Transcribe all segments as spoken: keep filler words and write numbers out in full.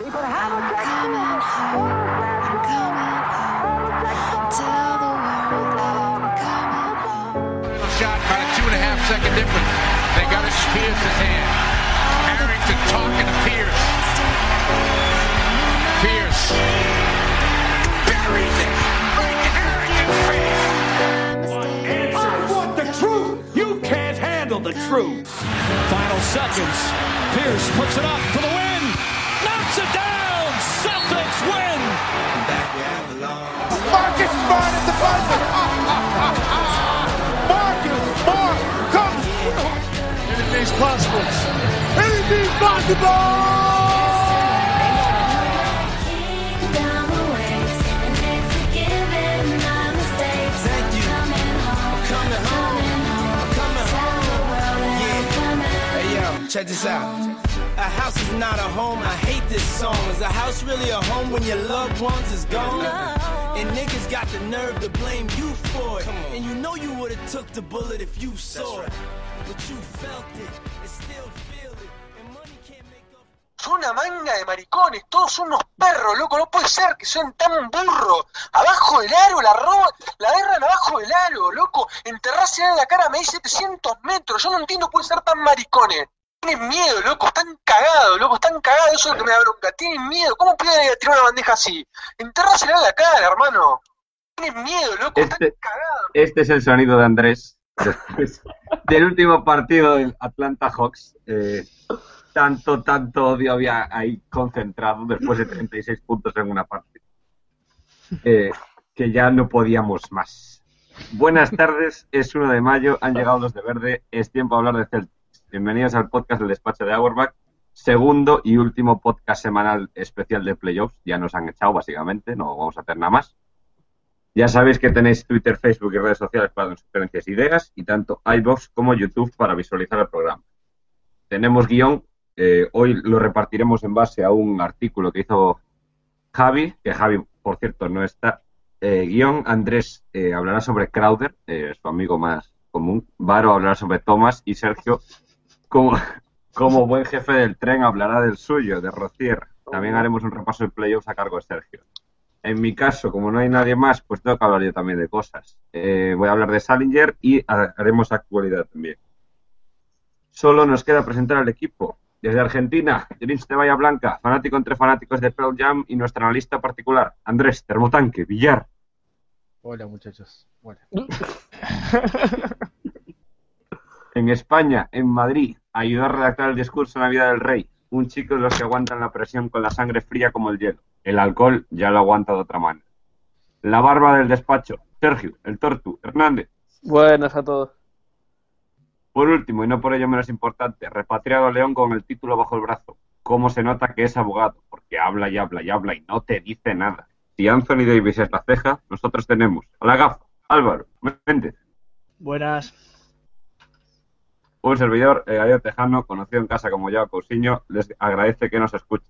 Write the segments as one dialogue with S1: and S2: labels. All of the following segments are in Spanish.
S1: Shot about a two and a half second difference. They got it in Pierce's hand. Harrington talking to Pierce. Pierce buries it. Harrington.
S2: I want the truth. You can't handle the truth.
S3: Final seconds. Pierce puts it up for the win. Knocks it down. Celtics win.
S2: Marcus Smart at the buzzer. Marcus Smart comes through.
S1: Anything's possible.
S2: Anything's possible.
S4: Check this out. A house is not a home. I hate this song. Is a house really a home when your loved ones is gone? And niggas got the nerve to blame you for it. And you know you would have took the bullet if you saw it. But you felt it and still feel it. And money can't make up.
S5: Son una manga de maricones, todos son unos perros, loco, no puede ser que sean tan burros. Abajo del aro, la roba, la agarran abajo del aro, loco. Enterrarse en la cara me dice setecientos metros, yo no entiendo puede ser tan maricones. Tienen miedo, loco, están cagados, loco, están cagados, eso es lo que me da bronca, tienen miedo, ¿cómo pueden ir a tirar una bandeja así? Enterrásela en la cara, hermano. Tienen miedo, loco,
S6: este,
S5: están cagados.
S6: Este es el sonido de Andrés después del último partido del Atlanta Hawks. Eh, tanto, tanto odio había ahí concentrado después de treinta y seis puntos en una parte. Eh, que ya no podíamos más. Buenas tardes, es uno de mayo, han llegado los de verde, es tiempo de hablar de Celtics. Bienvenidos al podcast del despacho de Auerbach, segundo y último podcast semanal especial de playoffs. Ya nos han echado básicamente, no vamos a hacer nada más. Ya sabéis que tenéis Twitter, Facebook y redes sociales para sus sugerencias e ideas, y tanto iVoox como YouTube para visualizar el programa. Tenemos guión, eh, hoy lo repartiremos en base a un artículo que hizo Javi, que Javi, por cierto, no está. Eh, guión, Andrés eh, hablará sobre Crowder, eh, su amigo más común. Varo hablará sobre Thomas y Sergio, como, como buen jefe del tren, hablará del suyo, de Rocier. También haremos un repaso de playoffs a cargo de Sergio. En mi caso, como no hay nadie más, pues tengo que hablar yo también de cosas. Eh, voy a hablar de Salinger y haremos actualidad también. Solo nos queda presentar al equipo. Desde Argentina, Dreams de Bahía Blanca, fanático entre fanáticos de Pearl Jam y nuestra analista particular, Andrés Termotanque Villar.
S7: Hola, muchachos. Hola.
S6: En España, en Madrid, ayudó a redactar el discurso de Navidad del Rey. Un chico de los que aguantan la presión con la sangre fría como el hielo. El alcohol ya lo aguanta de otra manera. La barba del despacho, Sergio, el Tortu, Hernández.
S8: Buenas a todos.
S6: Por último, y no por ello menos importante, repatriado a León con el título bajo el brazo. ¿Cómo se nota que es abogado? Porque habla y habla y habla y no te dice nada. Si Anthony Davis es la ceja, nosotros tenemos a la gafa, Álvaro Méndez.
S9: Buenas.
S6: Un servidor, eh, Ayer Tejano, conocido en casa como Joao Cousiño, les agradece que nos escuche.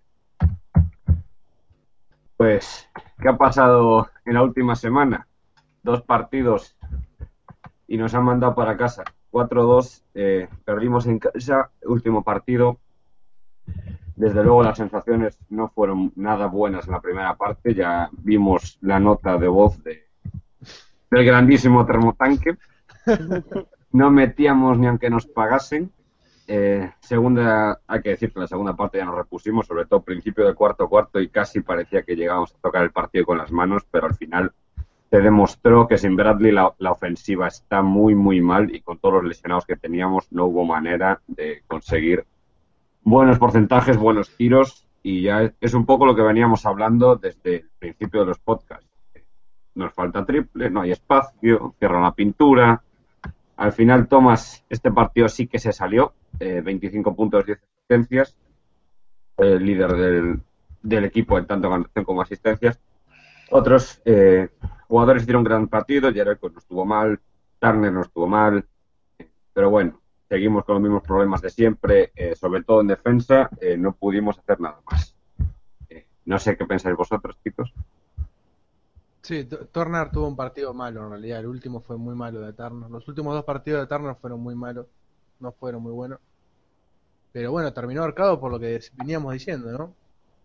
S6: Pues, ¿qué ha pasado en la última semana? Dos partidos y nos han mandado para casa. cuatro dos, eh, perdimos en casa, último partido. Desde luego las sensaciones no fueron nada buenas en la primera parte. Ya vimos la nota de voz de, del grandísimo Termotanque. No metíamos ni aunque nos pagasen. Eh, segunda, hay que decir que la segunda parte ya nos repusimos, sobre todo principio del cuarto cuarto, y casi parecía que llegábamos a tocar el partido con las manos, pero al final se demostró que sin Bradley la, la ofensiva está muy muy mal, y con todos los lesionados que teníamos no hubo manera de conseguir buenos porcentajes, buenos tiros, y ya es, es un poco lo que veníamos hablando desde el principio de los podcasts. Nos falta triple, no hay espacio, cierran la pintura. Al final Thomas, este partido sí que se salió, eh, veinticinco puntos, diez asistencias, el líder del, del equipo en tanto anotación como asistencias. Otros eh, jugadores hicieron un gran partido, Jericho no estuvo mal, Turner no estuvo mal, pero bueno, seguimos con los mismos problemas de siempre, eh, sobre todo en defensa, eh, no pudimos hacer nada más. Eh, no sé qué pensáis vosotros, chicos.
S7: Sí, Turner tuvo un partido malo en realidad, el último fue muy malo de Turner. Los últimos dos partidos de Turner fueron muy malos, no fueron muy buenos. Pero bueno, terminó arcado por lo que veníamos diciendo, ¿no?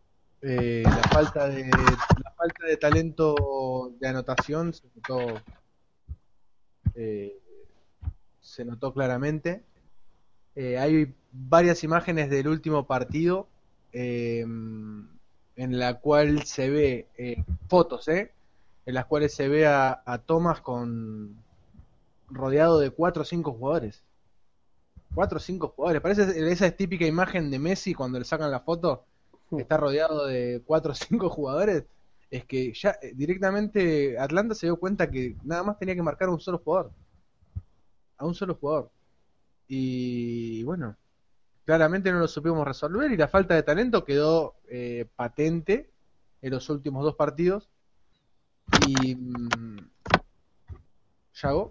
S7: Eh, la falta de la falta de talento de anotación se notó, eh, se notó claramente. Eh, hay varias imágenes del último partido eh, en la cual se ve eh, fotos, eh, en las cuales se ve a, a Thomas con rodeado de cuatro o cinco jugadores. Cuatro o cinco jugadores. Parece esa típica imagen de Messi cuando le sacan la foto, que está rodeado de cuatro o cinco jugadores. Es que ya eh, directamente Atlanta se dio cuenta que nada más tenía que marcar a un solo jugador. A un solo jugador. Y bueno, claramente no lo supimos resolver y la falta de talento quedó eh, patente en los últimos dos partidos. Y mmm, Yago.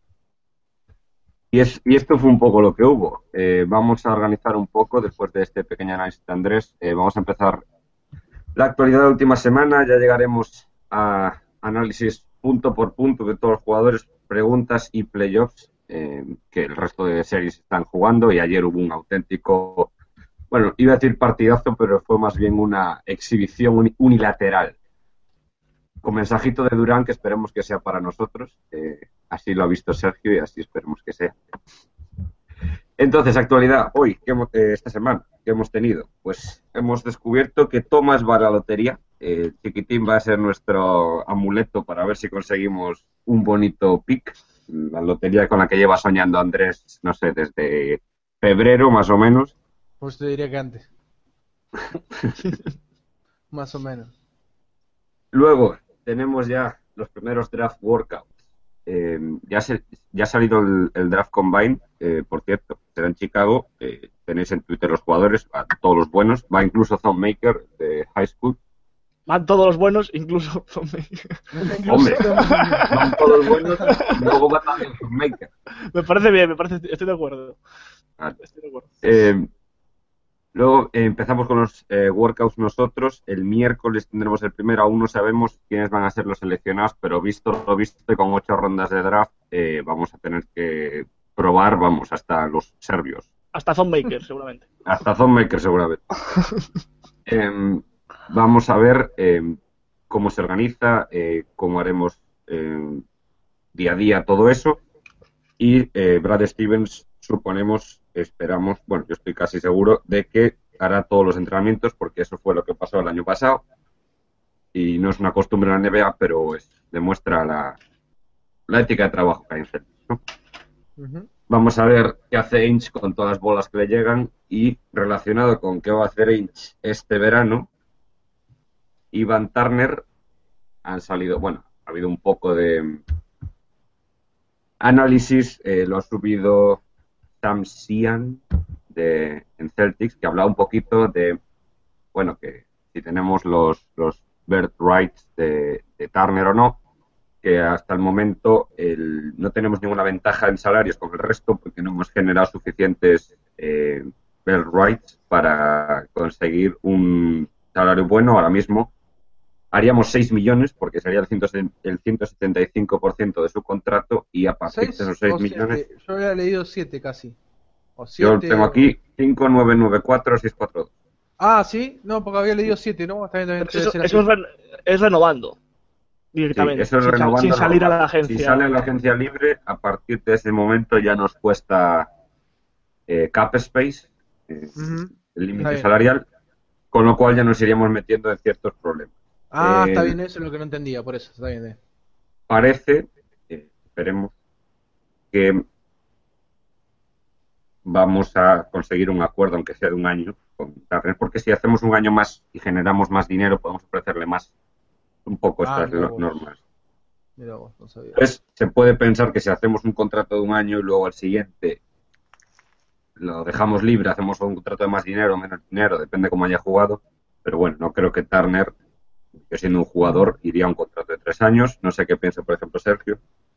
S6: Y, es, y esto fue un poco lo que hubo. Eh, vamos a organizar un poco, después de este pequeño análisis de Andrés, eh, vamos a empezar la actualidad de la última semana. Ya llegaremos a análisis punto por punto de todos los jugadores, preguntas y playoffs eh, que el resto de series están jugando. Y ayer hubo un auténtico, bueno, iba a decir partidazo, pero fue más bien una exhibición unilateral. Con mensajito de Durán que esperemos que sea para nosotros. Eh, así lo ha visto Sergio y así esperemos que sea. Entonces, actualidad, hoy, ¿qué hemos, eh, esta semana, ¿qué hemos tenido? Pues hemos descubierto que Thomas va a la lotería. Eh, Chiquitín va a ser nuestro amuleto para ver si conseguimos un bonito pick. La lotería con la que lleva soñando Andrés, no sé, desde febrero más o menos.
S7: Pues te diría que antes. Más o menos.
S6: Luego, tenemos ya los primeros draft workouts. Eh, ya, se, ya ha salido el, el draft combine, eh, por cierto, será en Chicago. Eh, tenéis en Twitter los jugadores, a todos los buenos. Va incluso Thonmaker de High School.
S8: Van todos los buenos, incluso Thonmaker.
S6: Hombre, van todos los buenos y luego va también Thonmaker.
S8: Me parece bien, me parece, estoy de acuerdo.
S6: Vale.
S8: Estoy de acuerdo.
S6: Eh, Luego eh, empezamos con los eh, workouts nosotros. El miércoles tendremos el primero. Aún no sabemos quiénes van a ser los seleccionados, pero visto lo visto y con ocho rondas de draft, eh, vamos a tener que probar, vamos, hasta los serbios.
S8: Hasta Thonmaker, seguramente.
S6: Hasta Thonmaker, seguramente. eh, vamos a ver eh, cómo se organiza, eh, cómo haremos eh, día a día todo eso. Y eh, Brad Stevens, suponemos, esperamos, bueno, yo estoy casi seguro de que hará todos los entrenamientos, porque eso fue lo que pasó el año pasado y no es una costumbre en la N B A, pero es, demuestra la, la ética de trabajo que hay en Celtics, ¿no? Uh-huh. Vamos a ver qué hace Ainge con todas las bolas que le llegan, y relacionado con qué va a hacer Ainge este verano, Ivan Turner han salido, bueno, ha habido un poco de análisis, eh, lo ha subido Sam Sian de, en Celtics, que hablaba un poquito de, bueno, que si tenemos los, los bird rights de, de Turner o no, que hasta el momento el, no tenemos ninguna ventaja en salarios con el resto porque no hemos generado suficientes eh, bird rights para conseguir un salario bueno. Ahora mismo haríamos seis millones porque sería el, ciento setenta y cinco por ciento de su contrato, y a partir de esos seis millones...
S7: Yo había leído siete casi. O
S6: siete, yo tengo aquí cinco nueve nueve cuatro seis cuatro dos.
S7: Ah, ¿sí? No, porque había leído siete, ¿no? Está bien, está bien,
S8: eso eso es, re, es renovando directamente,
S6: sí, eso es
S8: sin,
S6: renovando,
S8: sin salir a la agencia.
S6: Si sale a la agencia libre, a partir de ese momento ya nos cuesta eh, cap space, eh, uh-huh. el límite salarial, con lo cual ya nos iríamos metiendo en ciertos problemas.
S7: Ah, eh, está bien, eso es lo que no entendía, por eso, está bien. Eh.
S6: Parece, eh, esperemos, que vamos a conseguir un acuerdo, aunque sea de un año, con Turner, porque si hacemos un año más y generamos más dinero, podemos ofrecerle más, un poco
S7: ah,
S6: estas lo, normas.
S7: Mira vos, no sabía.
S6: Entonces, se puede pensar que si hacemos un contrato de un año y luego al siguiente lo dejamos libre, hacemos un contrato de más dinero o menos dinero, depende cómo haya jugado, pero bueno, no creo que Turner, que siendo un jugador, iría a un contrato de tres años. No sé qué piensa, por ejemplo, Sergio.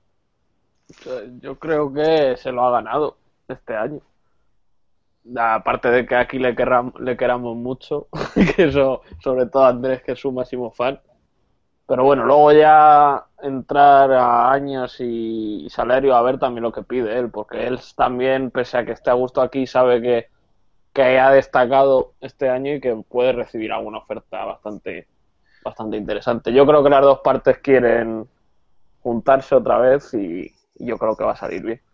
S9: Yo creo que se lo ha ganado este año. Aparte de que aquí le, querram, le queramos mucho, que eso, sobre todo Andrés, que es su máximo fan. Pero bueno, luego ya entrar a años y, y salario, a ver también lo que pide él, porque él también, pese a que esté a gusto aquí, sabe que que ha destacado este año y que puede recibir alguna oferta bastante, bastante interesante. Yo creo que las dos partes quieren juntarse otra vez y, y yo creo que va a salir bien.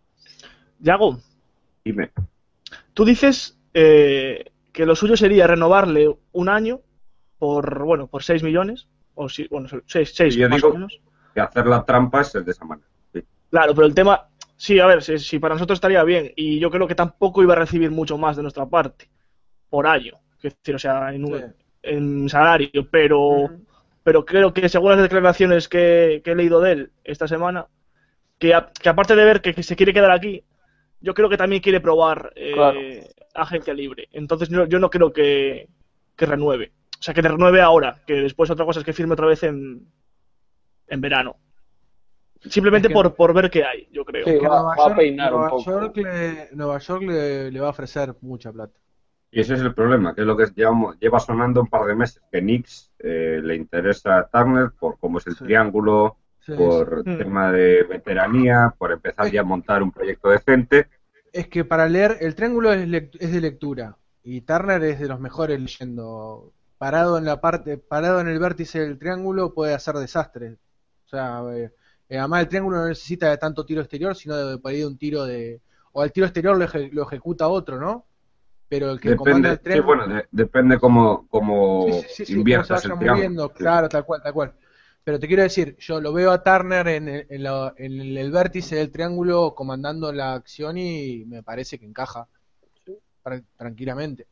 S8: Yago,
S6: Dime.
S8: tú dices eh, que lo suyo sería renovarle un año por, bueno, por seis millones, o si, bueno, seis, seis
S6: Yo
S8: más
S6: digo
S8: o menos.
S6: que hacer la trampa es de esa manera. Sí.
S8: Claro, pero el tema, sí, a ver, si, si para nosotros estaría bien, y yo creo que tampoco iba a recibir mucho más de nuestra parte por año, es decir, o sea, en, un,
S7: Sí.
S8: en salario, pero,
S7: Ujú.
S8: pero creo que según las declaraciones que, que he leído de él esta semana, que, a- que aparte de ver que, que se quiere quedar aquí, yo creo que también quiere probar eh,
S9: Claro.
S8: agencia libre. Entonces yo, yo no creo que, que renueve. O sea, que te renueve ahora, que después otra cosa es que firme otra vez en, en verano. Simplemente
S7: Es que-
S8: por, por ver qué hay, yo creo.
S9: Sí,
S7: Es que
S9: va-
S7: Nueva
S9: va a
S7: York,
S9: peinar un
S7: Nueva
S9: poco.
S7: York, le, Nueva York le, le va a ofrecer mucha plata.
S6: Y ese es el problema, que es lo que llevamos, lleva sonando un par de meses, que Knicks eh, le interesa a Turner por cómo es el
S7: Sí.
S6: triángulo,
S7: Sí,
S6: por
S8: sí.
S6: tema de veteranía, por empezar ya a montar un proyecto decente.
S7: Es que para leer, el triángulo es, lect- es de lectura y Turner es de los mejores leyendo. Parado en la parte, parado en el vértice del triángulo puede hacer desastres. O sea, eh, eh, además el triángulo no necesita de tanto tiro exterior, sino de, por ahí de un tiro de, o el tiro exterior lo, eje- lo ejecuta otro, ¿no? Pero el que comanda
S6: Depende,
S7: el
S6: sí,
S7: triángulo,
S6: bueno, de- depende cómo, cómo
S7: sí, sí, sí, sí, cómo se
S6: inviertas
S7: vaya
S6: el triángulo.
S7: moviendo,
S6: Sí.
S7: claro, tal cual, tal cual. Pero te quiero decir, yo lo veo a Turner en el, en la- en el vértice del triángulo comandando la acción y me parece que encaja tra- tranquilamente.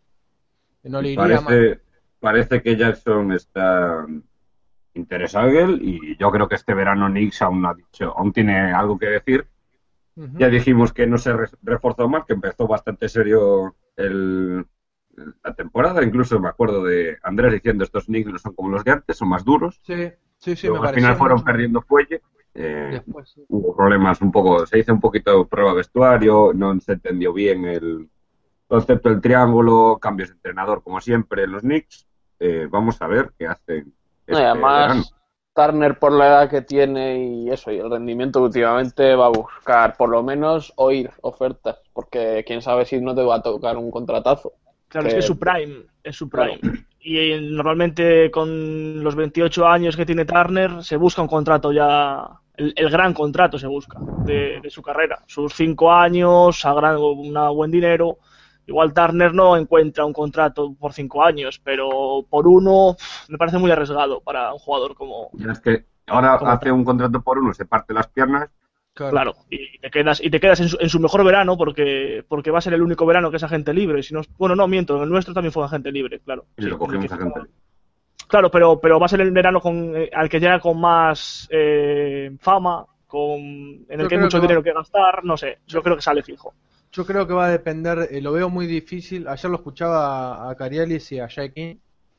S7: No le iría mal.
S6: Parece, parece que Jackson está interesado en él y yo creo que este verano Knicks aún no ha dicho, aún tiene algo que decir.
S7: Ujú.
S6: Ya dijimos que no se re- reforzó mal, que empezó bastante serio el, la temporada. Incluso me acuerdo de Andrés diciendo estos Knicks no son como los de antes, son más duros.
S7: Sí, sí, sí,
S6: Luego,
S7: me
S6: al
S7: pareció
S6: final fueron
S7: mucho.
S6: perdiendo fuelle. Eh,
S7: Después, sí.
S6: hubo problemas un poco, se hizo un poquito de prueba de vestuario, no se entendió bien el concepto del triángulo, cambios de entrenador como siempre en los Knicks. Eh, vamos a ver qué hacen
S9: No,
S6: este
S9: y además,
S6: verano.
S9: Turner por la edad que tiene y eso, y el rendimiento que últimamente va a buscar por lo menos oír ofertas, porque quién sabe si no te va a tocar un contratazo.
S8: Claro, es
S9: que-
S8: que es su prime, es su
S9: Claro.
S8: prime. Y eh, normalmente con los veintiocho años que tiene Turner se busca un contrato ya, el, el gran contrato se busca de, de su carrera. Sus cinco años, a gran, una buen dinero. Igual Turner no encuentra un contrato por cinco años, pero por uno pff, me parece muy arriesgado para un jugador como...
S6: Ya es que ahora
S8: Como
S6: hace un contrato por uno, se parte las piernas.
S8: Claro, y te quedas, y te quedas en su, en su mejor verano porque, porque va a ser el único verano que es agente libre. Si no, bueno, no, miento, el nuestro también fue agente libre, claro.
S6: Y
S8: Sí,
S6: lo cogimos
S8: en el que
S6: a gente.
S8: Claro, pero, pero va a ser el verano con, eh, al que llega con más eh, fama, con, en el
S7: Yo
S8: que hay
S7: creo
S8: mucho
S7: que va-
S8: dinero que gastar, no sé, yo creo que sale fijo.
S7: Yo creo que va a depender, eh, lo veo muy difícil. Ayer lo escuchaba a, a Carialis y a Jay King,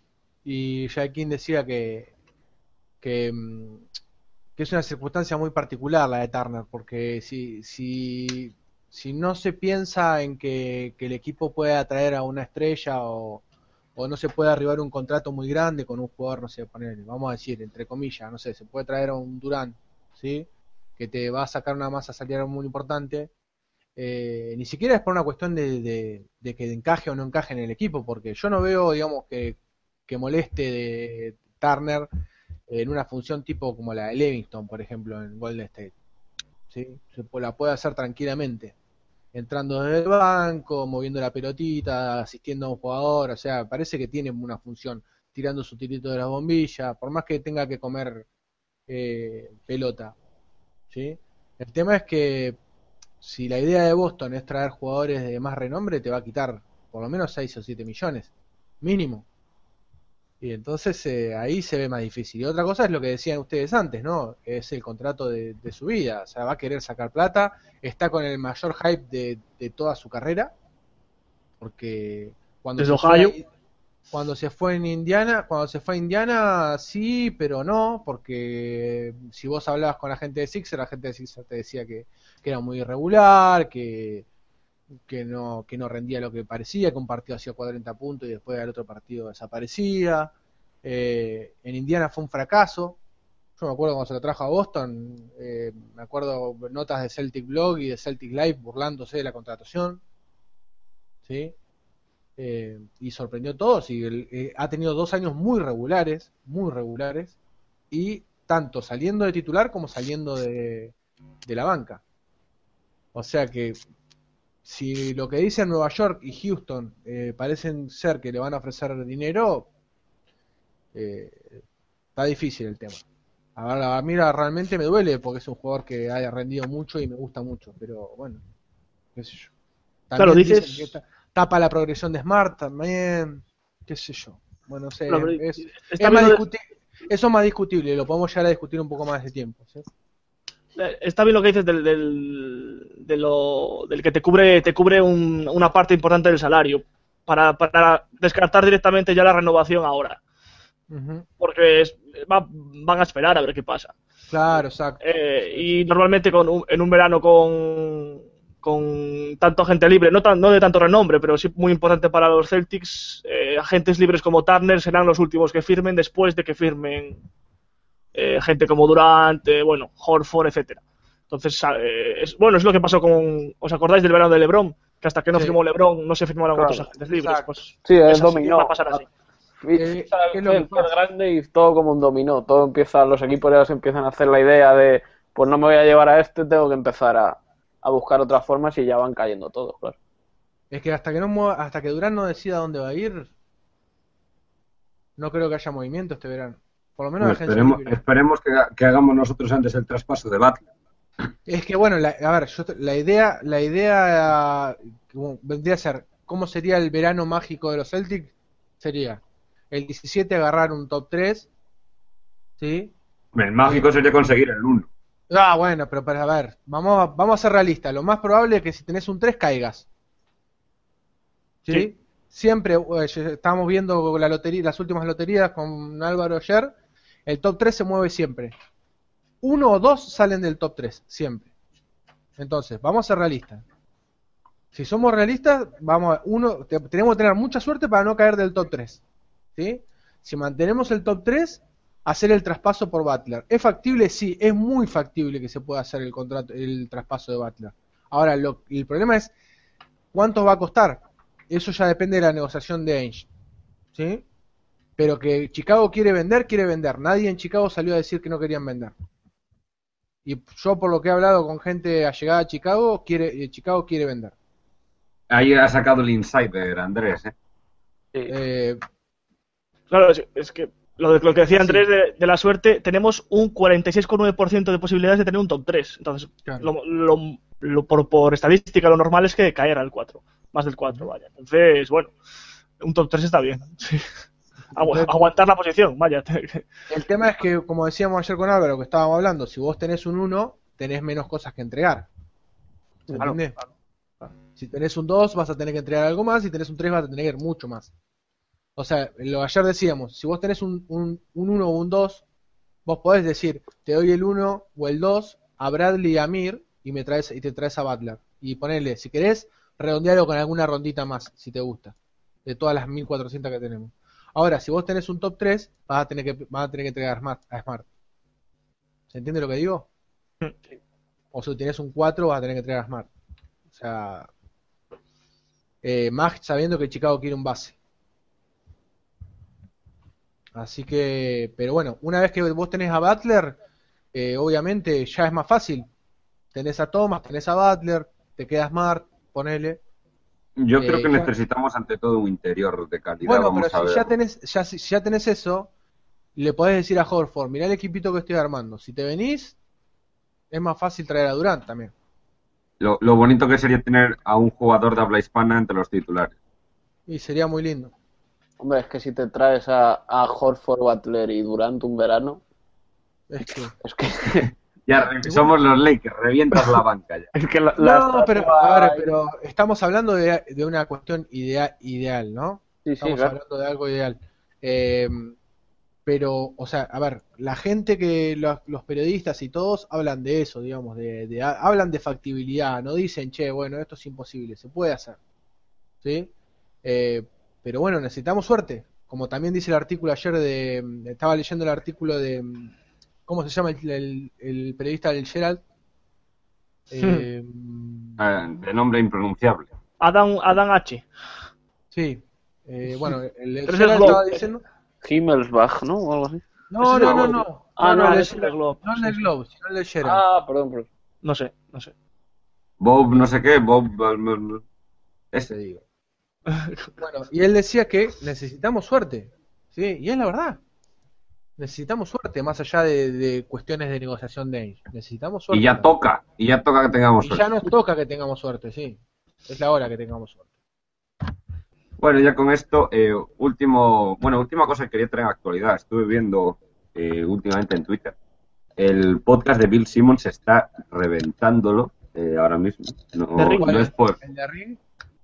S7: y Jay King decía que, que, mm, que es una circunstancia muy particular la de Turner, porque si, si, si no se piensa en que, que el equipo puede atraer a una estrella o, o no se puede arribar un contrato muy grande con un jugador, no sé, poner, vamos a decir, entre comillas, no sé, se puede traer a un Durant, ¿sí? Que te va a sacar una masa salarial muy importante. Eh, ni siquiera es por una cuestión de, de, de que encaje o no encaje en el equipo, porque yo no veo, digamos, que, que moleste de Turner en una función tipo como la de Livingston, por ejemplo, en Golden State. ¿Sí? Se pu- la puede hacer tranquilamente, entrando desde el banco, moviendo la pelotita, asistiendo a un jugador, o sea, parece que tiene una función, tirando su tirito de las bombillas, por más que tenga que comer eh, pelota. ¿Sí? El tema es que si la idea de Boston es traer jugadores de más renombre, te va a quitar por lo menos seis o siete millones, mínimo. Y entonces eh, ahí se ve más difícil. Y otra cosa es lo que decían ustedes antes, ¿no? Es el contrato de, de su vida. O sea, va a querer sacar plata, está con el mayor hype de, de toda su carrera, porque cuando
S8: Desde
S7: se fue
S8: Ohio.
S7: a- cuando se fue en Indiana, cuando se fue a Indiana, sí, pero no, porque si vos hablabas con la gente de Sixer, la gente de Sixer te decía que, que era muy irregular, que, que no, que no rendía lo que parecía, que un partido hacía cuarenta puntos y después al otro partido desaparecía. Eh, en Indiana fue un fracaso. Yo me acuerdo cuando se lo trajo a Boston, eh, me acuerdo notas de Celtic Blog y de Celtic Live burlándose de la contratación. ¿Sí? eh, y sorprendió a todos. Y el, eh, ha tenido dos años muy regulares, muy regulares, y tanto saliendo de titular como saliendo de, de la banca. O sea que si lo que dicen Nueva York y Houston eh, parecen ser que le van a ofrecer dinero, eh, está difícil el tema. A ver, a mí realmente me duele porque es un jugador que haya rendido mucho y me gusta mucho, pero bueno, qué sé yo. También
S8: claro, dices...
S7: dicen que tapa la progresión de Smart también, qué sé yo. Bueno, no sé,
S8: claro,
S7: es,
S8: está
S7: es más
S8: de...
S7: discuti- eso es más discutible, lo podemos llegar a discutir un poco más de tiempo, ¿sí?
S8: Está bien lo que dices del, del, de lo, del que te cubre te cubre un, una parte importante del salario para, para descartar directamente ya la renovación ahora.
S7: Uh-huh.
S8: Porque es, va, van a esperar a ver qué pasa.
S7: Claro, exacto.
S8: Eh, y normalmente con un, en un verano con, con tanto agente libre, no, tan, no de tanto renombre, pero sí muy importante para los Celtics, eh, agentes libres como Turner serán los últimos que firmen después de que firmen Eh, gente como Durant, eh, bueno, Horford, etcétera. Entonces, eh, es, bueno, es lo que pasó con... ¿Os acordáis del verano de LeBron? Que hasta que no
S7: sí.
S8: firmó LeBron no se firmaron
S9: claro,
S8: otros agentes libres. Pues,
S9: sí, es
S8: es
S9: dominó.
S8: Va a pasar así.
S7: Eh, ¿qué es lo que
S9: el pez grande y todo como un dominó. Todo empieza, los equipos ya se empiezan a hacer la idea de, pues no me voy a llevar a este, tengo que empezar a, a buscar otras formas y ya van cayendo todos, claro.
S7: Es que hasta que no mueva, hasta que Durant no decida dónde va a ir, no creo que haya movimiento este verano. Por lo menos
S6: Bueno, esperemos, esperemos que, que hagamos nosotros antes el traspaso de Butler.
S7: Es que bueno, la, a ver, yo, la idea, la idea como, vendría a ser cómo sería el verano mágico de los Celtics. Sería el diecisiete agarrar un top tres, ¿sí?
S6: El mágico sería conseguir el uno.
S7: Ah, bueno, pero para a ver, vamos a, vamos a ser realistas. Lo más probable es que si tenés un tres caigas, ¿sí? Sí. Siempre eh, estamos viendo la lotería, las últimas loterías con Álvaro ayer. El top tres se mueve siempre. Uno o dos salen del top tres, siempre. Entonces, vamos a ser realistas. Si somos realistas, vamos a, uno, te, tenemos que tener mucha suerte para no caer del top tres. ¿Sí? Si mantenemos el top tres, hacer el traspaso por Butler. ¿Es factible? Sí, es muy factible que se pueda hacer el contrato, el traspaso de Butler. Ahora, lo, el problema es ¿cuánto va a costar? Eso ya depende de la negociación de Ainge. ¿Sí? Pero que Chicago quiere vender, quiere vender. Nadie en Chicago salió a decir que no querían vender. Y yo, por lo que he hablado con gente allegada a Chicago, quiere, Chicago quiere vender.
S6: Ahí ha sacado el insider, Andrés, ¿eh?
S7: Eh,
S8: claro, es, es que lo, de, lo que decía Andrés sí. de, de la suerte, tenemos un cuarenta y seis coma nueve por ciento de posibilidades de tener un top tres. Entonces, claro. lo, lo, lo, por, por estadística, lo normal es que caiga al cuatro. Más del cuatro, vaya. Entonces, bueno, un top tres está bien. Sí. Agu- aguantar la posición, vaya.
S7: El tema es que, como decíamos ayer con Álvaro, que estábamos hablando, si vos tenés un uno, tenés menos cosas que entregar. ¿Se
S8: claro,
S7: entiende?
S8: Claro.
S7: Si tenés un dos, vas a tener que entregar algo más. Si tenés un tres, vas a tener que ir mucho más. O sea, lo ayer decíamos, si vos tenés un, un, un uno o un dos, vos podés decir, te doy el uno o el dos a Bradley y a Mir y, me traes, y te traes a Butler. Y ponerle, si querés, redondearlo con alguna rondita más, si te gusta, de todas las mil cuatrocientas que tenemos. Ahora, si vos tenés un top tres, vas a tener que, vas a tener que entregar a Smart, a Smart. ¿Se entiende lo que digo?
S8: Sí.
S7: O si tenés un cuatro, vas a tener que entregar a Smart. O sea, eh, más sabiendo que Chicago quiere un base. Así que, pero bueno, una vez que vos tenés a Butler, eh, obviamente ya es más fácil. Tenés a Thomas, tenés a Butler, te queda Smart, ponele.
S6: Yo creo
S7: Eh,
S6: que
S7: ya...
S6: necesitamos ante todo un interior de calidad.
S7: Bueno,
S6: vamos
S7: pero
S6: a
S7: si
S6: ver.
S7: ya tenés, ya, si ya tenés eso, le podés decir a Horford, mirá el equipito que estoy armando. Si te venís, es más fácil traer a Durant también.
S6: Lo, lo bonito que sería tener a un jugador de habla hispana entre los titulares.
S7: Y sería muy lindo.
S9: Hombre, es que si te traes a, a Horford, Butler y Durant un verano...
S7: Es que...
S9: Es que...
S6: Ya, somos los Lakers, revientas la banca ya.
S9: Es que la, la
S7: no, pero, a ver, pero estamos hablando de, de una cuestión idea, ideal, ¿no?
S9: Sí,
S7: estamos
S9: sí, claro.
S7: hablando de algo ideal. Eh, pero, o sea, a ver, la gente que, los, los periodistas y todos hablan de eso, digamos, de, de, hablan de factibilidad, no dicen, che, bueno, esto es imposible, se puede hacer, ¿sí? Eh, pero bueno, necesitamos suerte, como también dice el artículo ayer de, estaba leyendo el artículo de, ¿cómo se llama el, el, el periodista del Gerald? Eh,
S6: Eh, de nombre impronunciable.
S8: Adam, Adam H.
S7: Sí, Eh, bueno, el, el
S8: Pero es
S7: Gerald
S8: el Globe.
S7: estaba diciendo...
S9: Himmelsbach, ¿no? O algo así.
S7: No,
S8: Ese
S7: no,
S8: es
S7: no,
S8: el
S7: no,
S8: Globe.
S7: no.
S9: Ah,
S7: no,
S9: no,
S7: el de
S8: ese es el Globe.
S7: no el
S8: Sí,
S7: del
S8: sí.
S7: Globe, sino el de Gerald.
S9: Ah, perdón, perdón.
S8: No sé, no sé.
S6: Bob, no sé qué, Bob.
S7: Te
S6: Ese.
S7: digo. Bueno, y él decía que necesitamos suerte. Sí, y es la verdad. Necesitamos suerte, más allá de, de cuestiones de negociación de ellos. Necesitamos suerte.
S6: Y ya toca, y ya toca que tengamos
S7: Y
S6: suerte.
S7: ya nos toca que tengamos suerte, sí. Es la hora que tengamos suerte.
S6: Bueno, ya con esto, eh, último, bueno, última cosa que quería traer en actualidad. Estuve viendo eh, últimamente en Twitter. El podcast de Bill Simmons está reventándolo eh, ahora mismo. No,
S8: De Ring.
S6: no es por,
S7: ¿El de Ring?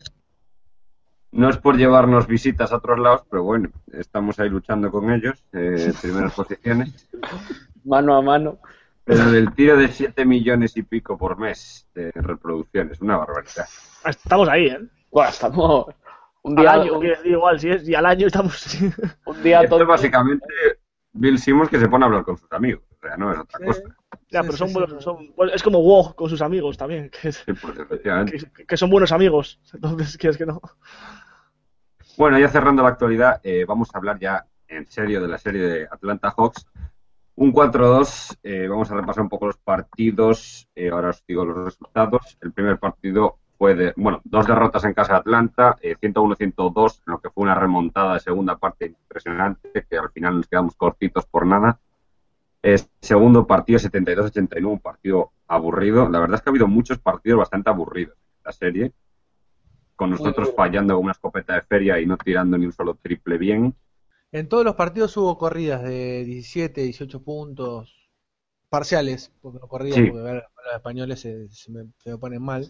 S6: no es por llevarnos visitas a otros lados, pero bueno, estamos ahí luchando con ellos, eh, primeras posiciones.
S9: Mano a mano.
S6: Pero el tiro de siete millones y pico por mes de reproducciones, una barbaridad.
S8: Estamos ahí, ¿eh?
S9: Bueno, estamos un
S8: Al
S9: día,
S8: año, quiero decir, igual, si es, y al año estamos...
S9: un día
S6: Esto
S9: todo.
S6: es básicamente Bill Simmons que se pone a hablar con sus amigos, o sea, no es otra
S7: Sí.
S6: cosa.
S8: Ya,
S7: Sí,
S8: pero
S7: sí,
S8: son
S7: sí.
S8: buenos, son, pues es como WoW con sus amigos también, que, es-
S6: Sí, pues efectivamente.
S8: que, que son buenos amigos, entonces quieres que no.
S6: Bueno, ya cerrando la actualidad, eh, vamos a hablar ya en serio de la serie de Atlanta Hawks. Un cuatro dos, eh, vamos a repasar un poco los partidos, eh, ahora os digo los resultados. El primer partido fue de, bueno, dos derrotas en casa de Atlanta, eh, ciento uno a ciento dos, en lo que fue una remontada de segunda parte impresionante, que al final nos quedamos cortitos por nada. Eh, segundo partido, setenta y dos a ochenta y nueve, un partido aburrido. La verdad es que ha habido muchos partidos bastante aburridos en la serie, con nosotros fallando con una escopeta de feria y no tirando ni un solo triple bien.
S7: En todos los partidos hubo corridas de diecisiete, dieciocho puntos parciales, porque no corridas,
S6: Sí.
S7: porque ver a los españoles se, se me, se me ponen mal.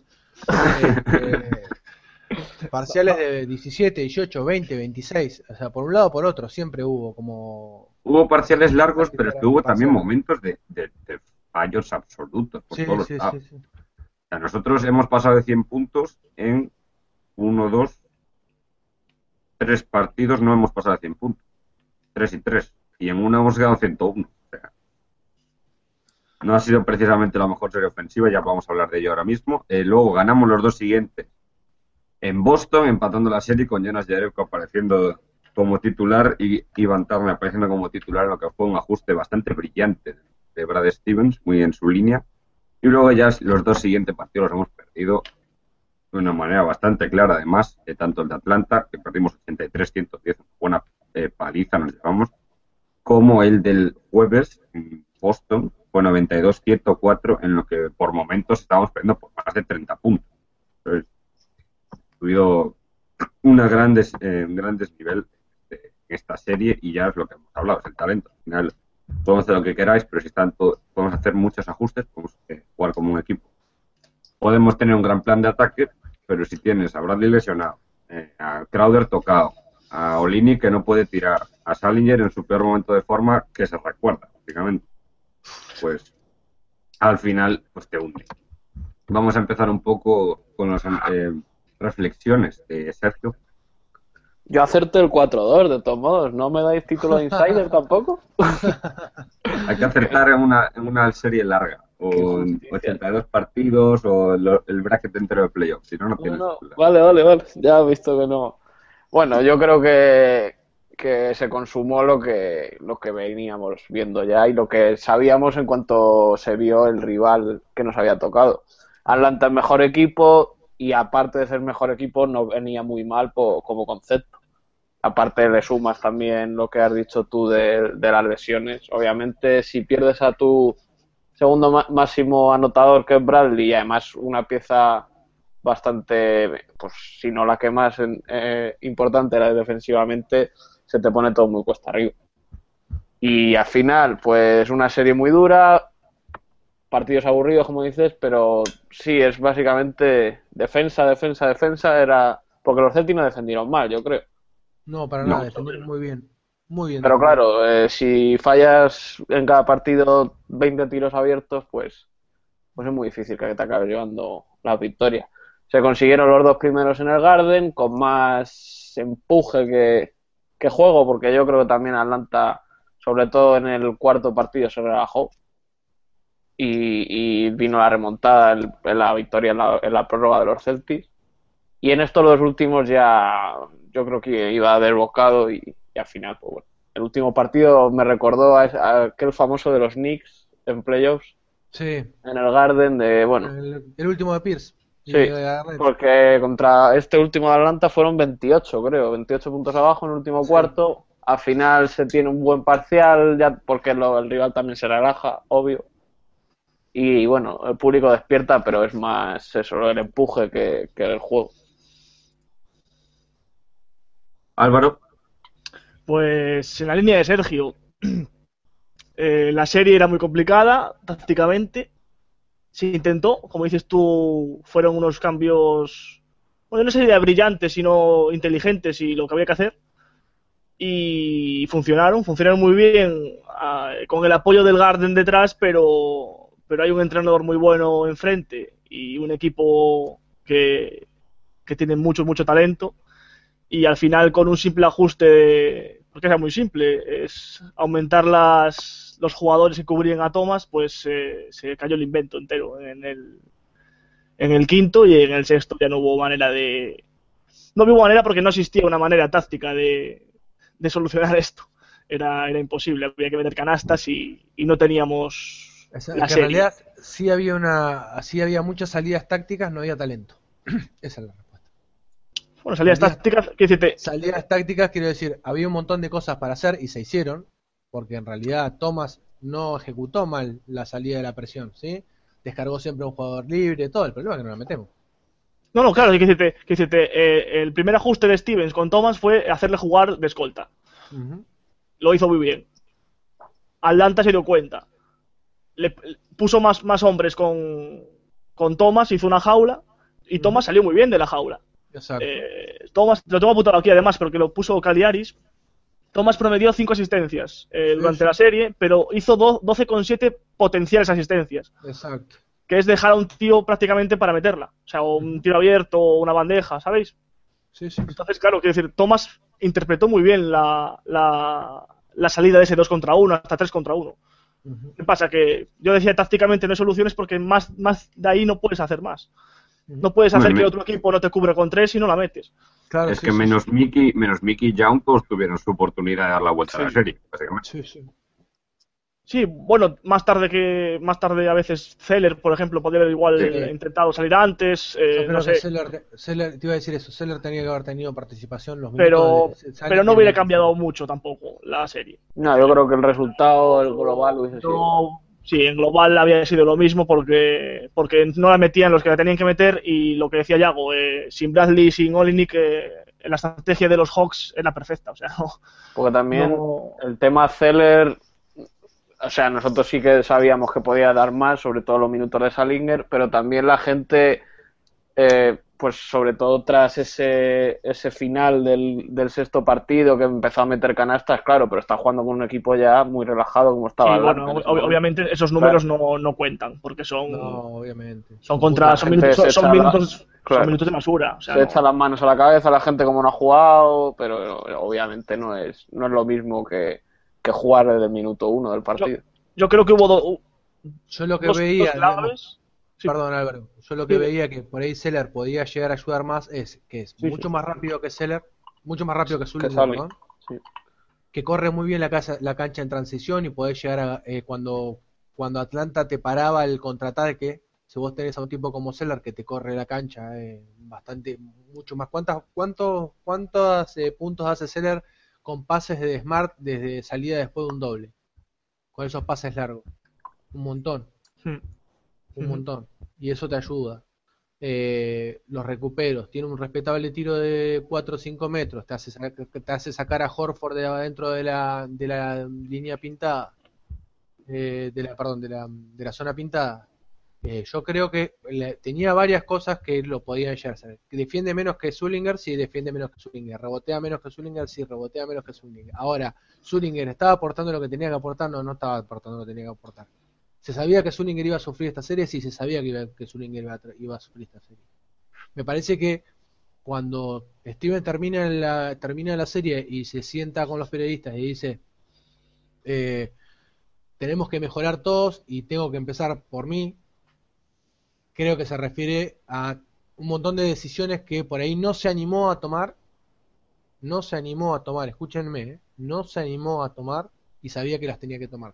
S7: Este, parciales de diecisiete, dieciocho, veinte, veintiséis, o sea, por un lado o por otro, siempre hubo como...
S6: Hubo parciales largos, pero es que hubo también
S7: Parciales.
S6: momentos de, de- de fallos absolutos por
S7: Sí,
S6: todos
S7: sí,
S6: los lados.
S7: sí, sí.
S6: O sea, nosotros hemos pasado de cien puntos en uno, dos, tres partidos, no hemos pasado de cien puntos. tres y tres. Y en uno hemos quedado ciento uno. O sea, no ha sido precisamente la mejor serie ofensiva, ya vamos a hablar de ello ahora mismo. Eh, luego ganamos los dos siguientes en Boston, empatando la serie con Jonas Jerebko apareciendo como titular y Ivan Turner apareciendo como titular, en lo que fue un ajuste bastante brillante de Brad Stevens, muy en su línea. Y luego ya los dos siguientes partidos los hemos perdido de una manera bastante clara, además, eh, tanto el de Atlanta, que perdimos ochenta y tres a ciento diez, buena eh, paliza nos llevamos, como el del jueves en Boston, fue noventa y dos a ciento cuatro, en lo que por momentos estábamos perdiendo por más de treinta puntos. Entonces, ha habido una grandes, eh, un gran desnivel de esta serie y ya es lo que hemos hablado, es el talento. Al final podemos hacer lo que queráis, pero si están todo, podemos hacer muchos ajustes, podemos eh, jugar como un equipo. Podemos tener un gran plan de ataque, pero si tienes a Bradley lesionado, eh, a Crowder tocado, a Olini que no puede tirar, a Salinger en su peor momento de forma que se recuerda, básicamente, pues al final pues te hunde. Vamos a empezar un poco con las eh, reflexiones de Sergio.
S9: Yo acerté el cuatro dos, de todos modos. ¿No me dais título de insider tampoco?
S6: Hay que acertar en una, en una serie larga, o en ochenta y dos partidos, o el, el bracket entero de playoffs. Si no, no tienes.
S9: No, no. Vale, vale, vale. Ya he visto que no. Bueno, yo creo que, que se consumó lo que, lo que veníamos viendo ya y lo que sabíamos en cuanto se vio el rival que nos había tocado. Atlanta es mejor equipo y aparte de ser mejor equipo no venía muy mal po, como concepto. Aparte le sumas también lo que has dicho tú de, de las lesiones. Obviamente si pierdes a tu segundo máximo anotador que es Bradley y además una pieza bastante, pues si no la que más eh, importante era defensivamente, se te pone todo muy cuesta arriba. Y al final, pues una serie muy dura, partidos aburridos como dices, pero sí, es básicamente defensa, defensa, defensa, era porque los Celtics no defendieron mal, yo creo.
S7: No, para
S6: No.
S7: nada, defendieron muy bien. Muy bien.
S9: Pero
S7: defendido.
S9: claro, eh, si fallas en cada partido veinte tiros abiertos, pues, pues es muy difícil que te acabes llevando la victoria. Se consiguieron los dos primeros en el Garden con más empuje que, que juego, porque yo creo que también Atlanta, sobre todo en el cuarto partido, se relajó y, y vino la remontada en, en la victoria en la, en la prórroga de los Celtics. Y en estos dos últimos ya, yo creo que iba desbocado y, y al final, pues bueno. El último partido me recordó a, a aquel famoso de los Knicks en playoffs.
S7: Sí.
S9: En el Garden de, bueno.
S7: El, el último de Pierce.
S9: Sí, porque contra este último de Atlanta fueron veintiocho, creo. veintiocho puntos abajo en el último sí. cuarto. Al final se tiene un buen parcial, ya porque lo, el rival también se relaja, obvio. Y bueno, el público despierta, pero es más eso, el empuje que, que el juego.
S6: Álvaro.
S8: Pues en la línea de Sergio, eh, la serie era muy complicada tácticamente. Se intentó, como dices tú, fueron unos cambios, bueno, no sería brillantes, sino inteligentes y lo que había que hacer. Y funcionaron, funcionaron muy bien, uh, con el apoyo del Garden detrás, pero, pero hay un entrenador muy bueno enfrente y un equipo que, que tiene mucho, mucho talento. Y al final, con un simple ajuste, de, porque era muy simple, es aumentar las, los jugadores que cubrían a Thomas, pues eh, se cayó el invento entero en el, en el quinto, y en el sexto ya no hubo manera de... No hubo manera porque no existía una manera táctica de, de solucionar esto. Era, era imposible, había que meter canastas y, y no teníamos
S7: Esa,
S8: la
S7: que
S8: serie.
S7: En realidad sí había, una, sí había muchas salidas tácticas, no había talento. Esa es la respuesta.
S8: Bueno, salidas, salidas tácticas, ¿qué decirte?
S7: Salidas tácticas, quiero decir, había un montón de cosas para hacer y se hicieron, porque en realidad Thomas no ejecutó mal la salida de la presión, ¿sí? Descargó siempre a un jugador libre, todo, el problema es que no la metemos.
S8: No, no, claro, hay que decirte, que decirte eh, el primer ajuste de Stevens con Thomas fue hacerle jugar de escolta. Uh-huh. Lo hizo muy bien. Atlanta se dio cuenta. Le puso más, más hombres con, con Thomas, hizo una jaula, y Thomas uh-huh. salió muy bien de la jaula.
S7: Exacto.
S8: Eh, Thomas, lo tengo apuntado aquí además porque lo puso Caliaris. Thomas promedió cinco asistencias eh, sí, durante sí. la serie, pero hizo doce coma siete potenciales asistencias.
S7: Exacto.
S8: Que es dejar a un tío prácticamente para meterla. O sea, o un tiro abierto o una bandeja, ¿sabéis?
S7: Sí, sí.
S8: Entonces, claro, quiero decir, Thomas interpretó muy bien la, la, la salida de ese dos contra uno, hasta tres contra uno. Uh-huh. ¿Qué pasa? Que yo decía tácticamente no hay soluciones porque más, más de ahí no puedes hacer más. No puedes hacer bueno, que otro equipo no te cubra con tres y no la metes.
S6: Claro, es sí, que sí, menos sí. Mickey, menos Mickey y Young todos tuvieron su oportunidad de dar la vuelta
S8: sí.
S6: a la serie, básicamente.
S7: Sí, sí.
S8: Sí, bueno, más tarde que más tarde a veces Zeller, por ejemplo, podría haber igual sí. intentado salir antes. Eh, no sé.
S7: Zeller, Zeller, te iba a decir eso, Zeller tenía que haber tenido participación los
S8: pero,
S7: de,
S8: pero no hubiera cambiado mucho tampoco la serie.
S9: No, yo creo que el resultado, el global hubiese sido.
S8: No, sí, en global había sido lo mismo porque porque no la metían los que la tenían que meter y lo que decía Yago, eh, sin Bradley, sin Olynyk, eh, la estrategia de los Hawks era perfecta, o sea, no,
S9: porque también
S8: no...
S9: el tema Zeller, o sea, nosotros sí que sabíamos que podía dar más, sobre todo los minutos de Salinger, pero también la gente, eh, pues sobre todo tras ese ese final del, del sexto partido que empezó a meter canastas, claro, pero está jugando con un equipo ya muy relajado como estaba.
S8: Sí, bueno, ob- obviamente esos números claro. no, no cuentan, porque son
S7: no, obviamente.
S8: son contra son minutos, son, son minutos claro. son minutos de basura, o sea,
S9: se
S8: no...
S9: echa las manos a la cabeza la gente como no ha jugado, pero obviamente no es no es lo mismo que que jugar desde el minuto uno del partido.
S8: Yo, yo creo que hubo do,
S7: yo lo que
S8: dos,
S7: veía,
S8: dos
S7: digamos, sí. Perdón Álvaro, yo lo que sí. veía que por ahí Zeller podía llegar a ayudar más es que es sí, mucho sí. más rápido que Zeller, mucho más rápido que Zulinger, perdón,
S9: sí.
S7: que corre muy bien la, casa, la cancha en transición y podés llegar a eh, cuando cuando Atlanta te paraba el contraataque, si vos tenés a un tipo como Zeller que te corre la cancha eh, bastante, mucho más. ¿Cuántas, cuántos, cuántos eh, puntos hace Zeller con pases de Smart desde salida después de un doble? Con esos pases largos. Un montón. Hmm. Un hmm. montón. Y eso te ayuda. Eh, los recuperos. Tiene un respetable tiro de cuatro o cinco metros. Te hace, te hace sacar a Horford de adentro de la, de la línea pintada. Eh, de la, perdón, de la, de la zona pintada. Eh, yo creo que le, tenía varias cosas que lo podían llegar a hacer. Defiende menos que Zulinger, sí, defiende menos que Zulinger. Rebotea menos que Zulinger, sí, rebotea menos que Zulinger. Ahora, Zulinger estaba aportando lo que tenía que aportar, no, no estaba aportando lo que tenía que aportar. ¿Se sabía que Zulinger iba a sufrir esta serie? Sí, se sabía que, iba, que Zulinger iba a, iba a sufrir esta serie. Me parece que cuando Steven termina la, termina la serie y se sienta con los periodistas y dice eh, tenemos que mejorar todos y tengo que empezar por mí, creo que se refiere a un montón de decisiones que por ahí no se animó a tomar no se animó a tomar, escúchenme, ¿eh? no se animó a tomar y sabía que las tenía que tomar.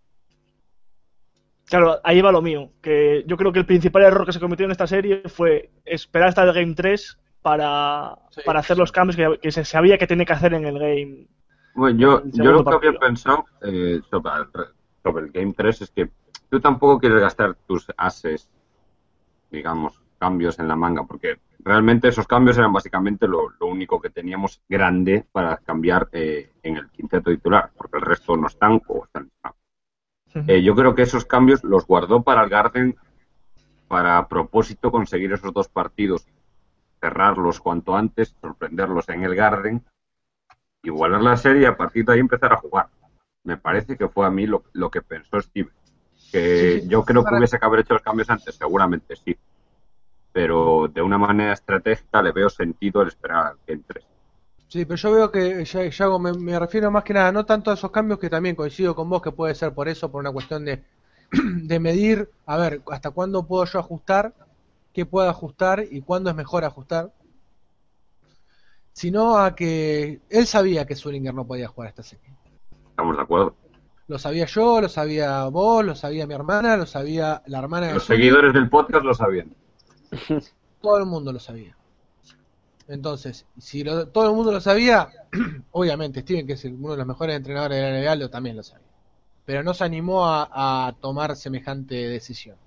S8: Claro, ahí va lo mío, que yo creo que el principal error que se cometió en esta serie fue esperar hasta el Game tres para,
S7: Sí,
S8: para hacer
S7: sí.
S8: los cambios que, que se sabía que tenía que hacer en el Game.
S6: Bueno, yo,
S8: el
S6: yo
S8: segundo
S6: lo que
S8: partido.
S6: había pensado eh, sobre, el- sobre el Game tres es que tú tampoco quieres gastar tus ases, digamos, cambios en la manga, porque realmente esos cambios eran básicamente lo, lo único que teníamos grande para cambiar eh, en el quinteto titular, porque el resto no están o están. Eh, yo creo que esos cambios los guardó para el Garden para a propósito conseguir esos dos partidos, cerrarlos cuanto antes, sorprenderlos en el Garden, igualar la serie y a partir de ahí empezar a jugar. Me parece que fue a mí lo, lo que pensó Steve. Que
S7: Sí, sí.
S6: yo creo que
S7: Para-
S6: hubiese que haber hecho los cambios antes, seguramente sí. Pero de una manera estratégica le veo sentido el esperar al Game tres.
S7: Sí, pero yo veo que, ya- Yago, me, me refiero más que nada, no tanto a esos cambios, que también coincido con vos, que puede ser por eso, por una cuestión de, de medir, a ver, hasta cuándo puedo yo ajustar, qué puedo ajustar y cuándo es mejor ajustar, sino a que él sabía que Zwillinger no podía jugar esta serie.
S6: ¿Estamos de acuerdo?
S7: Lo sabía yo, lo sabía vos, lo sabía mi hermana, lo sabía la hermana de
S6: Los
S7: Zwillinger,
S6: seguidores del podcast lo sabían.
S7: todo el mundo lo sabía. Entonces, si lo- todo el mundo lo sabía, obviamente Steven, que es el- uno de los mejores entrenadores de la N B A, lo, también lo sabía. Pero no se animó a, a tomar semejante decisión.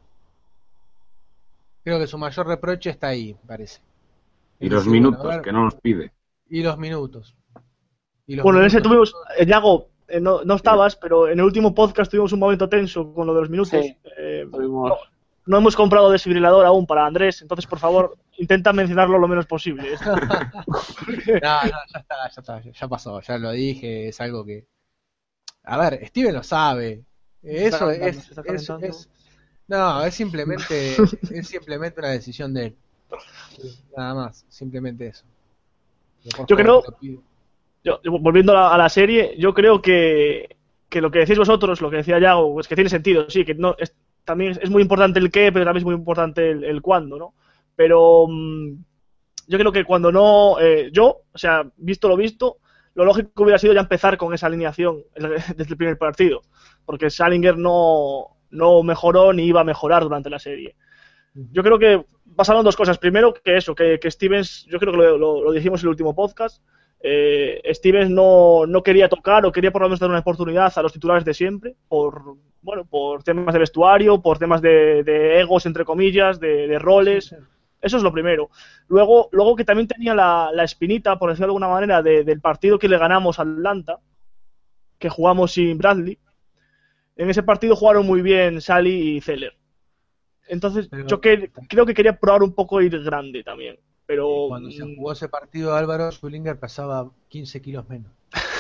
S7: Creo que su mayor reproche está ahí, parece.
S6: Y
S7: Es
S6: los
S7: decir, bueno,
S6: minutos,
S7: a ver,
S6: que no nos pide.
S7: y los minutos. Y los
S8: Bueno, en ese
S7: minutos.
S8: tuvimos, eh, Yago, eh, no, no estabas, pero en el último podcast tuvimos un momento tenso con lo de los minutos.
S9: Sí,
S8: Eh,
S9: tuvimos-
S8: no, no hemos comprado desfibrilador aún para Andrés, entonces por favor intenta mencionarlo lo menos posible.
S7: No, no, ya está, ya está, ya pasó, ya lo dije, es algo que... A ver, Steven lo sabe. Eso
S8: calentando,
S7: es,
S8: se está
S7: es,
S8: calentando.
S7: es- No, es simplemente, es simplemente una decisión de él. Nada más, simplemente eso. Por
S8: Yo
S7: favor,
S8: creo-
S7: te lo pido.
S8: Yo, yo, volviendo a la, a la serie, yo creo que, que lo que decís vosotros, lo que decía Yago, pues que tiene sentido, sí, que no es, también es, es muy importante el qué, pero también es muy importante el, el cuándo, ¿no? Pero mm, yo creo que cuando no, eh, yo, o sea, visto lo visto, lo lógico hubiera sido ya empezar con esa alineación desde el primer partido, porque Salinger no, no mejoró ni iba a mejorar durante la serie. Yo creo que pasaron dos cosas. Primero, que eso, que, que Stevens, yo creo que lo, lo, lo dijimos en el último podcast, eh, Stevens no, no quería tocar o quería por lo menos dar una oportunidad a los titulares de siempre, por bueno, por temas de vestuario, por temas de, de egos, entre comillas, de, de roles. Eso es lo primero. Luego, luego que también tenía la, la espinita, por decirlo de alguna manera, de, del partido que le ganamos a Atlanta, que jugamos sin Bradley. En ese partido jugaron muy bien Sally y Zeller. Entonces,
S7: Pero-
S8: yo que, creo que quería probar un poco ir grande también. Pero
S7: Cuando se
S8: mm,
S7: jugó ese partido, Álvaro Zwillinger pesaba quince kilos menos.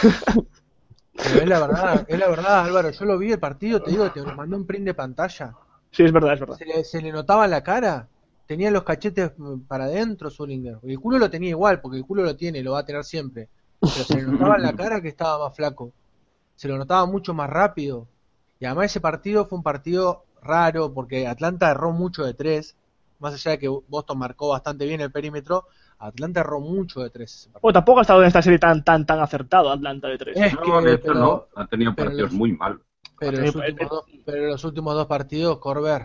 S7: Pero es la verdad, es la verdad, Álvaro. Yo lo vi el partido, te digo, te lo mandé un print de pantalla.
S8: sí, es verdad, es verdad.
S7: Se le, se le notaba en la cara. Tenía los cachetes mm, para adentro, Zwillinger. El culo lo tenía igual, porque el culo lo tiene, lo va a tener siempre. Pero se le notaba en la cara que estaba más flaco. Se lo notaba mucho más rápido. Y además ese partido fue un partido raro, porque Atlanta erró mucho de tres. Más allá de que Boston marcó bastante bien el perímetro, Atlanta erró mucho de tres. ese partido.
S8: Bueno, tampoco ha estado en esta serie tan tan tan acertado Atlanta de tres.
S7: Es
S6: No,
S7: que,
S6: de hecho
S7: pero-
S6: no, ha tenido
S7: pero
S6: partidos
S7: los-
S6: muy malos.
S7: Pero
S8: Sí,
S7: los,
S8: pues,
S7: últimos dos, pero los últimos dos partidos, Corber.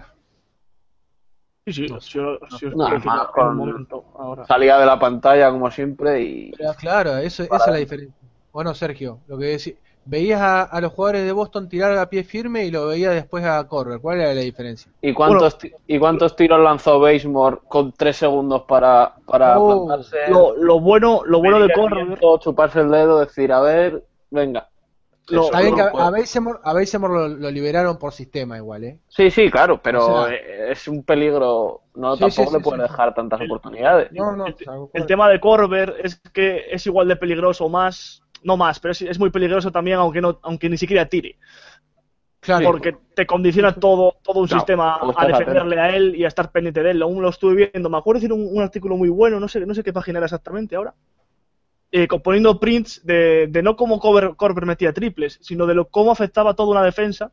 S8: Sí, sí,
S7: No,
S8: sí, yo- sí, os
S9: no,
S8: quiero decir
S9: más
S8: en un
S9: con-
S8: momento ahora.
S9: Salía de la pantalla como siempre y
S7: Pero claro, eso, esa es la diferencia. Bueno, Sergio, lo que decís, veías a, a los jugadores de Boston tirar a pie firme y lo veías después a Corber. ¿Cuál era la diferencia?
S9: ¿Y cuántos, ti- ¿y cuántos tiros lanzó Basemore con tres segundos para, para
S7: Oh,
S9: plantarse?
S8: Lo, lo bueno, lo bueno de
S9: medir el
S8: Corber,
S9: viento, chuparse el dedo, decir, a ver, venga.
S8: Lo-
S7: Está bien que a,
S6: puede.
S7: a Bazemore, a Bazemore lo, lo liberaron por sistema igual, ¿eh?
S9: Sí, sí, claro, pero
S7: O sea-
S9: eh, es un peligro. No,
S7: Sí,
S9: tampoco
S7: sí,
S9: le
S7: sí,
S9: puede
S7: sí, sí.
S9: dejar tantas oportunidades.
S7: No, no,
S8: el,
S7: algo
S8: el
S7: por-
S8: tema de Corber es que es igual de peligroso, más, no más, pero es, es muy peligroso también, aunque no, aunque ni siquiera tire,
S7: claro,
S8: porque te condiciona todo, todo un
S9: Claro,
S8: sistema
S9: todo
S8: a
S9: estás
S8: defenderle a él y a estar pendiente de él. Aún lo estuve viendo, me acuerdo de decir un, un artículo muy bueno, no sé, no sé qué página era exactamente ahora, eh, con- poniendo prints de, de no cómo Corber, Corber metía triples, sino de lo, cómo afectaba toda una defensa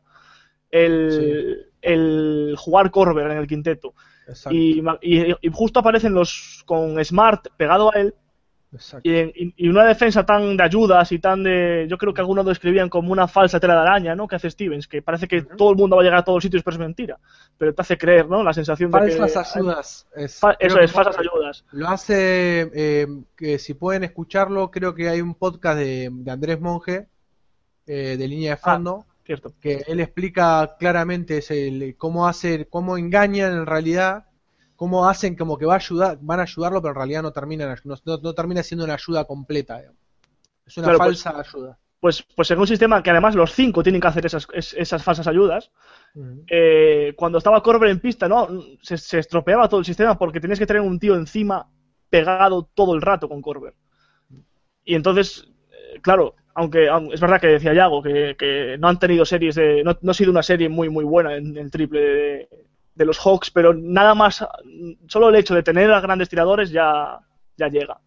S8: el, el jugar Corber en el quinteto.
S7: exacto.
S8: Y, ma- y- y justo aparecen los con Smart pegado a él,
S7: Exacto.
S8: Y, en- y- y una defensa tan de ayudas y tan de... Yo creo que algunos lo describían como una falsa tela de araña, ¿no? Que hace Stevens, que parece que todo el mundo va a llegar a todos los sitios, pero es mentira. Pero te hace creer, ¿no? La sensación de que...
S7: Falsas ayudas. Es,
S8: Fa-
S7: creo
S8: eso
S7: que
S8: es, falsas ayudas.
S7: Lo hace, eh, que si pueden escucharlo, creo que hay un podcast de, de Andrés Monge, eh, de Línea de Fondo,
S8: Cierto.
S7: que él explica claramente ese, el- cómo hace, cómo engañan en realidad, cómo hacen como que va a ayudar, van a ayudarlo, pero en realidad no terminan, no, no, no termina siendo una ayuda completa, digamos. Es una
S8: Claro, pues-
S7: falsa ayuda.
S8: Pues, pues en un sistema que además los cinco tienen que hacer esas, es- esas falsas ayudas,
S7: Ujú.
S8: eh, cuando estaba Corber en pista, ¿no? Se, se estropeaba todo el sistema porque tenías que tener un tío encima pegado todo el rato con Corber. Y entonces, eh, claro, aunque aun- es verdad que decía Yago que, que no han tenido series de... No, no ha sido una serie muy muy buena en el triple de, de los Hawks, pero nada más, solo el hecho de tener a grandes tiradores ya, ya llega.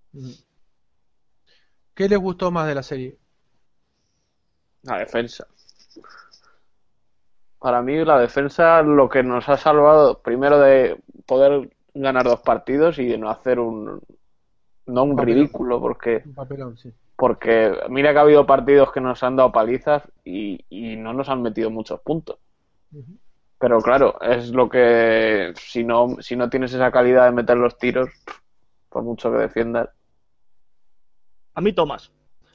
S7: ¿Qué les gustó más de la serie?
S9: La defensa. Para mí la defensa lo que nos ha salvado, primero de poder ganar dos partidos y de no hacer un... No un
S7: papelón.
S9: ridículo, porque
S7: Un papelón, sí.
S9: porque mira que ha habido partidos que nos han dado palizas y, y no nos han metido muchos puntos.
S7: Ujú.
S9: Pero claro, es lo que si no si no tienes esa calidad de meter los tiros, por mucho que defiendas.
S8: A mí Thomas.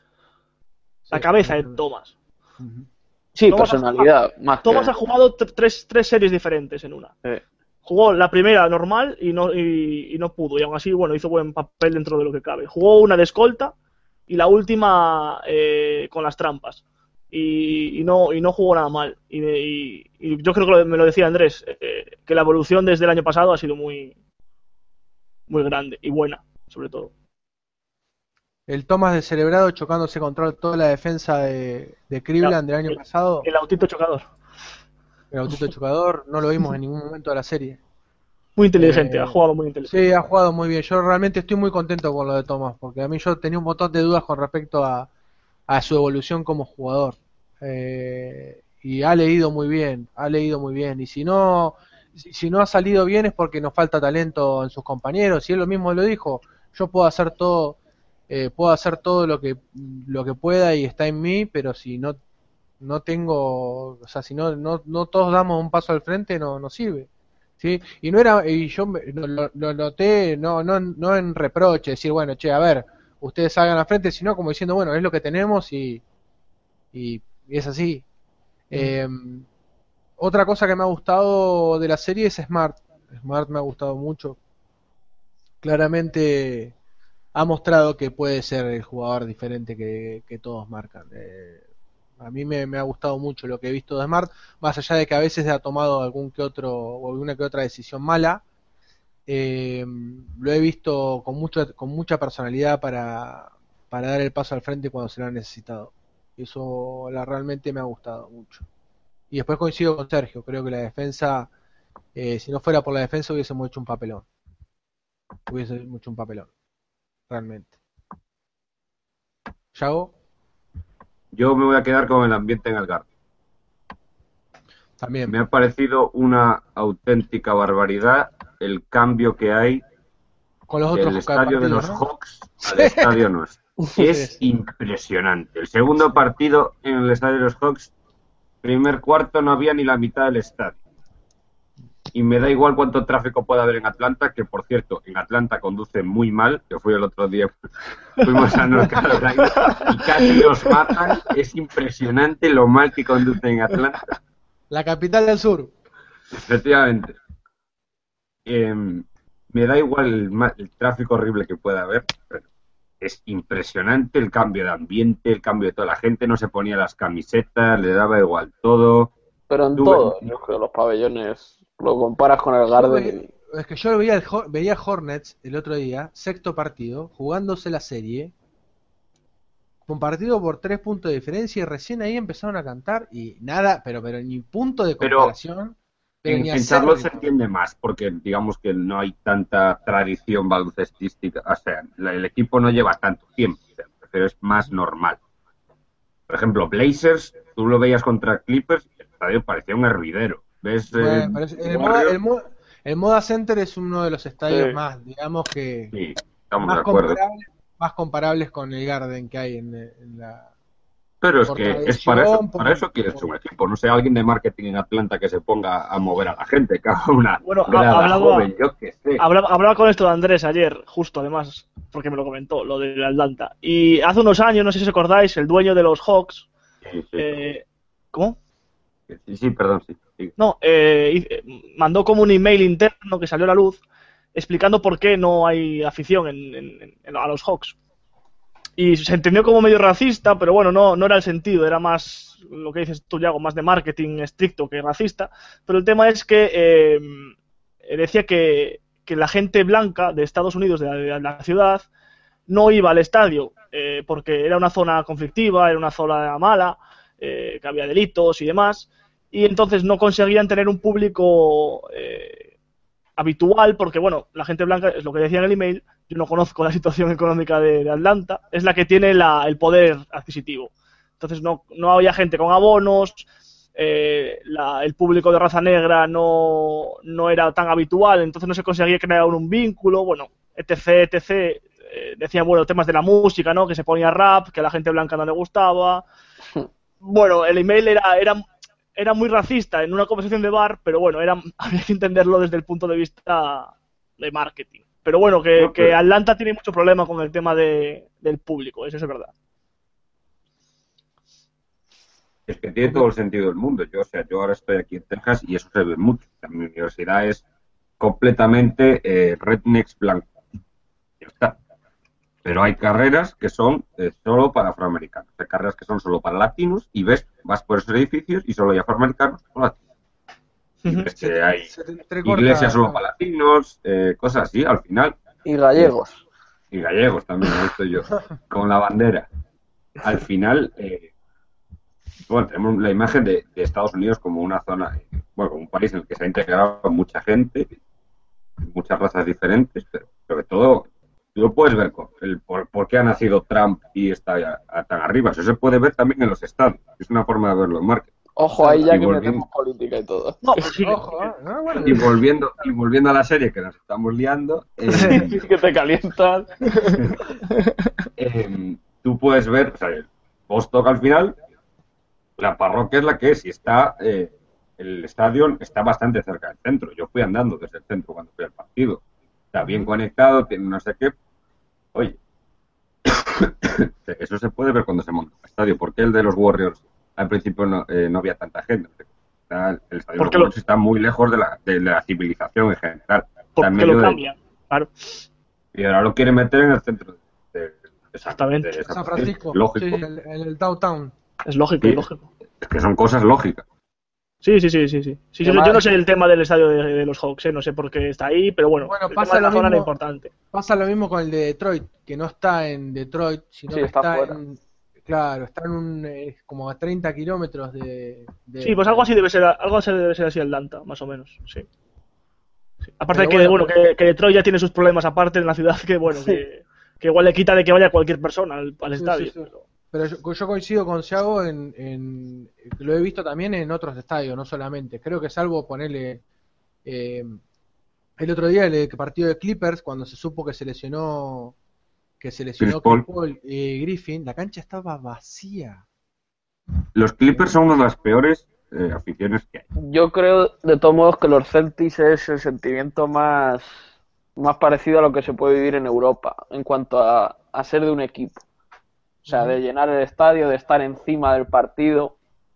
S8: La
S7: Sí,
S8: cabeza de
S7: ujú.
S8: Thomas.
S7: Ujú.
S9: Sí,
S8: Thomas ha
S9: personalidad, más que...
S8: Thomas ha jugado t- tres, tres series diferentes en una.
S9: eh,
S8: Jugó la primera normal y no, y, y no pudo. Y aún así, bueno, hizo buen papel dentro de lo que cabe. Jugó una de escolta y la última eh, con las trampas. Y, y no y no jugó nada mal. Y, y- y yo creo que lo- me lo decía Andrés, eh, que la evolución desde el año pasado ha sido muy, muy grande y buena, sobre todo.
S7: El Thomas descerebrado chocándose contra toda la defensa de, de Cleveland del año pasado.
S8: El autito chocador.
S7: El autito chocador no lo vimos en ningún momento de la serie.
S8: Muy inteligente,
S7: Eh,
S8: ha jugado muy inteligente.
S7: Sí, ha jugado muy bien. Yo realmente estoy muy contento con lo de Thomas, porque a mí yo tenía un montón de dudas con respecto a, a su evolución como jugador. Eh, y ha leído muy bien, ha leído muy bien. Y si no, si, si no ha salido bien es porque nos falta talento en sus compañeros. Y él lo mismo lo dijo. Yo puedo hacer todo, eh, puedo hacer todo lo que lo que pueda y está en mí, pero si no no tengo, o sea, si no no, no todos damos un paso al frente, no no sirve. ¿Sí? Y no era, y yo me- lo, lo- lo noté, no, no, no en reproche, decir, bueno, che, a ver, ustedes salgan al frente, sino como diciendo, bueno, es lo que tenemos y, y, y es así. Eh, otra cosa que me ha gustado de la serie es Smart. Smart me ha gustado mucho. Claramente ha mostrado que puede ser el jugador diferente que, que todos marcan. Eh, a mí me, me ha gustado mucho lo que he visto de Smart, más allá de que a veces ha tomado algún que otro o alguna que otra decisión mala. Eh, lo he visto con mucha con mucha personalidad para, para dar el paso al frente cuando se lo ha necesitado. Y eso la, realmente me ha gustado mucho. Y después coincido con Sergio, creo que la defensa, eh, si no fuera por la defensa hubiésemos hecho un papelón. Hubiese hecho un papelón, realmente. ¿Yago?
S6: Yo me voy a quedar con el ambiente en el Garden.
S7: También.
S6: Me ha parecido una auténtica barbaridad el cambio que hay
S7: Con los
S6: del
S7: otros
S6: estadio de
S7: partidos,
S6: los
S7: ¿no?
S6: Hawks al estadio nuestro. Es
S7: Sí.
S6: impresionante. El segundo partido en el estadio de los Hawks, primer cuarto no había ni la mitad del estadio. Y me da igual cuánto tráfico pueda haber en Atlanta, que por cierto, en Atlanta conduce muy mal, que fui el otro día, fuimos a North Carolina y casi los matan. Es impresionante lo mal que conducen en Atlanta.
S7: La capital del sur.
S6: Efectivamente. Eh, me da igual el, ma- el tráfico horrible que pueda haber, pero es impresionante el cambio de ambiente, el cambio de toda la gente, no se ponía las camisetas, le daba igual todo.
S9: Pero en
S6: Tuve-
S9: todo, yo creo, los pabellones, lo comparas con el Garden.
S7: Es que yo veía, el, Hor- veía Hornets el otro día, sexto partido, jugándose la serie, con partido por tres puntos de diferencia, y recién ahí empezaron a cantar y nada, pero pero ni punto de
S6: Pero
S7: comparación. Pero
S6: En,
S7: ni
S6: en
S7: hacer-
S6: Charlotte se entiende más, porque digamos que no hay tanta tradición baloncestística, o sea, la- el equipo no lleva tanto tiempo, o sea, pero es más normal. Por ejemplo, Blazers, tú lo veías contra Clippers, el estadio parecía un hervidero. ¿Ves?
S7: Bueno,
S6: eh,
S7: pero es- el,
S6: Warriors?
S7: Moda, el, Moda- el Moda Center es uno de los estadios
S6: Sí.
S7: más, digamos que
S6: Sí, estamos
S7: más
S6: de acuerdo.
S7: comparable, más comparables con el Garden que hay en, en la...
S6: Pero es
S7: por
S6: que es
S7: tradición,
S6: para eso,
S7: por-
S6: para eso quieres
S7: por-
S6: un equipo. No sé, alguien de marketing en Atlanta que se ponga a mover a la gente, cada una
S8: Bueno, ha-
S6: grada
S8: hablaba-
S6: joven, yo qué sé.
S8: Hablaba, hablaba con esto de Andrés ayer, justo además, porque me lo comentó, lo del Atlanta. Y hace unos años, no sé si os acordáis, el dueño de los Hawks.
S6: Sí, sí.
S8: Eh, ¿Cómo?
S6: Sí, sí, perdón, sí. sí.
S8: No, eh, hice- mandó como un email interno que salió a la luz explicando por qué no hay afición en, en- en- a los Hawks. Y se entendió como medio racista, pero bueno, no, no era el sentido, era más lo que dices tú, Yago, más de marketing estricto que racista. Pero el tema es que eh, decía que, que la gente blanca de Estados Unidos, de la, de la ciudad, no iba al estadio eh, porque era una zona conflictiva, era una zona mala, eh, que había delitos y demás, y entonces no conseguían tener un público eh, habitual porque, bueno, la gente blanca, es lo que decía en el email, yo no conozco la situación económica de, de Atlanta, es la que tiene la, el poder adquisitivo. Entonces no, no había gente con abonos, eh, la, el público de raza negra no, no era tan habitual, entonces no se conseguía crear un vínculo, bueno, etc, etc. Eh, decían, bueno, temas de la música, ¿no? Que se ponía rap, que a la gente blanca no le gustaba. Bueno, el email era, era, era muy racista en una conversación de bar, pero bueno, era, había que entenderlo desde el punto de vista de marketing. Pero bueno, que,
S6: No, pero-
S8: que Atlanta tiene mucho problema con el tema de, del público, eso es verdad.
S6: Es que tiene todo el sentido del mundo. Yo, o sea, yo ahora estoy aquí en Texas y eso se ve mucho. O sea, mi universidad es completamente eh, rednecks blancos. Ya está. Pero hay carreras que son eh, solo para afroamericanos. Hay carreras que son solo para latinos y ves, vas por esos edificios y solo hay afroamericanos o latinos. Y ves que hay
S7: Se te entrecorta-
S6: iglesias solo para latinos, eh, cosas así, al final.
S9: Y gallegos.
S6: Y gallegos también, ahí estoy yo, con la bandera. Al final, eh, bueno, tenemos la imagen de, de Estados Unidos como una zona, eh, bueno, como un país en el que se ha integrado mucha gente, muchas razas diferentes, pero sobre todo, tú lo puedes ver con el por, por qué ha nacido Trump y está ya, a- tan arriba. Eso se puede ver también en los estadios. Es una forma de verlo en marketing.
S9: Ojo ahí ya
S6: Y
S9: que
S6: volviendo-
S9: metemos política y todo.
S8: No, pues sí,
S7: Ojo, ¿eh? Ah, bueno.
S6: Y volviendo, y volviendo a la serie que nos estamos liando, eh,
S9: Es que te calientas.
S6: eh, tú puedes ver, o sea, el post-talk al final, la parroquia es la que es y está, eh, el estadio está bastante cerca del centro. Yo fui andando desde el centro cuando fui al partido. Está bien conectado, tiene no sé qué. Oye, eso se puede ver cuando se monta el estadio. ¿Por qué el de los Warriors al principio no, eh, no había tanta gente? Está- el estadio de los
S8: Porque lo-
S6: Warriors está muy lejos de la, de la civilización en general. Está en
S8: porque
S6: medio
S8: lo
S6: de-
S8: cambian, claro.
S6: y ahora lo quieren meter en el centro de, de- de San,
S8: Exactamente.
S6: de
S7: San Francisco.
S6: Lógico.
S7: Sí, en, en el downtown.
S8: Es lógico,
S6: Sí.
S8: es lógico.
S6: Es que son cosas lógicas.
S8: Sí, sí, sí, sí, sí. Sí,
S9: ¿Qué
S8: sí,
S9: más?
S8: yo no sé el tema del estadio de, de los Hawks, ¿eh? No sé por qué está ahí, pero bueno,
S7: Bueno,
S8: el
S7: pasa
S8: tema de la
S7: lo
S8: zona era
S7: mismo-
S8: importante.
S7: Pasa lo mismo con el de Detroit, que no está en Detroit, sino
S9: Sí,
S7: que
S9: está
S7: está,
S9: fuera.
S7: en... Claro, está en un, eh, como a treinta kilómetros de, de-
S8: Sí, pues algo así debe ser, algo así debe ser así Atlanta, más o menos, sí. Sí. Aparte de
S7: Pero
S8: que,
S7: bueno,
S8: bueno, que, que Detroit ya tiene sus problemas aparte en la ciudad, que bueno, que, que igual le quita de que vaya cualquier persona al, al
S7: Sí,
S8: estadio.
S7: sí, sí. Pero yo, yo coincido con Thiago en, en... Lo he visto también en otros estadios, no solamente. Creo que salvo ponerle... eh, el otro día el partido de Clippers, cuando se supo que se lesionó... Que se lesionó
S6: Chris Paul.
S7: Chris Paul y Griffin, la cancha estaba vacía.
S6: Los Clippers son una de las peores eh, aficiones que hay.
S9: Yo creo, de todos modos, que los Celtics es el sentimiento más, más parecido a lo que se puede vivir en Europa en cuanto a, a ser de un equipo. O sea, de llenar el estadio, de estar encima del partido.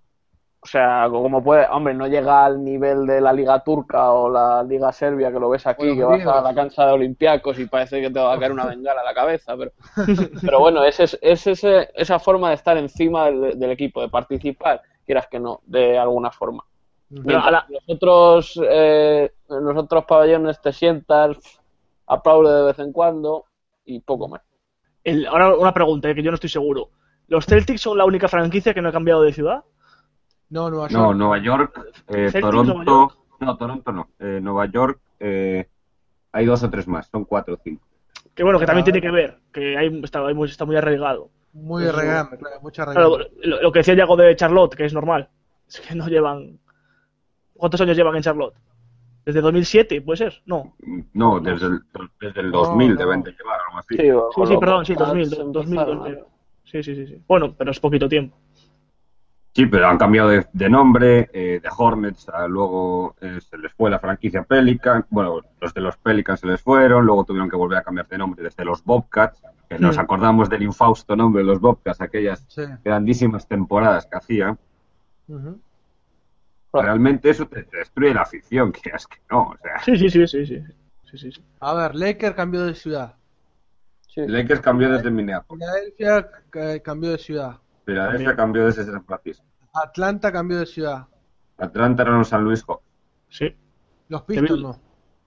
S9: O sea, como puede, hombre, no llega al nivel de la Liga Turca o la Liga Serbia, que lo ves aquí,
S7: Bueno,
S9: que vas
S7: griegos.
S9: a la cancha de Olympiacos y parece que te va a caer una bengala a la cabeza. Pero, pero bueno, es, es, es ese, esa forma de estar encima del, del equipo, de participar, quieras que no, de alguna forma.
S8: Pero a la-
S9: Los otros, eh, en los otros pabellones te sientas, aplaude de vez en cuando y poco más.
S8: El- ahora una pregunta, eh, que yo no estoy seguro. ¿Los Celtics son la única franquicia que no ha cambiado de ciudad?
S7: No, Nueva York.
S6: No, Nueva York, eh,
S8: Celtics,
S6: Toronto...
S8: Nueva York.
S6: No, Toronto no. Eh, Nueva York, eh, hay dos o tres más. Son cuatro o cinco.
S8: Que bueno, que también
S7: Ah.
S8: tiene que ver, que hay, está, hay muy, está muy arraigado.
S7: Muy
S8: Eso-
S7: regame, claro, mucha
S8: Claro,
S7: regame.
S8: lo, lo que decía Yago de Charlotte, que es normal, es que no llevan... ¿Cuántos años llevan en Charlotte? Desde dos mil siete, ¿puede ser? No.
S6: No, desde el, desde el dos mil
S7: No, no.
S6: deben de llevar algo así.
S9: Sí, o
S8: Sí,
S9: con
S8: sí,
S9: los
S8: perdón, sí,
S9: Bobcats
S8: dos mil, dos mil,
S9: empezaron,
S8: dos mil. Sí, sí, sí, sí. Bueno, pero es poquito tiempo.
S6: Sí, pero han cambiado de, de nombre, eh, de Hornets, a luego eh, se les fue la franquicia Pelican, bueno, los de los Pelicans se les fueron, luego tuvieron que volver a cambiar de nombre desde los Bobcats, que nos
S8: Hmm.
S6: acordamos del infausto nombre de los Bobcats, aquellas
S7: Sí.
S6: grandísimas temporadas que hacían.
S7: Ujú.
S6: Realmente eso te, te destruye la afición, que es que no, o sea,
S8: Sí, sí, sí, sí, sí. sí, sí, sí.
S7: A ver, Lakers cambió de ciudad.
S9: Sí.
S6: Lakers cambió desde Minneapolis,
S7: Filadelfia eh, cambió de ciudad.
S6: Filadelfia cambió desde San Francisco,
S7: Atlanta cambió de ciudad.
S6: Atlanta era un San Luis Hawks.
S8: Sí,
S7: Los Pistons
S8: Devil-
S7: no.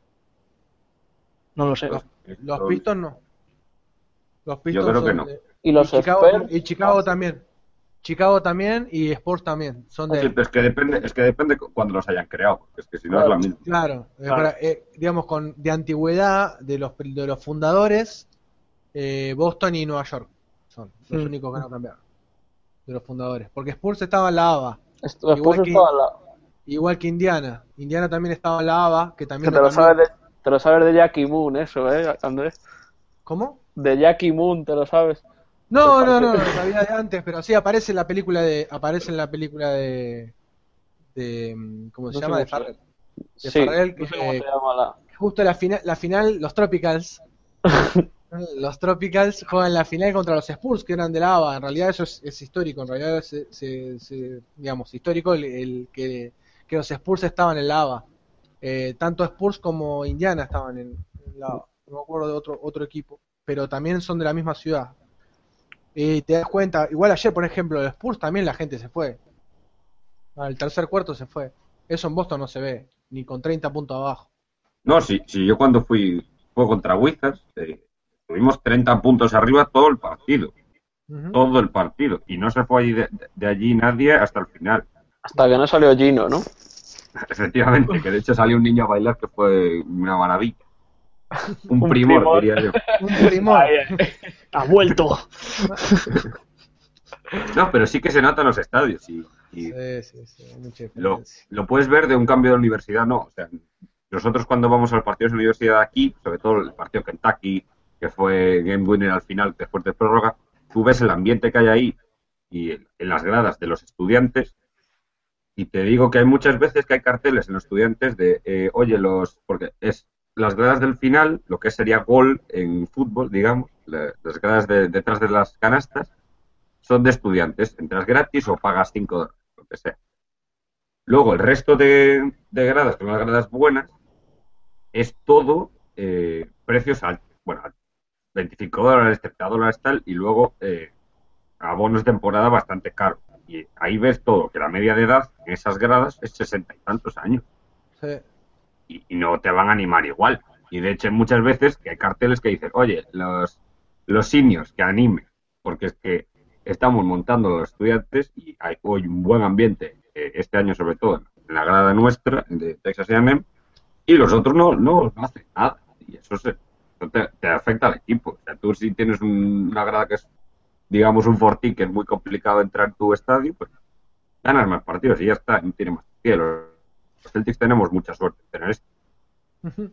S8: no lo sé.
S7: Los, los Pistons no. Los Pistons
S6: creo que
S7: son
S6: no.
S7: de-
S9: Y los
S7: y Chicago,
S9: Spurs.
S7: y Chicago también. Chicago también y Spurs también. Son de
S6: Sí, pero es que depende, es que depende cu- cuando los hayan creado, porque es que si no es la misma.
S7: Claro, eh,
S8: Claro.
S7: para- eh, digamos, con de antigüedad de los, de los fundadores, eh, Boston y Nueva York son los
S8: Mm.
S7: únicos que no cambiaron. De los fundadores. Porque Spurs estaba en la A B A,
S9: Esto- Después
S7: Igual que-
S9: estaba la...
S7: igual que Indiana. Indiana también estaba en la A B A, que
S9: Que
S7: también
S9: te
S7: no
S9: lo,
S7: cambió.
S9: sabes de, te lo sabes de Jackie Moon, eso, ¿eh, Andrés?
S7: ¿Cómo?
S9: De Jackie Moon, te lo sabes.
S7: No,
S9: El
S7: no, no,
S9: partido.
S7: lo sabía de antes, pero sí aparece en la película de. Aparece en la película de. de mm, ¿Cómo se
S9: No sé
S7: llama? De
S9: cómo se-
S7: Farrell. De
S9: Sí,
S7: Farrell,
S9: no sé cómo
S7: que-
S9: se llama la...
S7: Justo la final, la final, los Tropicals. Los Tropicals juegan la final contra los Spurs, que eran de la A B A. En realidad eso es, es histórico. En realidad es, es- es- es, digamos, histórico el, el que, que los Spurs estaban en la A B A. Eh, tanto Spurs como Indiana estaban en, en la A B A. No me acuerdo de otro, otro equipo, pero también son de la misma ciudad. Y te das cuenta, igual ayer, por ejemplo, los Spurs también la gente se fue. Al tercer cuarto se fue. Eso en Boston no se ve, ni con treinta puntos abajo.
S6: No, sí, sí, yo cuando fui fue contra Wizards, eh, tuvimos treinta puntos arriba todo el partido,
S7: Ujú.
S6: todo el partido, y no se fue allí de, de allí nadie hasta el final.
S9: Hasta que no salió Gino, ¿no?
S6: Efectivamente, que de hecho salió un niño a bailar que fue una maravilla. Un,
S9: Un
S6: primor,
S9: primor.
S6: diría yo.
S7: Un primor.
S8: Ay, ay, ha vuelto.
S6: No, pero sí que se nota en los estadios y, y
S7: Sí, sí, sí, hay mucha
S6: lo,
S7: diferencia.
S6: lo puedes ver de un cambio de universidad, no. O sea, nosotros cuando vamos a los partidos de universidad aquí, sobre todo el partido Kentucky, que fue game winner al final después de prórroga, tú ves el ambiente que hay ahí y en las gradas de los estudiantes. Y te digo que hay muchas veces que hay carteles en los estudiantes de, eh, oye, los, porque es las gradas del final, lo que sería gol en fútbol, digamos, la- las gradas de, detrás de las canastas, son de estudiantes, entras gratis o pagas cinco dólares, lo que sea. Luego, el resto de, de gradas, que son las gradas buenas, es todo eh, precios altos. Bueno, veinticinco dólares, treinta dólares, tal, y luego eh, abonos de temporada bastante caros. Y ahí ves todo, que la media de edad en esas gradas es sesenta y tantos años.
S7: Sí.
S6: Y, y no te van a animar igual. Y de hecho, muchas veces que hay carteles que dicen, oye, los, los seniors que animen, porque es que estamos montando los estudiantes y hay hoy un buen ambiente, eh, este año sobre todo, en la grada nuestra, de Texas A and M, y los otros no, no, no hacen nada. Y eso, se, eso te, te afecta al equipo. O sea, tú si tienes un- una grada que es, digamos, un fortín que es muy complicado entrar en tu estadio, pues ganas más partidos y ya está, no tiene más sentido. Los Celtics tenemos mucha suerte en tener esto.
S7: Ujú.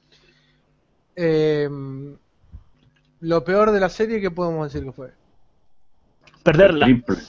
S7: Eh, lo peor de la serie, ¿qué podemos decir que fue?
S8: Perderla.
S6: Triple.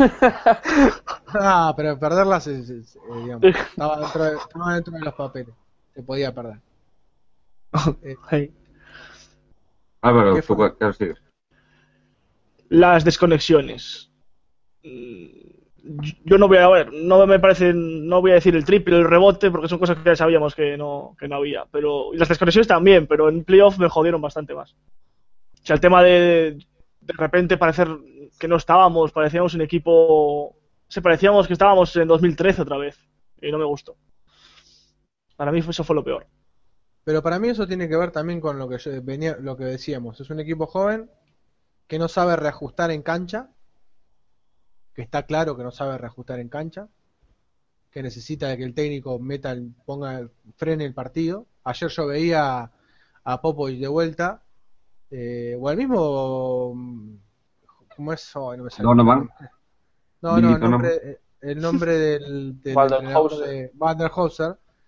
S7: Ah, pero perderla, se, se- se- eh, digamos, estaba, dentro de, estaba dentro de los papeles. Se podía perder. Eh,
S8: Hey.
S6: Álvaro,
S7: ¿Qué
S6: tú,
S7: fue?
S6: ¿qué sigues?
S8: Las desconexiones. Mm, Yo no voy a ver, no me parece, no voy a decir el triple, el rebote, porque son cosas que ya sabíamos que no, que no había. Pero y las desconexiones también, pero en playoff me jodieron bastante más. O sea, el tema de de repente parecer que no estábamos, parecíamos un equipo, se parecíamos que estábamos en dos mil trece otra vez y no me gustó. Para mí eso fue lo peor.
S7: Pero para mí eso tiene que ver también con lo que yo venía, lo que decíamos. Es un equipo joven que no sabe reajustar en cancha, que está claro que no sabe reajustar en cancha, que necesita de que el técnico meta, el- ponga, frene el partido. Ayer yo veía a, a Popovich de vuelta, eh, o al mismo, mm, ¿cómo es? Oh, no me sale.
S6: Donovan.
S7: No,
S6: Billy
S7: no, el
S6: Donovan.
S7: nombre, el nombre del, del
S9: Waldenhauser.
S7: entrenador de Waldenhauser,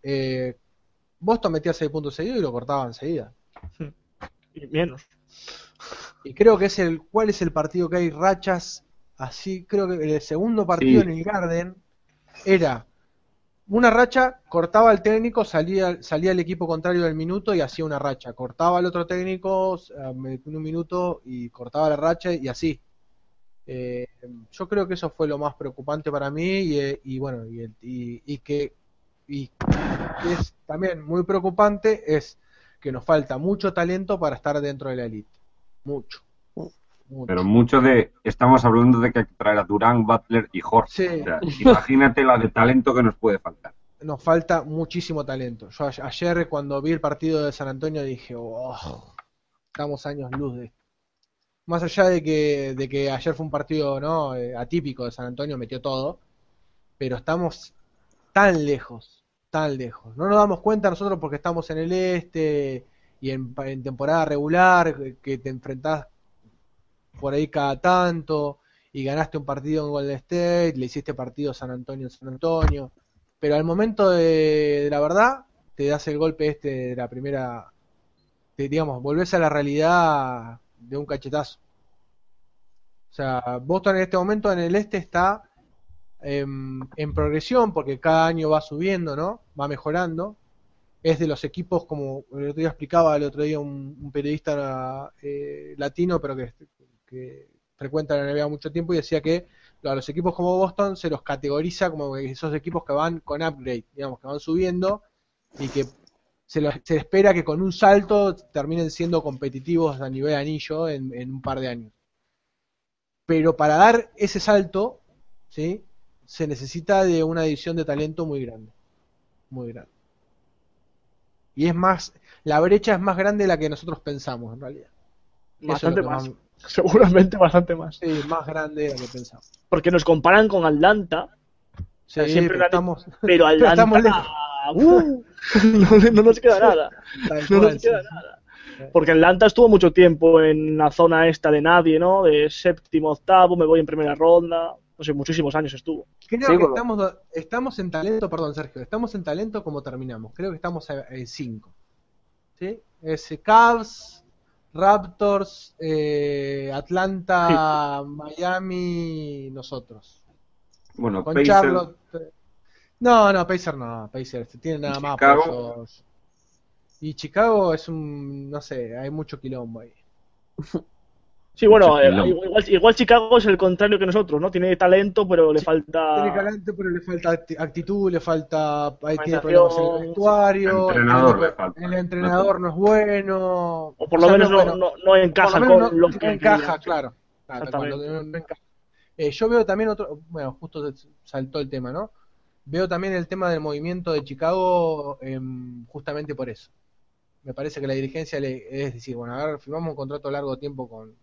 S7: eh, Boston metía seis puntos seguidos y lo cortaba enseguida.
S8: Y menos.
S7: Y creo que es el, ¿cuál es el partido que hay rachas así? Creo que el segundo partido
S6: Sí.
S7: en el Garden era una racha, cortaba el técnico, salía, salía el equipo contrario del minuto y hacía una racha. Cortaba el otro técnico en un minuto y cortaba la racha y así. Eh, yo creo que eso fue lo más preocupante para mí y, y bueno, y, el- y, y que y que es también muy preocupante es que nos falta mucho talento para estar dentro de la elite. Mucho. mucho.
S6: Pero mucho de... Estamos hablando de que hay que traer a Durant, Butler y Horford.
S7: Sí.
S6: O sea, imagínate la de talento que nos puede faltar.
S7: Nos falta muchísimo talento. Yo a- ayer cuando vi el partido de San Antonio dije, oh, estamos años luz de esto. Más allá de que, de que ayer fue un partido, ¿no?, eh, atípico de San Antonio, metió todo, pero estamos tan lejos, tan lejos. No nos damos cuenta nosotros porque estamos en el este y en, en temporada regular, que te enfrentás por ahí cada tanto y ganaste un partido en Golden State, le hiciste partido a San Antonio en San Antonio, pero al momento de, de la verdad te das el golpe este de la primera, te, digamos, volvés a la realidad de un cachetazo. O sea, Boston en este momento en el este está en, en progresión porque cada año va subiendo, ¿no? Va mejorando. Es de los equipos, como el otro día explicaba el otro día un, un periodista eh, latino, pero que, que frecuenta la N B A mucho tiempo, y decía que a los equipos como Boston se los categoriza como esos equipos que van con upgrade, digamos, que van subiendo y que se, lo, se espera que con un salto terminen siendo competitivos a nivel anillo en, en un par de años. Pero para dar ese salto, ¿sí?, se necesita de una adición de talento muy grande, muy grande. Y es más, la brecha es más grande de la que nosotros pensamos en realidad.
S8: Bastante
S7: Eso es
S8: más.
S7: lo que
S8: Seguramente bastante más.
S7: Sí, más grande de lo que pensamos.
S8: Porque nos comparan con Atlanta. O sea,
S7: Sí,
S8: siempre
S7: pero
S8: la-
S7: estamos,
S8: pero
S7: pero
S8: Atlanta
S7: estamos lejos.
S8: ¡uh! no, no nos queda nada.
S7: Tal
S8: No
S7: cual,
S8: nos queda
S7: sí.
S8: nada. Porque Atlanta estuvo mucho tiempo en la zona esta de nadie, ¿no? De séptimo, octavo, me voy en primera ronda. No sé, muchísimos años estuvo.
S7: Creo
S9: Sí,
S7: que
S9: bueno.
S7: estamos, estamos en talento, perdón Sergio, estamos en talento como terminamos. Creo que estamos en cinco. ¿Sí? Es eh, Cavs, Raptors, eh, Atlanta, Miami, nosotros.
S6: Bueno,
S7: Con
S6: Pacers,
S7: Charlotte. eh, No, no, Pacers no, Pacers tiene nada
S6: ¿Y
S7: más
S6: Chicago?
S7: apoyos. Y Chicago es un, no sé, hay mucho quilombo ahí.
S8: Sí, bueno,
S6: Mucho
S8: eh,
S6: quilombo.
S8: igual, igual Chicago es el contrario que nosotros, ¿no? Tiene talento, pero le
S7: Sí,
S8: falta...
S7: Tiene talento, pero le falta acti- actitud, le falta, ahí tiene
S8: Organización,
S7: problemas en el vestuario,
S6: Entrenador
S7: el,
S6: le falta.
S7: el entrenador no es bueno,
S8: O por
S7: o
S8: lo
S7: sea,
S8: menos no,
S7: bueno,
S8: no, no
S7: por
S8: encaja
S7: lo menos
S8: con
S7: no,
S8: lo que
S7: no encaja,
S8: querían.
S7: claro, claro,
S8: Exactamente.
S7: cuando no- no encaja. Eh, yo veo también otro, bueno, justo saltó el tema, ¿no? Veo también el tema del movimiento de Chicago em, justamente por eso. Me parece que la dirigencia le, es decir, bueno, a ver, firmamos un contrato a largo tiempo con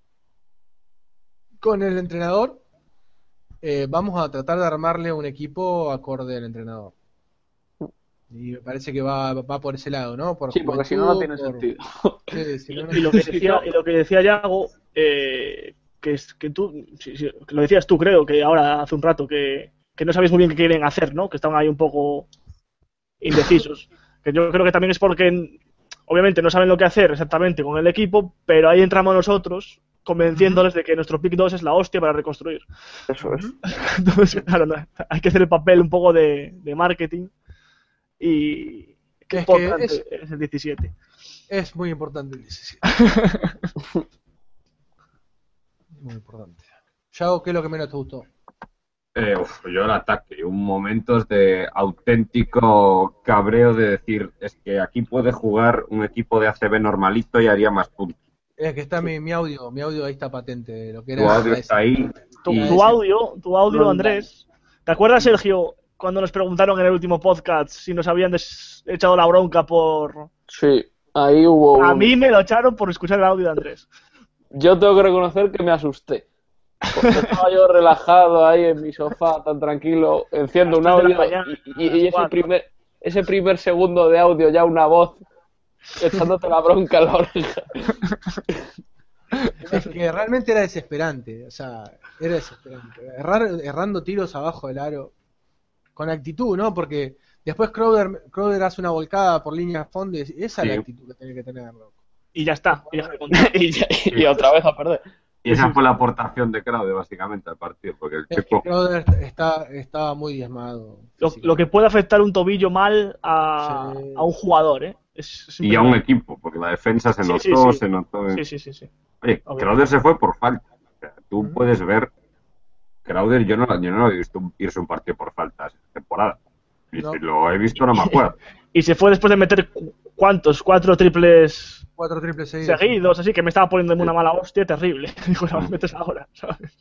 S7: con el entrenador, eh, vamos a tratar de armarle un equipo acorde al entrenador. Y me parece que va, va por ese lado, ¿no? Por
S9: Sí, porque si no, no
S7: juventud,
S9: tiene
S7: por-
S9: sentido.
S7: sí, si no, no-
S8: Y lo que decía, y lo que decía Yago, eh, que es que tú, sí, sí, que lo decías tú, creo, que ahora hace un rato, que, que no sabéis muy bien qué quieren hacer, ¿no? Que estaban ahí un poco indecisos. Que yo creo que también es porque, obviamente, no saben lo que hacer exactamente con el equipo, pero ahí entramos nosotros convenciéndoles de que nuestro pick dos es la hostia para reconstruir.
S9: Eso es.
S8: Entonces, claro, no, hay que hacer el papel un poco de, de marketing y qué
S7: Es que
S8: importante
S7: es-
S8: es el diecisiete.
S7: es muy importante el diecisiete. Muy importante. Yago, ¿qué es lo que menos te gustó?
S6: Eh, uf, yo el ataque, un momentos de auténtico cabreo de decir, es que aquí puede jugar un equipo de A C B normalito y haría más puntos.
S7: Es que está mi, mi audio, mi audio ahí está patente, lo que
S6: Tu
S7: era
S6: audio
S7: ese.
S6: está ahí
S8: Tu,
S6: y
S8: tu audio, tu audio,
S9: No,
S8: Andrés. ¿Te acuerdas, Sergio, cuando nos preguntaron en el último podcast si nos habían des- echado la bronca por...
S9: Sí, ahí hubo
S8: A
S9: un-
S8: mí me lo echaron por escuchar el audio de Andrés.
S9: Yo tengo que reconocer que me asusté. Porque estaba yo relajado ahí en mi sofá, tan tranquilo, enciendo un
S8: A las tres de
S9: audio
S8: la mañana,
S9: y, y- y
S8: a las
S9: ese
S8: cuatro.
S9: primer ese primer segundo de audio ya una voz echándote la bronca en la oreja.
S7: Es que realmente era desesperante, o sea, era desesperante. Errar, errando tiros abajo del aro, con actitud, ¿no? Porque Después Crowder, Crowder hace una volcada por línea a fondo y esa
S6: Sí.
S7: es la actitud que tiene que tener, loco.
S8: Y ya está. Y, deja de contar.
S9: y, y otra vez a perder.
S6: Y esa fue la aportación de Crowder básicamente al partido, porque el
S7: Es que
S6: chico
S7: Crowder está, estaba muy diezmado.
S8: Lo, lo que puede afectar un tobillo mal a,
S7: Sí.
S8: a un jugador, ¿eh? Es, es
S6: y a un
S8: impresionante.
S6: equipo, porque la defensa se
S8: Sí, sí,
S6: notó,
S8: sí.
S6: se notó. en-
S8: Sí, sí, sí, sí.
S6: Oye,
S8: Obvio.
S6: Crowder se fue por falta. O sea, tú
S7: Ujú.
S6: puedes ver, Crowder, yo no, yo no lo he visto irse un partido por faltas esta temporada. Y
S7: No.
S6: si lo he visto, no me acuerdo.
S8: Y se fue después de meter cu- ¿cuántos? Cuatro triples
S7: Cuatro triples seguidos.
S8: seguidos, así que me estaba poniendo en una mala hostia terrible. Digo, no, metes ahora, ¿sabes?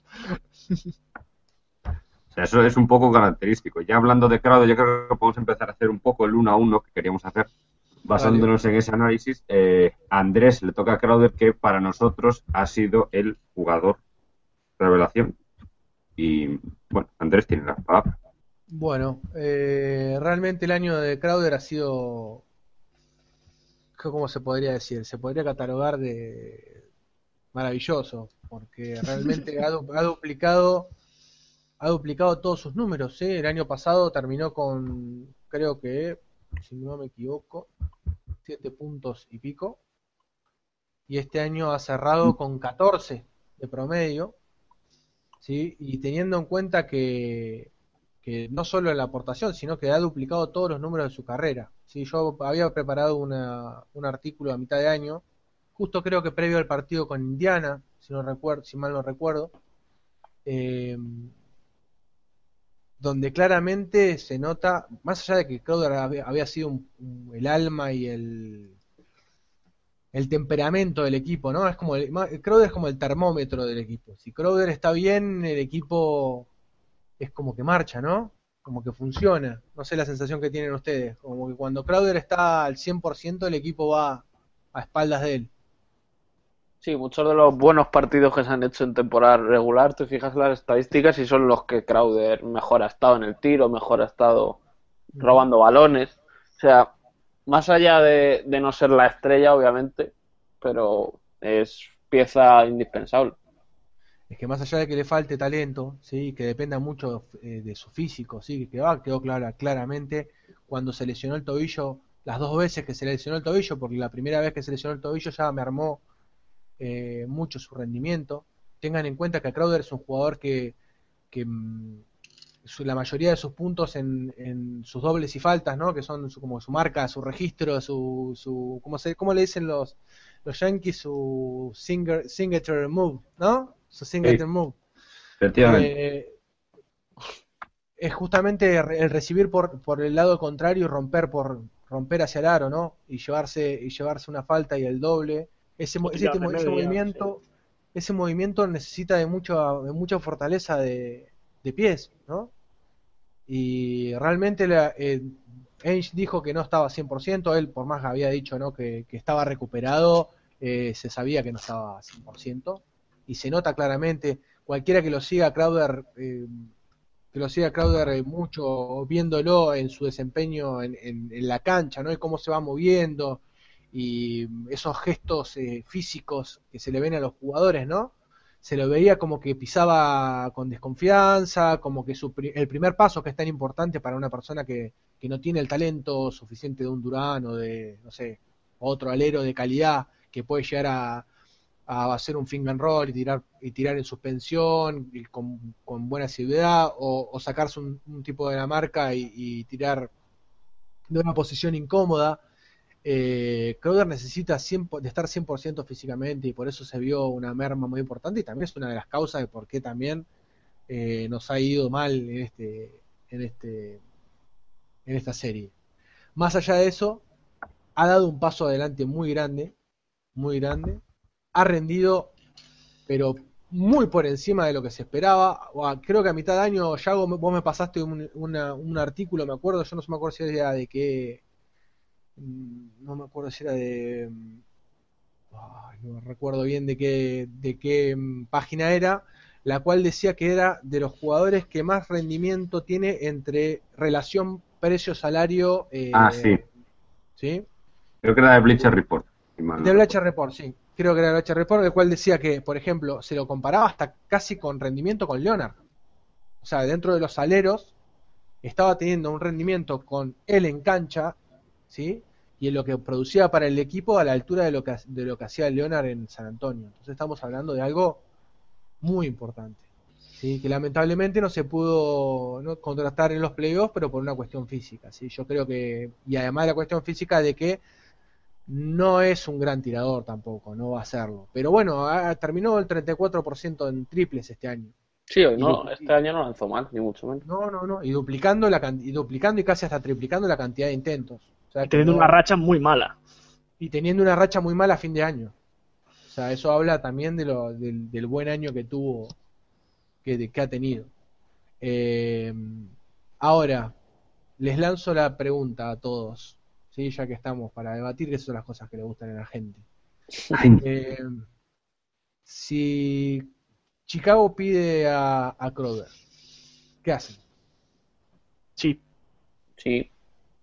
S6: O sea, eso es un poco característico. Ya hablando de Crowder, yo creo que podemos empezar a hacer un poco el uno a uno que queríamos hacer. Basándonos en ese análisis, eh, a Andrés le toca a Crowder, que para nosotros ha sido el jugador revelación. Y bueno, Andrés tiene la palabra.
S7: Bueno, eh, realmente el año de Crowder ha sido, ¿cómo se podría decir? Se podría catalogar de maravilloso, porque realmente ha, du- ha duplicado, ha duplicado todos sus números, ¿eh? El año pasado terminó con, creo que, si no me equivoco, siete puntos y pico, y este año ha cerrado con catorce de promedio, ¿sí? Y teniendo en cuenta que que no solo en la aportación, sino que ha duplicado todos los números de su carrera. Sí, yo había preparado una, un artículo a mitad de año, justo creo que previo al partido con Indiana, si no recuerdo, si mal no recuerdo, eh, donde claramente se nota, más allá de que Crowder había, había sido un- un- el alma y el el temperamento del equipo, ¿no? Es como el, ma- Crowder es como el termómetro del equipo. Si Crowder está bien, el equipo es como que marcha, ¿no? Como que funciona. No sé la sensación que tienen ustedes. Como que cuando Crowder está al cien por ciento, el equipo va a espaldas de él.
S9: Sí, muchos de los buenos partidos que se han hecho en temporada regular, te fijas las estadísticas y son los que Crowder mejor ha estado en el tiro, mejor ha estado robando balones. O sea, más allá de, de no ser la estrella, obviamente, pero es pieza indispensable.
S7: Es que más allá de que le falte talento, sí, que dependa mucho eh, de su físico, sí, que va, quedó clara, claramente cuando se lesionó el tobillo, las dos veces que se lesionó el tobillo, porque la primera vez que se lesionó el tobillo ya me armó eh, mucho su rendimiento. Tengan en cuenta que Crowder es un jugador que, que mm, su- la mayoría de sus puntos en, en sus dobles y faltas, ¿no? Que son su- como su marca, su registro, su, su ¿cómo se, cómo le dicen los los Yankees? Su singer, signature move, ¿no? Su signature
S6: Sí.
S7: move.
S6: Efectivamente.
S7: Eh, es justamente re- el recibir por, por el lado contrario y romper por romper hacia el aro, ¿no? Y llevarse y llevarse una falta y el doble. Ese, mo- ese,
S8: Ya, de
S7: mo- ese
S8: media,
S7: movimiento ese movimiento necesita de mucha de mucha fortaleza de, de pies, ¿no? Y realmente la, eh, Ainge dijo que no estaba cien por ciento, él por más que había dicho, ¿no? que, que estaba recuperado, eh, se sabía que no estaba cien por ciento y se nota claramente. Cualquiera que lo siga a Crowder, eh, que lo siga a Crowder eh, mucho, viéndolo en su desempeño en, en, en la cancha, ¿no? Y cómo se va moviendo y esos gestos eh, físicos que se le ven a los jugadores, ¿no? Se lo veía como que pisaba con desconfianza, como que su pri- el primer paso, que es tan importante para una persona que, que no tiene el talento suficiente de un Durán o de, no sé, otro alero de calidad que puede llegar a, a hacer un finger and roll y tirar, y tirar en suspensión y con, con buena seguridad, o, o sacarse un, un tipo de la marca y, y tirar de una posición incómoda. Eh, Crowder necesita cien por- de estar cien por ciento físicamente y por eso se vio una merma muy importante y también es una de las causas de por qué también eh, nos ha ido mal en este en este en esta serie. Más allá de eso, ha dado un paso adelante muy grande, muy grande, ha rendido pero muy por encima de lo que se esperaba. O a- creo que a mitad de año, Yago, me- vos me pasaste un, una- un artículo, me acuerdo, yo no me acuerdo si era de qué, mm, no me acuerdo si era de, mm, ay, no recuerdo bien de qué, de qué mm, página era, la cual decía que era de los jugadores que más rendimiento tiene entre relación precio-salario. Eh,
S6: Ah, sí.
S7: ¿sí?
S6: Creo que era de Bleacher Report. si mal no
S7: De
S6: recuerdo.
S7: Bleacher Report, sí. Creo que era de Bleacher Report, el cual decía que, por ejemplo, se lo comparaba hasta casi con rendimiento con Leonard. O sea, dentro de los aleros, estaba teniendo un rendimiento con él en cancha, ¿sí? Y en lo que producía para el equipo a la altura de lo que, de lo que hacía Leonard en San Antonio. Entonces estamos hablando de algo muy importante, ¿sí? Que lamentablemente no se pudo no contratar en los playoffs, pero por una cuestión física, ¿sí? Yo creo que, y además la cuestión física de que no es un gran tirador tampoco, no va a serlo. Pero bueno, ha, terminó el treinta y cuatro por ciento en triples este año.
S9: Sí, no, este año no lanzó mal, ni mucho menos.
S7: No, no, no, y duplicando la y duplicando y casi hasta triplicando la cantidad de intentos. O sea,
S8: y teniendo
S7: no,
S8: una racha muy mala.
S7: Y teniendo una racha muy mala a fin de año. O sea, eso habla también de lo, del, del buen año que tuvo, que, de, que ha tenido. Eh, ahora, les lanzo la pregunta a todos, ¿sí? Ya que estamos para debatir, que esas son las cosas que le gustan a la gente. Eh, si Chicago pide a, a Crowder, ¿qué hacen?
S8: Sí.
S9: Sí.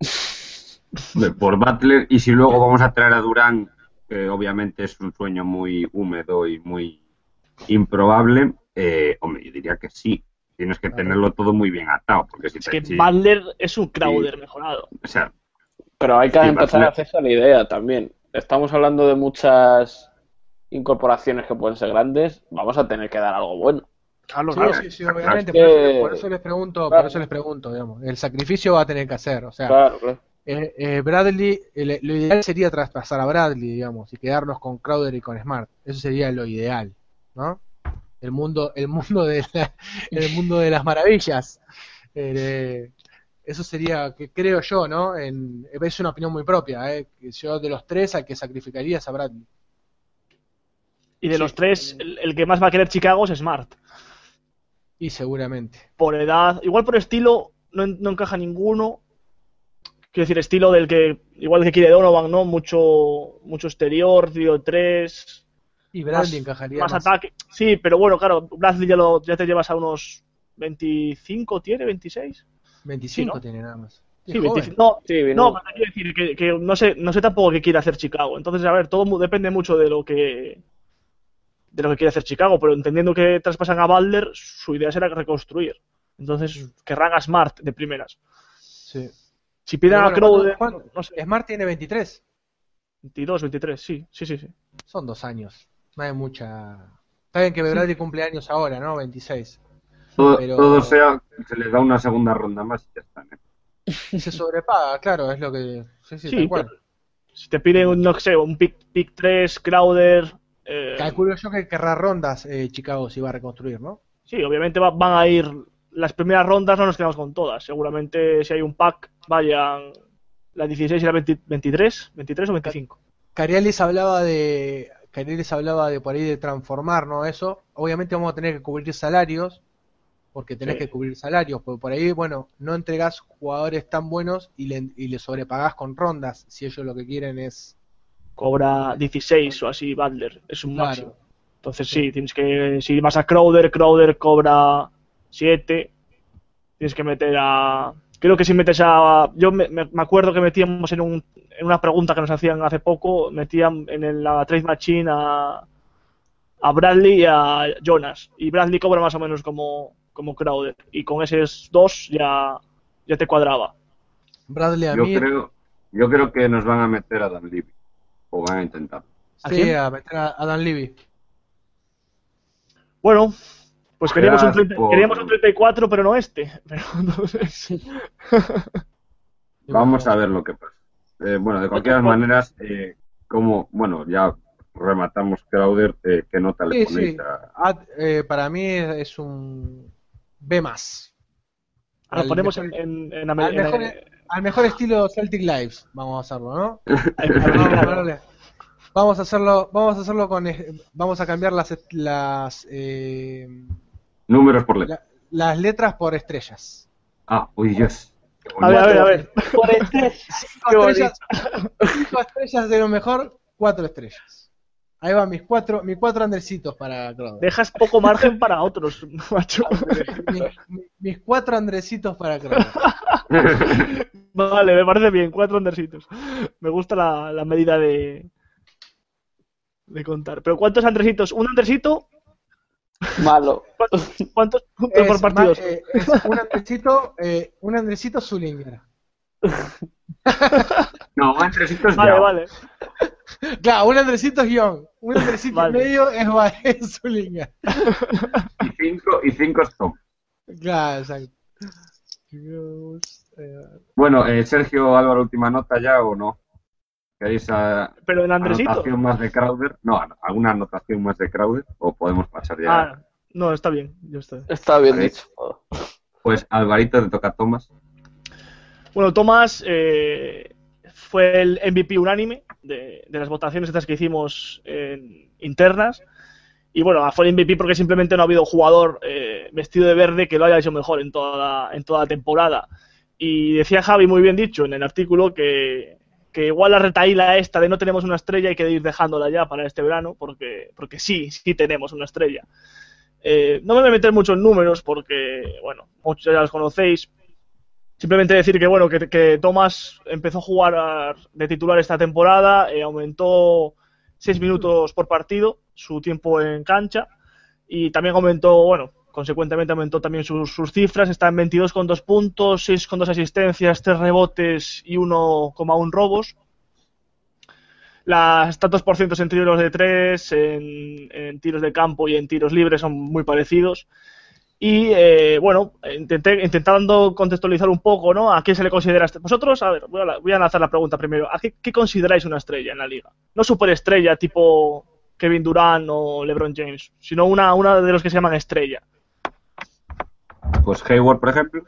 S6: Por Butler, y si luego vamos a traer a Durant, que obviamente es un sueño muy húmedo y muy improbable, eh, hombre, yo diría que sí. Tienes que tenerlo todo muy bien atado. Porque si
S8: es
S6: te,
S8: que
S6: si,
S8: Butler es un Crowder
S6: sí,
S8: mejorado.
S6: O sea,
S9: pero hay que
S6: sí,
S9: empezar
S6: Butler,
S9: a hacerse la idea también. Estamos hablando de muchas incorporaciones que pueden ser grandes. Vamos a tener que dar algo bueno.
S8: Claro,
S7: Sí,
S8: claro.
S7: sí, sí, obviamente.
S9: que-
S7: Por, eso, por eso les pregunto,
S9: Claro.
S7: por eso les pregunto, digamos, el sacrificio va a tener que hacer, o sea,
S9: Claro, claro.
S7: eh, eh, Bradley, el- lo ideal sería traspasar a Bradley, digamos, y quedarnos con Crowder y con Smart. Eso sería lo ideal, ¿no? El mundo, el mundo de la- el mundo de las maravillas. Eh, eso sería, que creo yo, ¿no? En, es una opinión muy propia, ¿eh? Que yo de los tres al que sacrificaría es a Bradley.
S8: Y de
S7: Sí.
S8: los tres, el, el que más va a querer Chicago es Smart.
S7: Y seguramente.
S8: Por edad, igual por estilo, no, en- no encaja ninguno. Quiero decir, estilo del que, igual que quiere Donovan, ¿no? Mucho, mucho exterior, tiro tres.
S7: Y Bradley
S8: más,
S7: encajaría
S8: más
S7: más.
S8: ataque. Sí, pero bueno, claro, Bradley ya, lo, ya te llevas a unos veinticinco, ¿tiene? ¿veintiséis?
S7: veinticinco
S8: Sí, ¿no?
S7: tiene nada más.
S8: Sí,
S7: Es joven.
S8: veinticinco. No,
S9: Sí, vino-
S8: no, pero te quiero decir que, que no sé, no sé tampoco qué quiere hacer Chicago. Entonces, a ver, todo mu- depende mucho de lo que de lo que quiere hacer Chicago, pero entendiendo que traspasan a Butler, su idea será reconstruir. Entonces, querrán a Smart de primeras.
S7: Sí.
S8: Si piden
S7: Pero
S8: a
S7: bueno,
S8: Crowder,
S7: ¿cuánto- cuánto?
S8: no sé,
S7: Smart tiene veintitrés.
S8: veintidós, veintitrés, sí, sí, sí, sí.
S7: Son dos años. No hay mucha. Está bien que Bradley cumple años ahora, ¿no? veintiséis.
S6: todo,
S7: Pero-
S6: todo sea, se les da una segunda ronda más y ya está. ¿eh?
S7: Se sobrepaga, claro, es lo que. Sí, sí,
S8: Sí,
S7: tal cual.
S8: pero si te piden, un, no sé, un pick, pick tres, Crowder... eh,
S7: Calculo yo que querrá rondas eh, Chicago si va a reconstruir, ¿no?
S8: sí, obviamente va- van a ir... Las primeras rondas no nos quedamos con todas. Seguramente si hay un pack, vayan la dieciséis y la veinte, veintitrés, veintitrés o veinticinco.
S7: Carialis hablaba de. Carialis hablaba de por ahí de transformar, ¿no? Eso. Obviamente vamos a tener que cubrir salarios. Porque tenés
S8: Sí.
S7: que cubrir salarios. Porque por ahí, bueno, no entregás jugadores tan buenos y le, y le sobrepagás con rondas. Si ellos lo que quieren es.
S8: Cobra dieciséis o así Butler, es un
S7: Claro.
S8: máximo. Entonces sí, tienes que... Si vas a Crowder, Crowder cobra siete. Tienes que meter a... Creo que si metes a... Yo me, me- me acuerdo que metíamos en, un, en una pregunta que nos hacían hace poco, metían en el- la Trade Machine a, a Bradley y a Jonas. Y Bradley cobra más o menos como, como Crowder. Y con esos dos ya, ya te cuadraba.
S7: Bradley a
S6: Yo
S7: mí.
S6: creo, yo creo que nos van a meter a Dan Levy. O van a intentar.
S8: ¿A
S7: Sí,
S8: quién?
S7: a meter a, a Dan Levy.
S8: Bueno, pues queríamos un, treinta,
S6: por-
S8: queríamos un treinta y cuatro, pero no este. Pero entonces...
S6: Vamos a ver lo que pasa. Eh, bueno, de cualquier manera, eh, como, bueno, ya rematamos Crowder, eh, ¿qué nota le
S7: Sí,
S6: ponéis
S7: sí.
S6: a-
S7: Ah, eh, para mí es un B más.
S8: Lo
S7: Al
S8: ponemos
S7: mejor-
S8: en, en, en,
S7: al,
S8: en-
S7: mejor,
S8: en-
S7: al mejor estilo Celtic Lives, vamos a hacerlo, ¿no?
S8: en-
S7: Vamos a ponerle- Vamos a hacerlo, vamos a hacerlo con, eh, vamos a cambiar las las eh,
S6: números por letra?
S7: la- las letras por estrellas.
S6: Ah, uy, Dios. Qué
S8: A ver, a ver, a ver.
S9: Por estrés.
S7: Cinco
S9: Qué
S7: estrellas, cinco estrellas de lo mejor, cuatro estrellas. Ahí van mis cuatro, mis cuatro andresitos para Crowder.
S8: Dejas poco margen para otros, macho.
S7: Mis, mis- mis cuatro andresitos para Crowder.
S8: Vale, me parece bien, cuatro andresitos. Me gusta la, la medida de, de contar. Pero ¿cuántos andresitos? ¿Un andresito?
S9: Malo.
S8: ¿Cuántos, cuántos puntos
S7: Es,
S8: por partido?
S7: ma- eh, es un Andresito, eh, un Andresito Zulinger.
S6: No, un Andresito es
S8: Vale,
S6: Yao.
S8: vale.
S7: Claro, un Andresito es Young, un Andresito
S8: Vale.
S7: y medio es, Va- es Zulinger.
S6: Y cinco, y cinco es Tom.
S7: Claro, exacto. Dios, eh,
S6: Bueno, eh, Sergio Álvaro, última nota ya o no. ¿Queréis a,
S8: Pero en Andresito.
S6: anotación más de Crowder? No, an- ¿alguna anotación más de Crowder? ¿O podemos pasar ya?
S8: Ah, no, está bien. Yo estoy.
S9: Está bien
S6: Vale.
S9: dicho.
S6: Pues Alvarito te toca a Tomás.
S8: Bueno, Tomás eh, fue el M V P unánime de, de las votaciones estas que hicimos en- internas. Y bueno, fue el M V P porque simplemente no ha habido jugador eh, vestido de verde que lo haya hecho mejor en toda la, en toda la temporada. Y decía Javi, muy bien dicho en el artículo, que, que igual la retaíla esta de no tenemos una estrella hay que ir dejándola ya para este verano, porque, porque sí, sí tenemos una estrella. Eh, no me voy a meter mucho en números porque, bueno, muchos ya los conocéis. Simplemente decir que, bueno, que, que Tomás empezó a jugar a- de titular esta temporada, eh, aumentó seis minutos por partido su tiempo en cancha y también aumentó, bueno, consecuentemente aumentó también sus, sus cifras, está en veintidós coma dos puntos, seis coma dos asistencias, tres rebotes y uno coma uno robos. Las tantos por cientos en tiros de tres, en, en tiros de campo y en tiros libres son muy parecidos. Y eh, bueno, intenté, intentando contextualizar un poco, ¿no? ¿A quién se le considera estrella? Vosotros, a ver, voy a, voy a lanzar la pregunta primero. ¿A qué, qué consideráis una estrella en la liga? No superestrella tipo Kevin Durant o LeBron James, sino una, una de los que se llaman estrella.
S6: Pues Hayward, por ejemplo.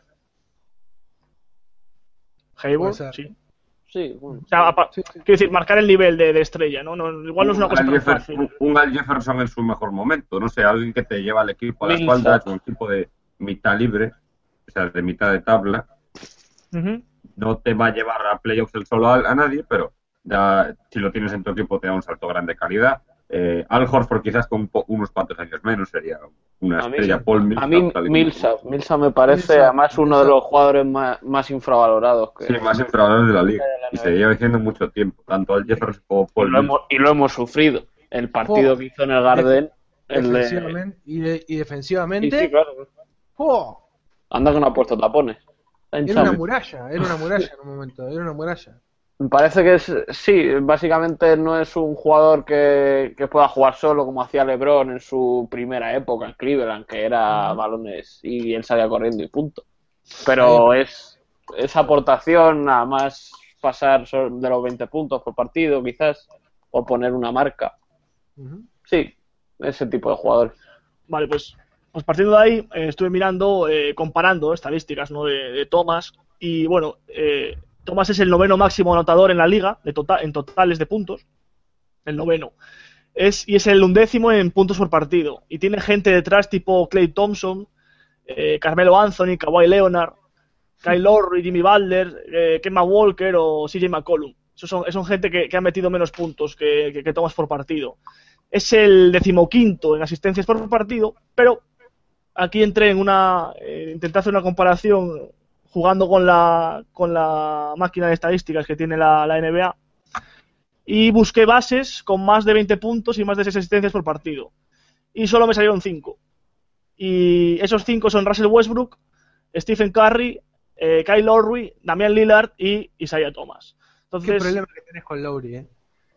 S8: Hayward,
S7: ser.
S8: sí.
S9: Sí, bueno.
S8: O sea, apa-
S7: Sí, sí.
S8: quiero decir, marcar el nivel de, de estrella, ¿no? no igual no es una
S6: Un
S8: cosa
S6: Al
S8: tan
S6: Jeffer-
S8: fácil.
S6: un- un Al Jefferson en su mejor momento. No sé, alguien que te lleva al equipo a la
S9: Millsap.
S6: espalda, con un tipo de mitad libre, o sea, de mitad de tabla.
S8: Ujú.
S6: No te va a llevar a playoffs el solo a, a nadie, pero da- si lo tienes en tu equipo te da un salto grande de calidad. Eh, Al Horford quizás con un po- unos cuantos años menos sería una
S9: A mí
S6: estrella.
S9: sí.
S6: Paul Millsap,
S9: A mí
S6: tal y como-
S9: Millsap, Millsap me parece
S7: Millsap,
S9: además uno de
S7: Millsap.
S9: los jugadores más, más infravalorados que
S6: Sí, más infravalorados de la liga.
S9: de la
S6: Y
S9: N B A.
S6: se lleva diciendo mucho tiempo, tanto Al Jefferson como
S9: y,
S6: Paul
S9: lo
S6: Millsap.
S9: hemos, y lo hemos sufrido. El partido
S7: Oh.
S9: que hizo en el Garden, el de...
S7: defensivamente, y, de- y
S9: Sí,
S7: defensivamente,
S9: sí, claro.
S7: ¡oh!
S9: Anda que no ha puesto tapones. Está
S7: Era
S9: hinchado.
S7: una muralla, era una muralla en un momento, era una muralla.
S9: Me parece que es, sí, básicamente no es un jugador que, que pueda jugar solo como hacía LeBron en su primera época en Cleveland, que era balones y él salía corriendo y punto. Pero es esa aportación, nada más pasar so- de los veinte puntos por partido, quizás, o poner una marca.
S7: Ujú.
S9: Sí, ese tipo de jugadores.
S8: Vale, pues, pues partiendo de ahí, eh, estuve mirando, eh, comparando estadísticas, ¿no? de, de Thomas. Y bueno, eh, Thomas es el noveno máximo anotador en la liga, de total, en totales de puntos. El noveno. Es, y es el undécimo en puntos por partido. Y tiene gente detrás tipo Klay Thompson, eh, Carmelo Anthony, Kawhi Leonard, Kyle Lowry, Jimmy Butler, eh, Kemba Walker o C J McCollum. Esos son, son gente que, que ha metido menos puntos que, que, que Thomas por partido. Es el decimoquinto en asistencias por partido, pero aquí entré en una... Eh, intenté hacer una comparación jugando con la, con la máquina de estadísticas que tiene la, la N B A y busqué bases con más de veinte puntos y más de seis asistencias por partido. Y solo me salieron cinco. Y esos cinco son Russell Westbrook, Stephen Curry, eh, Kyle Lowry, Damian Lillard y Isaiah Thomas.
S7: Qué
S8: Entonces,
S7: problema que tenés con Lowry, eh.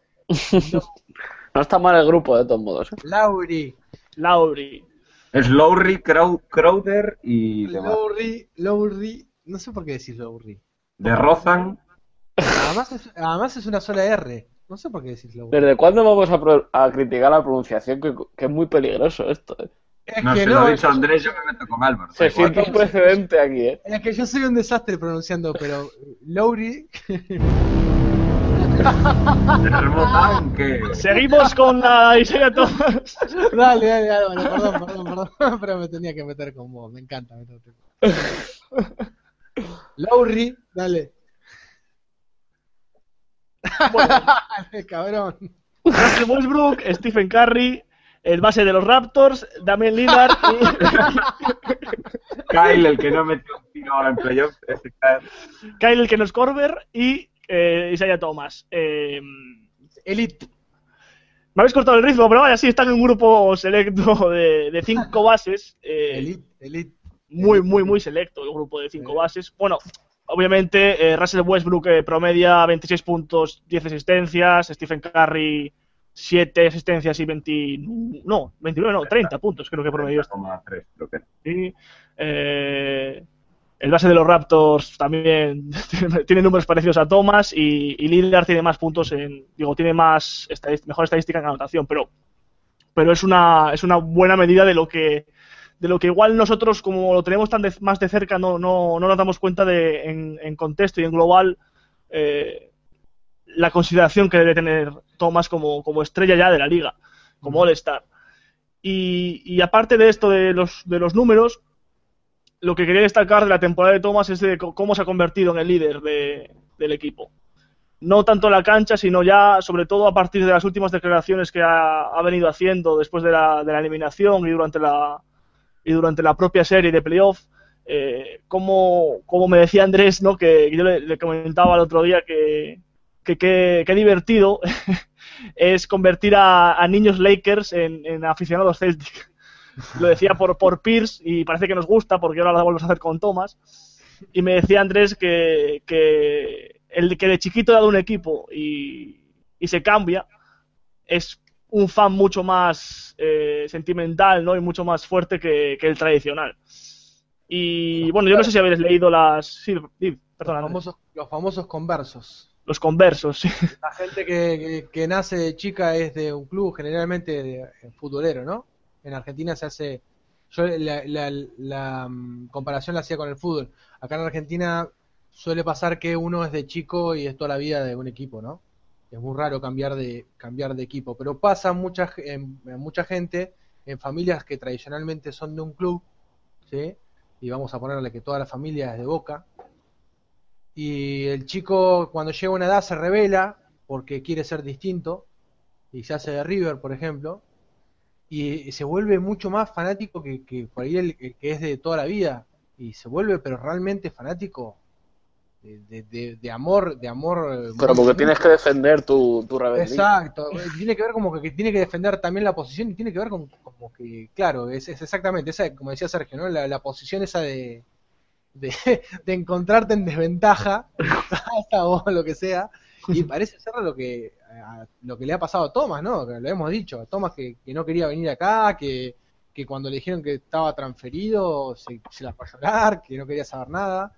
S9: No está mal el grupo, de todos modos. ¿eh?
S7: Lowry,
S8: Lowry.
S6: Es Lowry, Crow- Crowder y demás.
S7: Lowry, Lowry, no sé por qué decís Lowry.
S6: De Rozan.
S7: Además es, además es una sola R, no sé por qué decís Lowry.
S9: ¿Desde cuándo vamos a, pro- a criticar la pronunciación? Que, que es muy peligroso esto. ¿eh?
S7: Es
S6: No,
S7: que
S6: se
S7: no,
S6: lo ha
S7: es,
S6: dicho Andrés, yo me meto con Álvaro.
S9: Se
S6: Da igual.
S9: siente un precedente aquí, ¿eh?
S7: es que yo soy un desastre pronunciando, pero Lowry,
S6: El botán que...
S8: Seguimos con la Isaiah Thomas.
S7: dale, dale, dale, bueno, perdón, perdón, perdón, pero me tenía que meter con vos, me encanta meterte. Lowry, dale. Dale, cabrón.
S8: Russell Westbrook, Stephen Curry, el base de los Raptors, Damian Lillard y
S6: Kyle, el que no metió un tiro ahora en playoffs. Ese Kyle.
S8: Kyle, el que no es Korver, y eh, Isaiah Thomas. Eh,
S7: Elite.
S8: Me habéis cortado el ritmo, pero vaya, sí, están en un grupo selecto de, de cinco bases. Eh,
S7: Elite, elite.
S8: Muy, muy, muy selecto el grupo de cinco bases. Bueno, obviamente eh, Russell Westbrook eh, promedia veintiséis puntos, diez asistencias, Stephen Curry siete asistencias y veinte, no, veintinueve, no, treinta puntos creo que promedió.
S6: treinta coma tres, creo que.
S8: Sí. Eh, el base de los Raptors también tiene números parecidos a Thomas y, y Lillard tiene más puntos en, digo, tiene más estadística, mejor estadística en anotación, pero, pero es una, es una buena medida de lo que de lo que igual nosotros, como lo tenemos tan de, más de cerca, no, no, no nos damos cuenta de en, en contexto y en global eh, la consideración que debe tener Thomas como, como estrella ya de la liga, como All-Star. Y, y aparte de esto de los, de los números, lo que quería destacar de la temporada de Thomas es de cómo se ha convertido en el líder de, del equipo. No tanto en la cancha, sino ya, sobre todo, a partir de las últimas declaraciones que ha, ha venido haciendo después de la, de la eliminación y durante la, y durante la propia serie de playoff. Eh, como, como me decía Andrés, ¿no? Que yo le, le comentaba el otro día que que qué divertido es convertir a, a niños Lakers en, en aficionados Celtic. Lo decía por, por Pierce y parece que nos gusta porque ahora lo volvemos a hacer con Thomas. Y me decía Andrés que, que el que de chiquito ha dado un equipo y, y se cambia es un fan mucho más eh, sentimental, ¿no? Y mucho más fuerte que, que el tradicional. Y bueno, yo no sé si habéis leído las... Sí, sí, perdón,
S7: los, famosos, los famosos conversos.
S8: Los conversos, sí.
S7: La gente que, que, que nace de chica es de un club generalmente de, de futbolero, ¿no? En Argentina se hace... Yo la, la, la, la comparación la hacía con el fútbol. Acá en Argentina suele pasar que uno es de chico y es toda la vida de un equipo, ¿no? Es muy raro cambiar de cambiar de equipo, pero pasa mucha, en, en mucha gente en familias que tradicionalmente son de un club, ¿sí? Y vamos a ponerle que toda la familia es de Boca. Y el chico cuando llega a una edad se revela porque quiere ser distinto y se hace de River, por ejemplo, y se vuelve mucho más fanático que, que por ahí el, el que es de toda la vida, y se vuelve pero realmente fanático de, de, de, de amor, de amor.
S9: Pero porque tienes que defender tu, tu rebeldía.
S7: Exacto, tiene que ver como que, que tiene que defender también la posición y tiene que ver con, como que, claro, es, es exactamente esa, como decía Sergio, ¿no? La, la posición esa de De, de encontrarte en desventaja hasta vos, lo que sea, y parece ser lo que a, lo que le ha pasado a Thomas, ¿no? Que lo hemos dicho, a Thomas que, que no quería venir acá, que, que cuando le dijeron que estaba transferido se, se la fue a llorar, que no quería saber nada,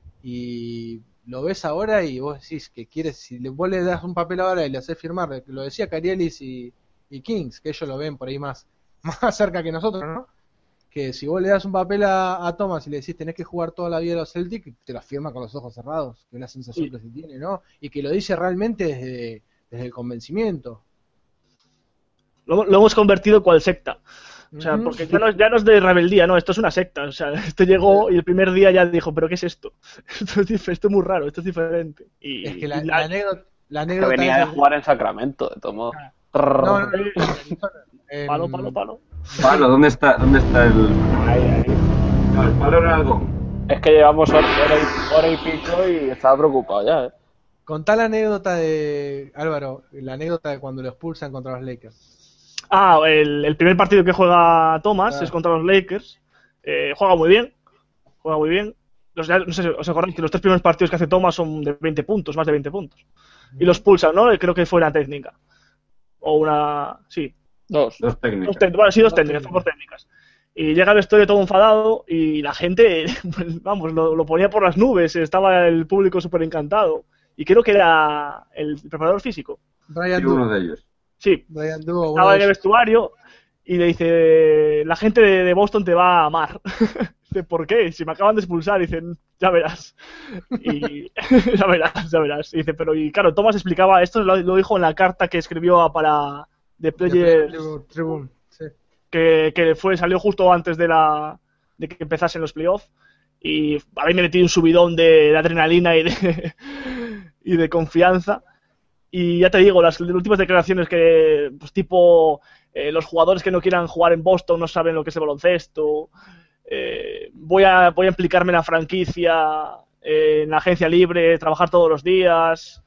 S7: y lo ves ahora y vos decís que quieres, si le, vos le das un papel ahora y le haces firmar, lo decía Carielis y, y Kings, que ellos lo ven por ahí más, más cerca que nosotros, ¿no? Que si vos le das un papel a, a Thomas y le decís tenés que jugar toda la vida a los Celtics, te lo firma con los ojos cerrados, que es la sensación sí. que se tiene, ¿no? Y que lo dice realmente desde, desde el convencimiento.
S8: Lo, lo hemos convertido cual secta. O sea, porque ya no, ya no es de rebeldía, no, esto es una secta. O sea, este llegó y el primer día ya dijo, ¿pero qué es esto? Esto es, dif- esto es muy raro, esto es diferente. Y,
S7: es que la,
S8: y
S7: la, la anécdota, la anécdota
S9: que venía
S7: es
S9: de jugar en Sacramento, de tomo.
S7: No, no, no,
S8: en... Palo, palo, palo.
S6: Palo, ¿dónde está, dónde está el...? Ahí, ahí. No, el palo era algo.
S9: Es que llevamos hora y, hora y pico y estaba preocupado ya, ¿eh?
S7: Contá la anécdota de... Álvaro, la anécdota de cuando lo expulsan contra los Lakers.
S8: Ah, el, el primer partido que juega Thomas ah. es contra los Lakers. Eh, juega muy bien. Juega muy bien. Los, no sé si os acordáis que los tres primeros partidos que hace Thomas son de veinte puntos, más de veinte puntos. Y los expulsan, ¿no? Creo que fue una técnica. O una... Sí.
S9: Dos.
S6: Dos técnicas.
S8: Dos ten... Bueno, sí, dos, dos técnicas, técnicas. Dos técnicas. Y llega el vestuario todo enfadado y la gente, pues, vamos, lo, lo ponía por las nubes. Estaba el público súper encantado. Y creo que era el preparador físico.
S7: Brian
S6: sí, uno de ellos.
S8: Sí.
S7: Brian Duo,
S8: estaba en el vestuario y le dice, la gente de, de Boston te va a amar. Dice, ¿por qué? Si me acaban de expulsar. Dicen, ya verás. Y ya verás, ya verás. Y dice, pero y claro, Thomas explicaba, esto lo, lo dijo en la carta que escribió para The Players
S7: Tribune, sí.
S8: que, que fue, salió justo antes de la de que empezasen los playoffs. Y habéis metido un subidón de, de adrenalina y de, y de confianza. Y ya te digo, las, las últimas declaraciones que, pues tipo, eh, los jugadores que no quieran jugar en Boston no saben lo que es el baloncesto. Eh, voy a voy a implicarme en la franquicia, eh, en la agencia libre, trabajar todos los días.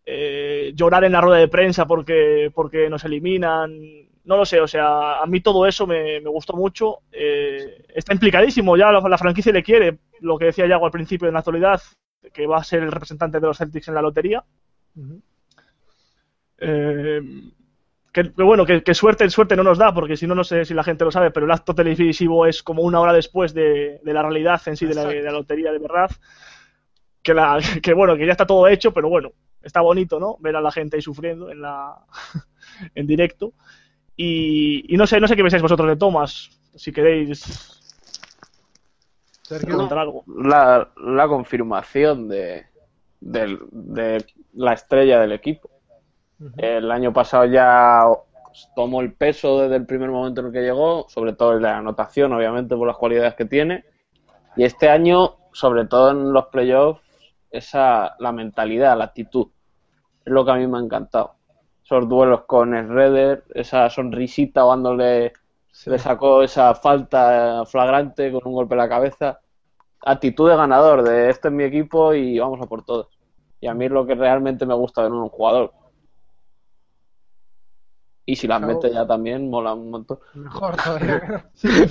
S8: eh, llorar en la rueda de prensa porque, porque nos eliminan, no lo sé, o sea, a mí todo eso me, me gustó mucho, eh, está implicadísimo, ya la, la franquicia le quiere, lo que decía Yago al principio, en la actualidad, que va a ser el representante de los Celtics en la lotería. Uh-huh. eh, que, que bueno, que, que suerte suerte no nos da, porque si no, no sé si la gente lo sabe, pero el acto televisivo es como una hora después de, de la realidad en sí, de la, de la lotería de verdad, que, la, que bueno, que ya está todo hecho, pero bueno, está bonito, ¿no? Ver a la gente ahí sufriendo en la en directo. Y, y no sé, no sé qué pensáis vosotros de Thomas, si queréis comentar algo.
S9: La, la confirmación de, de, de la estrella del equipo. Uh-huh. El año pasado ya tomó el peso desde el primer momento en el que llegó, sobre todo en la anotación, obviamente, por las cualidades que tiene. Y este año, sobre todo en los playoffs, esa la mentalidad, la actitud. Es lo que a mí me ha encantado. Esos duelos con Schroeder, esa sonrisita cuando le, sí. le sacó esa falta flagrante con un golpe en la cabeza. Actitud de ganador, de este es mi equipo y vamos a por todos. Y a mí es lo que realmente me gusta ver en un jugador. Y si las mete ya también, mola un montón.
S7: Mejor todavía.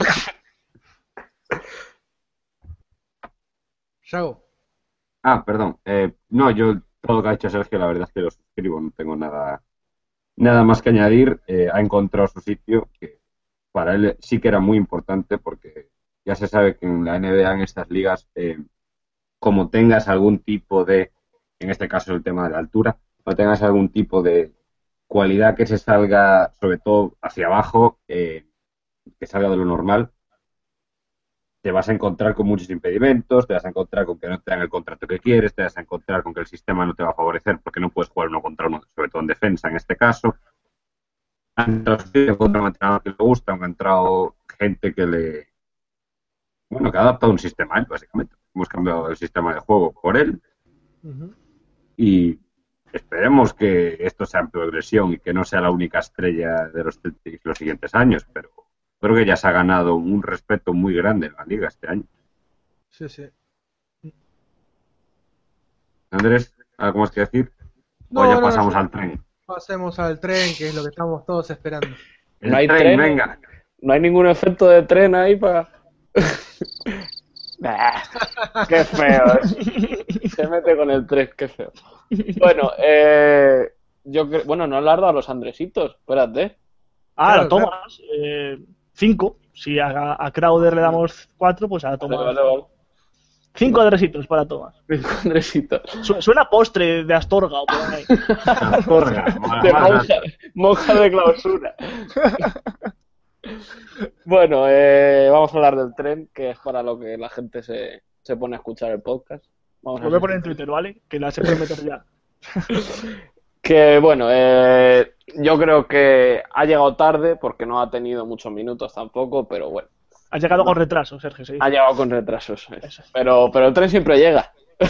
S7: Shago.
S6: Ah, perdón. Eh, no, yo todo lo que ha dicho Sergio, la verdad es que lo suscribo, no tengo nada nada más que añadir. Eh, ha encontrado su sitio, que para él sí que era muy importante, porque ya se sabe que en la N B A, en estas ligas, eh, como tengas algún tipo de, en este caso el tema de la altura, o tengas algún tipo de cualidad que se salga, sobre todo hacia abajo, eh, que salga de lo normal, te vas a encontrar con muchos impedimentos, te vas a encontrar con que no te dan el contrato que quieres, te vas a encontrar con que el sistema no te va a favorecer porque no puedes jugar uno contra uno, sobre todo en defensa en este caso. Han entrado contra un entrenador que le gusta, han entrado gente que le... Bueno, que ha adaptado un sistema a él, básicamente. Hemos cambiado el sistema de juego por él. Uh-huh. Y esperemos que esto sea en progresión y que no sea la única estrella de los Celtics los siguientes años, pero creo que ya se ha ganado un respeto muy grande en la liga este año.
S7: Sí, sí.
S6: Andrés, ¿algo más que decir?
S7: No,
S6: o ya
S7: no,
S6: pasamos
S7: no,
S6: al tren.
S7: Pasemos al tren, que es lo que estamos todos esperando.
S6: El
S9: no hay
S6: tren,
S9: tren,
S6: venga.
S9: No hay ningún efecto de tren ahí para... Nah, qué feo. Se mete con el tren, qué feo. Bueno, eh, yo creo... Bueno, no le has dado a los Andresitos, espérate.
S8: Ah,
S7: Claro,
S8: a Thomas, eh, cinco. Si a, a Crowder le damos cuatro, pues a Thomas.
S9: Vale, vale, vale.
S8: Cinco Andresitos para Thomas.
S9: Cinco Andresitos.
S8: Su, suena postre de Astorga o por ahí.
S6: Astorga,
S9: de monja, monja de clausura. Bueno, eh, vamos a hablar del tren, que es para lo que la gente se, se pone a escuchar el podcast. Vamos
S8: lo voy a poner en Twitter, ¿vale? Que la se puede meter ya.
S9: Que bueno, eh, yo creo que ha llegado tarde porque no ha tenido muchos minutos tampoco, pero bueno.
S8: Ha llegado con retraso, Sergio. Sí.
S9: Ha llegado con retrasos, es. pero pero el tren siempre llega.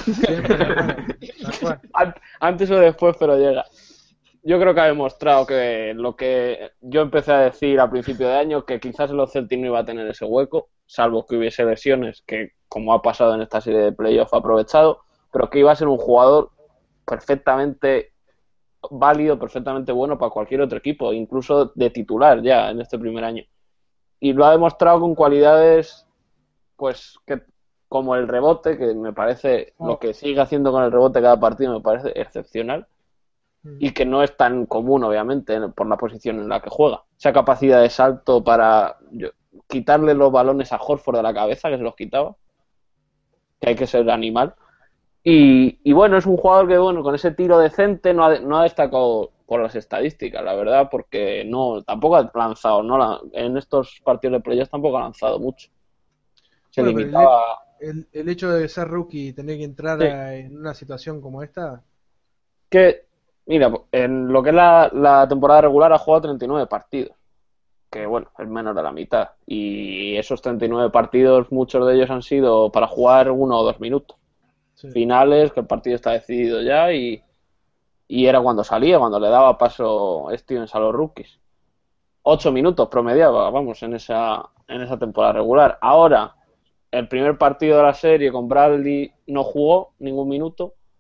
S9: Antes o después, pero llega. Yo creo que ha demostrado que lo que yo empecé a decir a principio de año, que quizás los Celtics no iba a tener ese hueco, salvo que hubiese lesiones, que como ha pasado en esta serie de playoff ha aprovechado, pero que iba a ser un jugador perfectamente válido, perfectamente bueno para cualquier otro equipo, incluso de titular ya en este primer año. Y lo ha demostrado con cualidades, pues, que como el rebote, que me parece, oh. lo que sigue haciendo con el rebote cada partido me parece excepcional, mm. y que no es tan común, obviamente, por la posición en la que juega. Esa capacidad de salto para yo, quitarle los balones a Horford de la cabeza, que se los quitaba, que hay que ser animal. Y, y bueno, es un jugador que, bueno, con ese tiro decente no ha, no ha destacado por las estadísticas, la verdad, porque no tampoco ha lanzado, no la, en estos partidos de playoffs tampoco ha lanzado mucho. Se
S7: bueno,
S9: limitaba...
S7: El, el, el hecho de ser rookie y tener que entrar sí. a, en una situación como esta...
S9: Que, mira, en lo que es la, la temporada regular ha jugado treinta y nueve partidos, que bueno, es menos de la mitad. Y esos treinta y nueve partidos, muchos de ellos han sido para jugar uno o dos minutos. Sí. Finales, que el partido está decidido ya y... Y era cuando salía, cuando le daba paso Stevens a los rookies. Ocho minutos promediaba, vamos, en esa en esa temporada regular. Ahora, el primer partido de la serie con Bradley no jugó ningún minuto.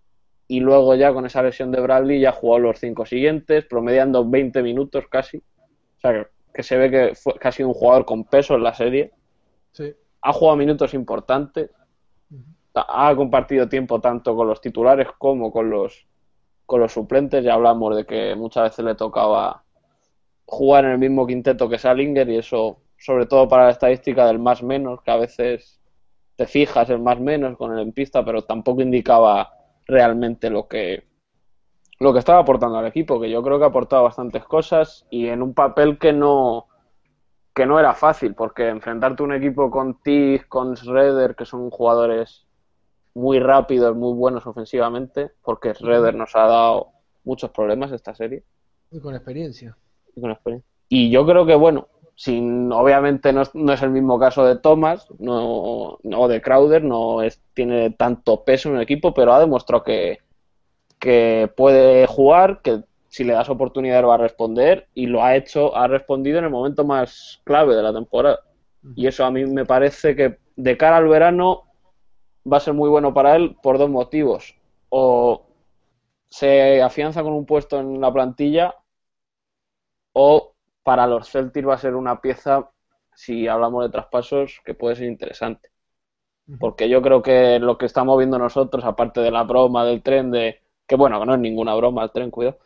S9: y luego ya con esa lesión de Bradley ya jugó los cinco siguientes, promediando veinte minutos casi. O sea, que, que se ve que, fue, que ha sido un jugador con peso en la serie.
S7: Sí.
S9: Ha jugado minutos importantes. Ha compartido tiempo tanto con los titulares como con los, con los suplentes. Ya hablamos de que muchas veces le tocaba jugar en el mismo quinteto que Salinger, y eso, sobre todo para la estadística del más menos, que a veces te fijas en más menos con el en pista, pero tampoco indicaba realmente lo que lo que estaba aportando al equipo, que yo creo que ha aportado bastantes cosas y en un papel que no que no era fácil, porque enfrentarte a un equipo con Tig, con Schroeder, que son jugadores muy rápidos, muy buenos ofensivamente, porque Schroeder nos ha dado muchos problemas esta serie.
S7: Y con experiencia.
S9: Y con experiencia. Y yo creo que, bueno, sin, obviamente no es, no es el mismo caso de Thomas no, o de Crowder, no es, tiene tanto peso en el equipo, pero ha demostrado que, que puede jugar, que si le das oportunidad va a responder, y lo ha hecho, ha respondido en el momento más clave de la temporada. Y eso a mí me parece que de cara al verano va a ser muy bueno para él por dos motivos. O se afianza con un puesto en la plantilla, o para los Celtics va a ser una pieza, si hablamos de traspasos, que puede ser interesante. Porque yo creo que lo que estamos viendo nosotros, aparte de la broma del tren, de que bueno, que no es ninguna broma el tren, cuidado,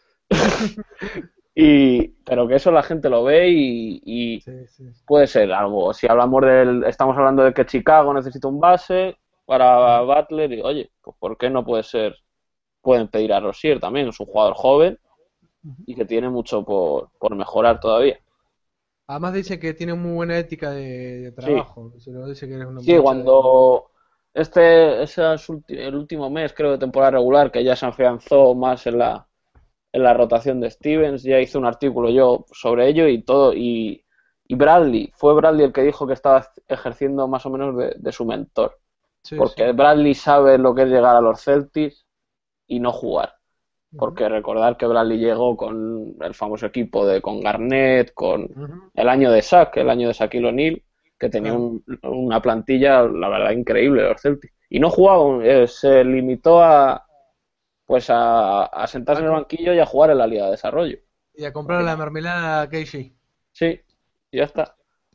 S9: y pero que eso la gente lo ve y, y sí, sí. puede ser algo. Si hablamos del, estamos hablando de que Chicago necesita un base para Butler, y oye, pues ¿por qué no puede ser? Pueden pedir a Rozier también, es un jugador joven y que tiene mucho por, por mejorar todavía.
S7: Además dice que tiene muy buena ética de, de trabajo.
S9: Sí,
S7: Se lo dice que eres una
S9: sí cuando de... este ese el último mes, creo, de temporada regular, que ya se afianzó más en la en la rotación de Stevens, ya hice un artículo yo sobre ello y todo, y, y Bradley, fue Bradley el que dijo que estaba ejerciendo más o menos de, de su mentor. Sí, porque sí. Bradley sabe lo que es llegar a los Celtics y no jugar. Porque uh-huh. recordar que Bradley llegó con el famoso equipo de con Garnett, con uh-huh. el año de Shaq, el año de Shaquille O'Neal, que tenía uh-huh. un, una plantilla, la verdad, increíble los Celtics. Y no jugaba, eh, se limitó a pues a, a sentarse en el banquillo y a jugar en la Liga de Desarrollo.
S7: Y a comprar la mermelada a K G.
S9: Sí, y ya está.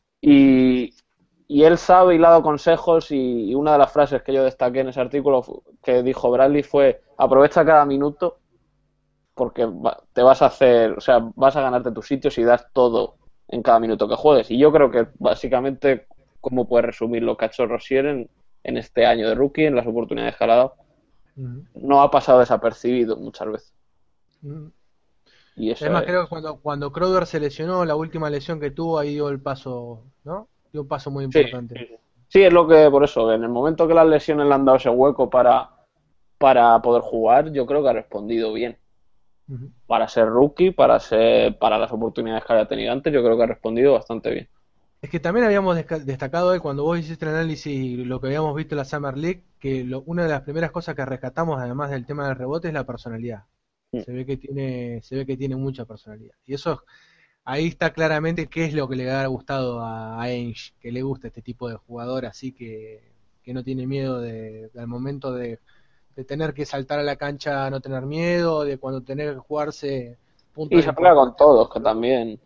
S9: Y, y él sabe y le ha dado consejos, y, y una de las frases que yo destaqué en ese artículo que dijo Bradley fue: aprovecha cada minuto porque te vas a hacer, o sea, vas a ganarte tu sitio si das todo en cada minuto que juegues. Y yo creo que básicamente, ¿cómo puedes resumir lo que ha hecho Rozier en, en este año de rookie, en las oportunidades que ha dado? Uh-huh. No ha pasado desapercibido muchas veces.
S7: Uh-huh.
S9: Y eso
S7: es más,
S9: es...
S7: creo que cuando, cuando Crowder se lesionó, la última lesión que tuvo, ahí dio el paso, ¿no? Dio un paso muy importante.
S9: Sí, sí. sí, es lo que, por eso, en el momento que las lesiones le han dado ese hueco para, para poder jugar, yo creo que ha respondido bien. Uh-huh. Para ser rookie, para ser para las oportunidades que había tenido antes, yo creo que ha respondido bastante bien.
S7: Es que también habíamos destacado hoy, cuando vos hiciste el análisis, lo que habíamos visto en la Summer League, que lo, una de las primeras cosas que rescatamos, además del tema del rebote, es la personalidad. Sí. Se ve que tiene, se ve que tiene mucha personalidad. Y eso, ahí está claramente qué es lo que le ha gustado a, a Ainge, que le gusta este tipo de jugador, así que, que no tiene miedo de, al momento de, de tener que saltar a la cancha, no tener miedo, de cuando tener que jugarse.
S9: Y se juega con todos, que también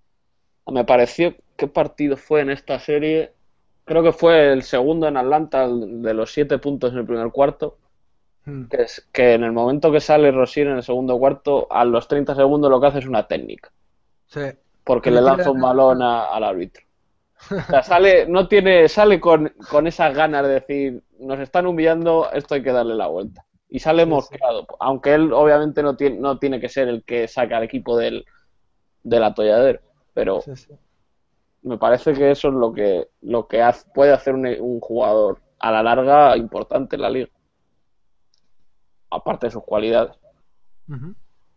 S9: me pareció. ¿Qué partido fue en esta serie? Creo que fue el segundo en Atlanta, de los siete puntos en el primer cuarto. Hmm. Que es que en el momento que sale Rozier en el segundo cuarto, a los treinta segundos lo que hace es una técnica.
S7: Sí.
S9: Porque le lanza un balón a, al árbitro. O sea, sale, no tiene, sale con, con esas ganas de decir, nos están humillando, esto hay que darle la vuelta. Y sale sí, mosqueado. Sí. Aunque él obviamente no tiene, no tiene que ser el que saca al equipo del, del atolladero. Pero sí, sí. me parece que eso es lo que, lo que hace, puede hacer un, un jugador a la larga importante en la liga. Aparte de sus cualidades. Uh-huh.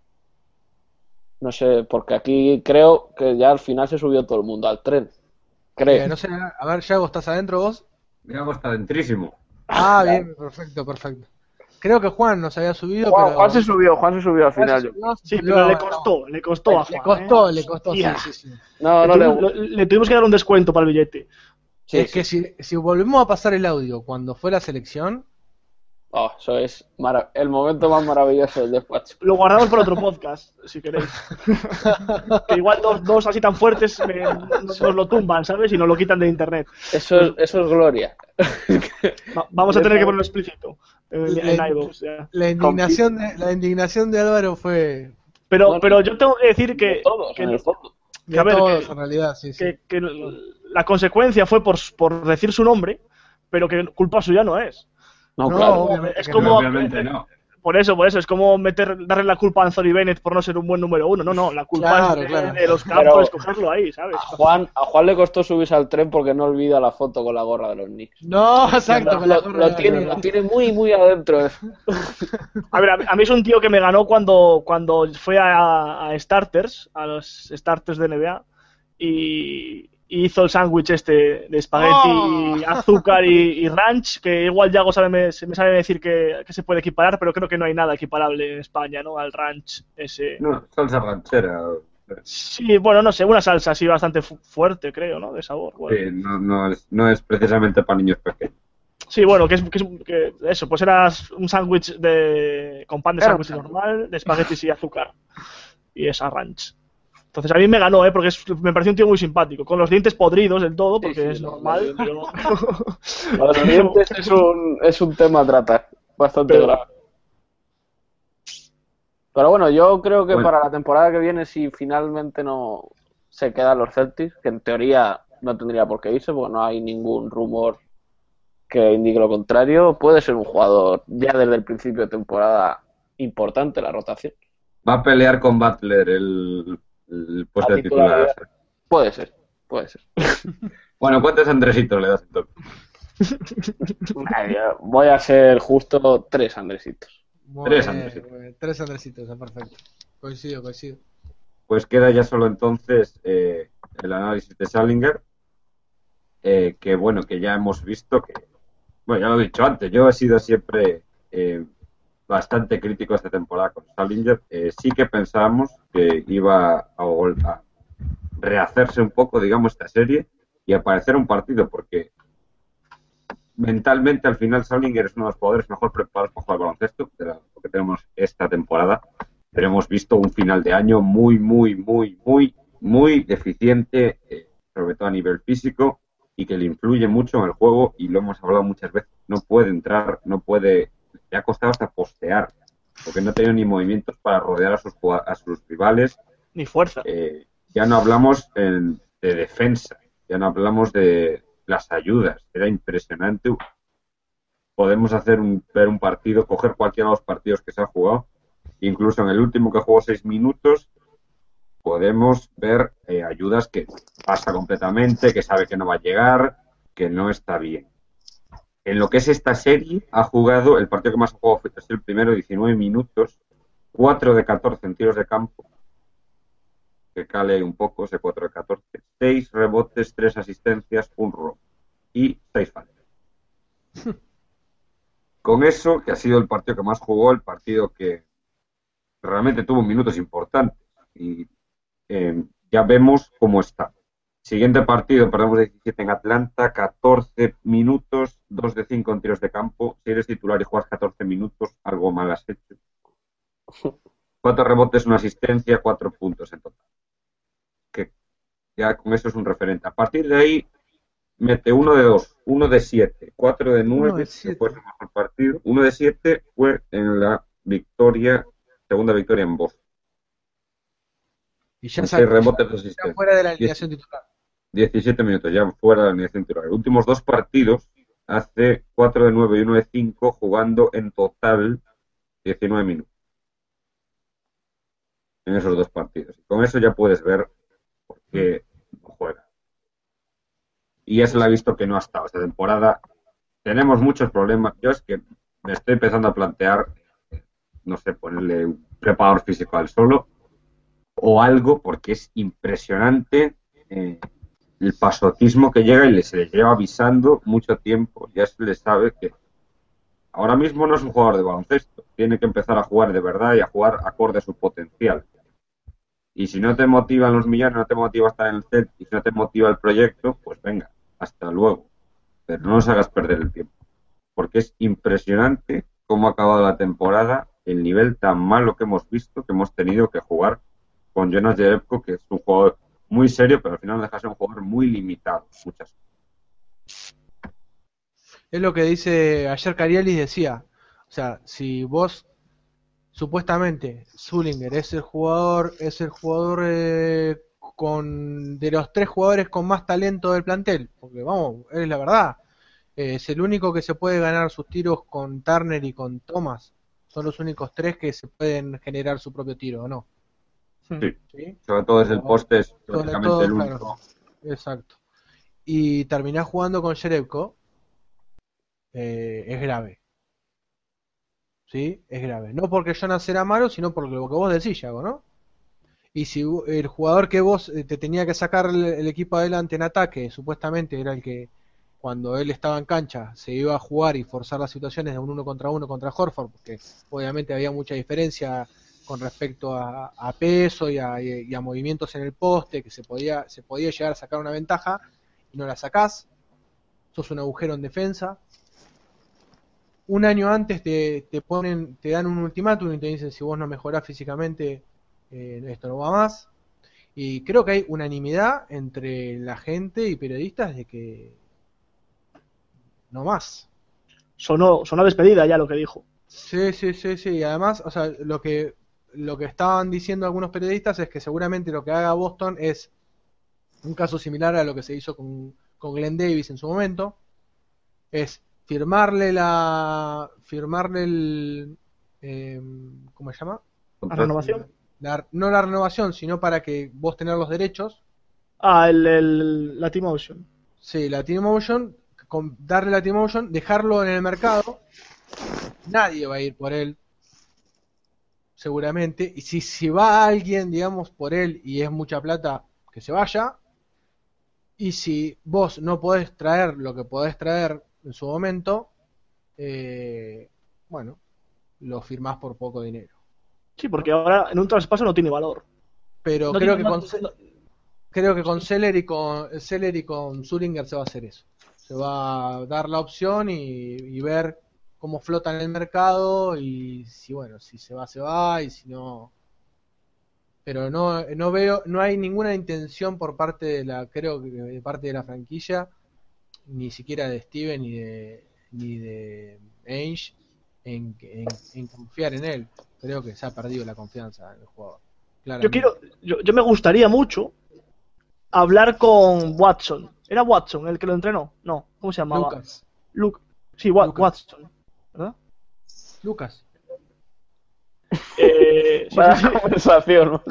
S9: No sé, porque aquí creo que ya al final se subió todo el mundo al tren. Creo.
S7: Eh, no sé, a ver, Yago, ¿estás adentro vos?
S6: Yago está adentrísimo.
S7: Ah, bien, perfecto, perfecto. Creo que Juan nos había subido,
S9: Juan,
S7: pero...
S9: Juan se subió, Juan se subió al final.
S8: Se subió, sí, pero no, le costó, no. le costó a Juan.
S7: Le costó,
S8: ¿eh?
S7: le costó, sí, sí, sí.
S9: No,
S8: le,
S9: no
S8: tuvimos,
S9: le...
S8: le tuvimos que dar un descuento para el billete.
S7: Sí, es sí. que si, si volvemos a pasar el audio cuando fue la selección,
S9: Oh, eso es marav- el momento más maravilloso del despacho.
S8: Lo guardamos para otro podcast, si queréis. Que igual dos, dos así tan fuertes me- nos, nos lo tumban, ¿sabes? Y nos lo quitan de internet.
S9: Eso es, eso es gloria.
S8: Va- vamos a tener que ponerlo explícito en, en
S7: La,
S8: iVoox, ya.
S7: la indignación de, la indignación de Álvaro fue
S8: Pero,
S9: Bueno,
S8: pero yo tengo que decir que,
S9: De todos,
S8: que,
S9: en el fondo.
S7: de
S8: a ver,
S7: todos,
S8: que-
S7: en realidad, sí, sí.
S8: que- que la consecuencia fue por, por decir su nombre, pero que culpa suya no es.
S9: No,
S7: No,
S9: claro.
S7: obviamente
S8: Es
S7: que
S8: como-
S7: no.
S6: Obviamente no.
S8: Por eso, por eso, es como meter, darle la culpa a Anthony Bennett por no ser un buen número uno. No, no, la culpa
S7: Claro,
S8: es de,
S7: claro.
S8: de los campos,
S9: Pero-
S8: escogerlo ahí, ¿sabes?
S9: A Juan, a Juan le costó subirse al tren porque no olvida la foto con la gorra de los Knicks.
S7: No, exacto,
S9: Lo,
S7: con la
S9: lo-
S7: gorra
S9: lo
S7: de-
S9: tiene, lo tiene muy, muy adentro eso.
S8: A ver, a mí, a mí es un tío que me ganó cuando, cuando fue a, a Starters, a los Starters de N B A, y, y hizo el sándwich este de espagueti,
S7: ¡Oh!
S8: y azúcar y, y ranch, que igual Yago sabe, me, se- me sabe decir que, que se puede equiparar, pero creo que no hay nada equiparable en España, ¿no? Al ranch ese.
S6: No, salsa ranchera.
S8: Sí, bueno, no sé, una salsa así bastante fu- fuerte, creo, ¿no? De sabor. Bueno.
S6: Sí, no, no, es, no es precisamente para niños pequeños.
S8: Sí, bueno, que es, que es- que eso, pues era un sándwich de con pan de
S9: Claro.
S8: sándwich normal, de espaguetis y azúcar. Y esa ranch. Entonces a mí me ganó, ¿eh? Porque es- me pareció un tío muy simpático, con los dientes podridos del todo, porque
S9: sí,
S8: es
S9: no,
S8: normal,
S9: no,
S8: pero...
S9: Para los dientes es un, es un tema a tratar. Bastante
S8: Pero-
S9: grave. Pero bueno, yo creo que
S6: Bueno.
S9: para la temporada que viene, si finalmente no se quedan los Celtics, que en teoría no tendría por qué irse, porque no hay ningún rumor que indique lo contrario, puede ser un jugador ya desde el principio de temporada importante la rotación.
S6: Va a pelear con Butler el, el puesto
S9: La
S6: de titular.
S9: titularidad. Puede ser, puede ser.
S6: Bueno, ¿cuántos Andresitos le das entonces?
S9: Ay, yo voy a ser justo tres Andresitos.
S7: Muy
S6: Tres
S7: bien,
S6: Andresitos.
S7: muy bien. Tres Andresitos, está perfecto. Coincido, coincido.
S6: Pues queda ya solo entonces eh, el análisis de Salinger, eh, que bueno, que ya hemos visto que, bueno, ya lo he dicho antes, yo he sido siempre eh, bastante crítico esta temporada con Salinger. Eh, sí que pensábamos que iba a, a rehacerse un poco, digamos, esta serie y aparecer un partido, porque mentalmente al final Salinger es uno de los jugadores mejor preparados para jugar al baloncesto de la- lo que tenemos esta temporada. Pero hemos visto un final de año muy, muy, muy, muy, muy deficiente, eh, sobre todo a nivel físico, y que le influye mucho en el juego, y lo hemos hablado muchas veces. No puede entrar, no puede... Le ha costado hasta postear, porque no ha tenido ni movimientos para rodear a sus, jugad- a sus rivales.
S8: Ni fuerza.
S6: Eh, ya no hablamos en- de defensa, ya no hablamos de las ayudas. Era impresionante. Podemos hacer un, ver un partido, coger cualquiera de los partidos que se ha jugado. Incluso en el último, que jugó seis minutos, podemos ver eh, ayudas que pasa completamente, que sabe que no va a llegar, que no está bien. En lo que es esta serie, ha jugado, el partido que más ha jugado fue el primero, diecinueve minutos, cuatro de catorce en tiros de campo, que cale un poco ese cuatro de catorce, seis rebotes, tres asistencias, un robo y seis faltas. Con eso, que ha sido el partido que más jugó, el partido que realmente tuvo minutos importantes, y eh, ya vemos cómo está. Siguiente partido, perdemos diecisiete en Atlanta, catorce minutos, dos de cinco en tiros de campo. Si eres titular y juegas catorce minutos, algo mal has hecho. Cuatro rebotes, una asistencia, cuatro puntos en total. Que ya con eso es un referente. A partir de ahí, mete uno de dos, uno de siete, cuatro de
S7: Uno
S6: nueve,
S7: de
S6: que
S7: siete.
S6: fue su mejor partido. Uno de siete fue en la victoria, segunda victoria en Boston.
S7: Y ya,
S6: Con
S7: sa-
S6: seis rebotes de
S7: ya
S6: asistencia.
S7: fuera de la alineación titular.
S6: diecisiete minutos, ya fuera de la alineación titular. Los últimos dos partidos, hace cuatro de nueve y uno de cinco, jugando en total diecinueve minutos. En esos dos partidos. Y con eso ya puedes ver por qué no juega. Y ya se le ha visto que no ha estado esta temporada. Tenemos muchos problemas. Yo es que me estoy empezando a plantear, no sé, ponerle un preparador físico al solo o algo, porque es impresionante eh, el pasotismo que llega y le, se le lleva avisando mucho tiempo. Ya se le sabe que ahora mismo no es un jugador de baloncesto. Tiene que empezar a jugar de verdad y a jugar acorde a su potencial. Y si no te motivan los millones, no te motiva estar en el set, y si no te motiva el proyecto, pues venga, hasta luego. Pero no nos hagas perder el tiempo. Porque es impresionante cómo ha acabado la temporada, el nivel tan malo que hemos visto, que hemos tenido que jugar con Jonas Jerebko, que es un jugador muy serio, pero al final deja de ser un jugador muy limitado. Muchas.
S7: Es lo que dice, ayer Carialis decía, o sea, si vos, supuestamente, Zullinger es el jugador, es el jugador eh, con de los tres jugadores con más talento del plantel, porque vamos, es la verdad, eh, es el único que se puede ganar sus tiros con Turner y con Thomas, son los únicos tres que se pueden generar su propio tiro, ¿o no?
S6: Sí,
S7: ¿Sí?
S6: sobre todo desde el poste es
S7: Sobre
S6: prácticamente
S7: todo,
S6: el
S7: claro.
S6: único.
S7: Exacto. Y terminás jugando con Jerebko, eh, es grave. ¿Sí? Es grave. No porque Jonas era malo, sino por lo que vos decís, Yago, ¿no? Y si el jugador que vos eh, te tenía que sacar el, el equipo adelante en ataque, supuestamente era el que cuando él estaba en cancha se iba a jugar y forzar las situaciones de un uno contra uno contra Horford, porque obviamente había mucha diferencia con respecto a, a peso y a, y a movimientos en el poste, que se podía, se podía llegar a sacar una ventaja y no la sacás, sos un agujero en defensa. Un año antes te, te ponen, te dan un ultimátum y te dicen si vos no mejorás físicamente, eh, esto no va más. Y creo que hay unanimidad entre la gente y periodistas de que no más.
S8: Sonó, sonó despedida ya lo que dijo.
S7: Sí, sí, sí, sí. Y además, o sea, lo que lo que estaban diciendo algunos periodistas es que seguramente lo que haga Boston es un caso similar a lo que se hizo con, con Glenn Davis en su momento. Es firmarle la firmarle el eh, ¿cómo se llama?
S8: ¿La renovación?
S7: La, no la renovación, sino para que vos tenés los derechos.
S8: Ah, el, el la T-Motion.
S7: Sí, la T-Motion, con, darle la T-Motion, dejarlo en el mercado. Nadie va a ir por él, seguramente. Y si, si va alguien, digamos, por él y es mucha plata, que se vaya. Y si vos no podés traer lo que podés traer en su momento, eh, bueno, lo firmás por poco dinero.
S8: Sí, porque ahora en un traspaso no tiene valor.
S7: Pero
S8: no
S7: creo,
S8: tiene,
S7: que
S8: no,
S7: con,
S8: no,
S7: creo que con Zeller y con Zeller y con Zullinger se va a hacer eso. Se va a dar la opción y, y ver cómo flota en el mercado y si bueno, si se va, se va y si no. Pero no, no veo, no hay ninguna intención por parte de la, creo que de parte de la franquicia, ni siquiera de Steven ni de ni de Ainge en, en, en confiar en él. Creo que se ha perdido la confianza en el jugador.
S8: Yo quiero, yo, yo me gustaría mucho hablar con Watson. ¿Era Watson el que lo entrenó? No, ¿cómo se llamaba?
S7: Lucas.
S8: Luke. Sí, Wa
S7: Lucas.
S8: Watson, ¿verdad?
S7: Lucas.
S8: Eh, sí,
S9: Vaya
S8: sí, sí.
S9: conversación, ¿no?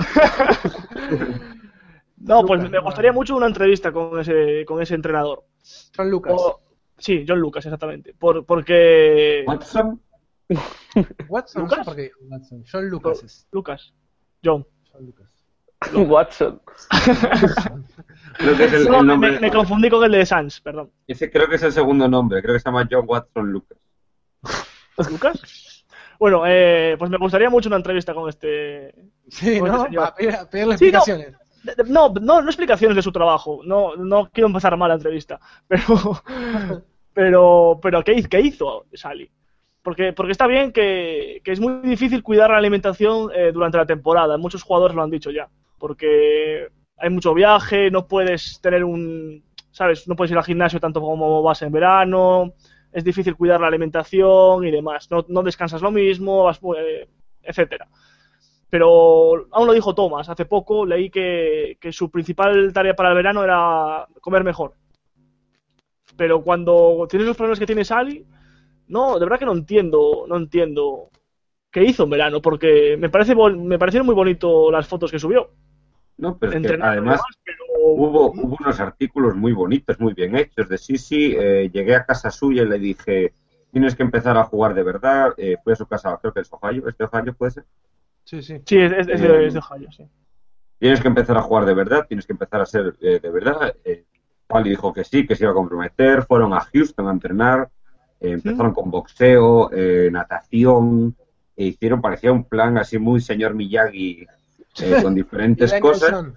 S8: No, pues
S7: Lucas,
S8: me gustaría mucho una entrevista con ese, con ese entrenador.
S7: John Lucas.
S8: O- sí, John Lucas, exactamente. Por, porque.
S6: Watson,
S7: Watson, no
S8: ¿Lucas?
S7: sé por qué dijo Watson. John Lucas es.
S8: Lucas. John.
S7: John Lucas.
S9: Watson.
S6: creo que es el,
S8: No,
S6: el
S8: me,
S6: nombre.
S8: me confundí con el de Sans, perdón.
S6: Ese creo que es el segundo nombre, creo que se llama John Watson Lucas.
S8: ¿Lucas? Bueno, eh, pues me gustaría mucho una entrevista con este.
S7: Sí,
S8: con
S7: ¿no?
S8: este señor.
S7: Para pedir- pedirle
S8: Sí, no.
S7: explicaciones.
S8: De- de- No, no, no explicaciones de su trabajo. No, no quiero empezar mal la entrevista. Pero, pero, pero ¿qué, hiz- qué hizo Sally? Porque, porque está bien que, que es muy difícil cuidar la alimentación eh, durante la temporada. Muchos jugadores lo han dicho ya. Porque hay mucho viaje, no puedes tener un, ¿sabes? No puedes ir al gimnasio tanto como vas en verano. Es difícil cuidar la alimentación y demás. No, no descansas lo mismo, vas, eh, etcétera. Pero aún lo dijo Thomas, hace poco leí que, que su principal tarea para el verano era comer mejor. Pero cuando tienes los problemas que tiene Sally, no, de verdad que no entiendo, no entiendo qué hizo en verano, porque me parece bon- me parecieron muy bonito las fotos que subió.
S6: No, pero es que
S8: Entrenando y
S6: además
S8: demás, pero
S6: hubo, hubo unos artículos muy bonitos, muy bien hechos de Sisi. Eh, llegué a casa suya y le dije, tienes que empezar a jugar de verdad. Eh, fui a su casa, creo que es Ohio, ¿este Ohio puede ser?
S7: Sí, sí.
S8: sí, es, es- es de, es de Ohio, sí.
S6: Tienes que empezar a jugar de verdad, tienes que empezar a ser eh, de verdad. Eh, Pali dijo que sí, que se iba a comprometer. Fueron a Houston a entrenar. Eh, empezaron con boxeo, eh, natación. E hicieron, parecía un plan así muy señor Miyagi, eh, con diferentes
S7: Y
S6: cosas.
S7: Danielson.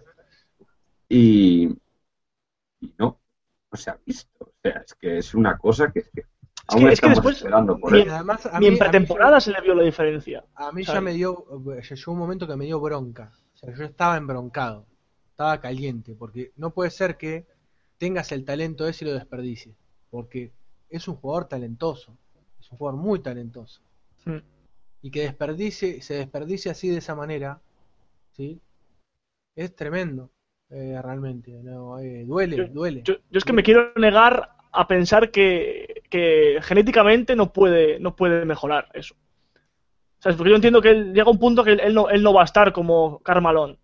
S6: Y, y no, no se ha visto. O sea, es que es una cosa que, que
S8: Es
S6: Aún
S8: que, es que
S6: estamos
S8: después,
S6: esperando por
S8: ni,
S6: él.
S7: Además, a
S8: ni
S7: mí-
S8: en pretemporada se le vio la diferencia.
S7: A mí
S8: O sea,
S7: ya me dio, ya llegó un momento que me dio bronca. O sea, yo estaba embroncado, estaba caliente, porque no puede ser que tengas el talento ese y lo desperdicies, porque es un jugador talentoso, es un jugador muy talentoso,
S8: mm.
S7: y que desperdicie, se desperdicie así de esa manera, ¿sí? Es tremendo, eh, realmente, ¿no? Eh, duele,
S8: Yo,
S7: duele.
S8: yo, yo es que me quiero negar a pensar que, que genéticamente no puede, no puede mejorar eso. ¿Sabes? Porque yo entiendo que él, llega un punto que él, él no, él no va a estar como Carmalón.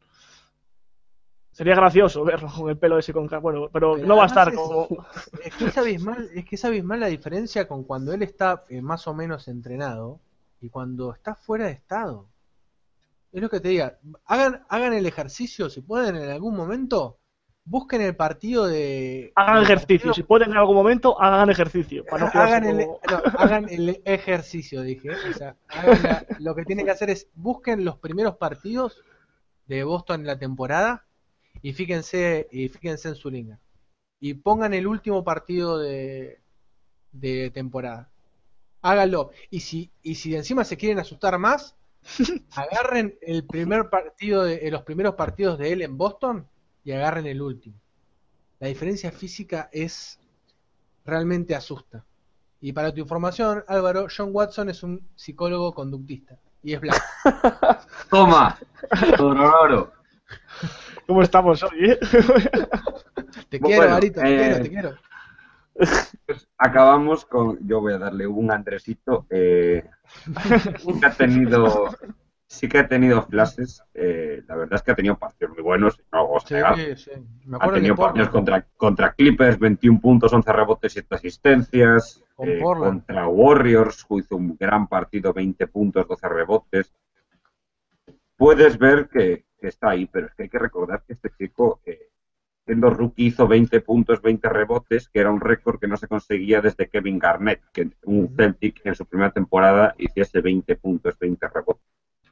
S8: Sería gracioso verlo con el pelo ese con Car- bueno, pero,
S7: Pero
S8: no va a
S7: además
S8: estar
S7: es,
S8: como.
S7: es que es abismal, es que es abismal la diferencia con cuando él está eh, más o menos entrenado y cuando está fuera de estado. Es lo que te diga, hagan, hagan el ejercicio, si pueden en algún momento, busquen el partido de...
S8: Hagan
S7: el
S8: ejercicio.
S7: partido-
S8: Si pueden en algún momento, hagan ejercicio. Para no quedarse
S7: hagan, el,
S8: como-
S7: no, hagan el ejercicio, dije. O sea, hagan la- lo que tienen que hacer es busquen los primeros partidos de Boston en la temporada y fíjense, y fíjense en su línea. Y pongan el último partido de, de temporada. Háganlo. Y si, y si encima se quieren asustar más, agarren el primer partido de, eh, los primeros partidos de él en Boston y agarren el último. La diferencia física es realmente asusta. Y para tu información, Álvaro, John Watson es un psicólogo conductista y es blanco.
S6: Toma, Dorororo.
S8: ¿Cómo estamos hoy, eh?
S7: Te
S6: Bueno,
S7: quiero, Arito, te
S6: eh,
S7: quiero, te quiero.
S6: Pues acabamos con, yo voy a darle un Andresito, eh, sí que ha tenido, sí que ha tenido flashes, eh, la verdad es que ha tenido partidos muy buenos, no lo vamos a
S7: Sí,
S6: negar.
S7: sí. Me
S6: Ha
S7: acuerdo de
S6: tenido
S7: Portland.
S6: partidos contra, contra Clippers, veintiún puntos, once rebotes, siete asistencias.
S7: Con
S6: eh,
S7: Portland.
S6: contra Warriors hizo un gran partido, veinte puntos, doce rebotes. Puedes ver que, que está ahí, pero es que hay que recordar que este chico, eh, siendo rookie, hizo veinte puntos, veinte rebotes, que era un récord que no se conseguía desde Kevin Garnett, que un Celtic en su primera temporada hiciese veinte puntos, veinte rebotes.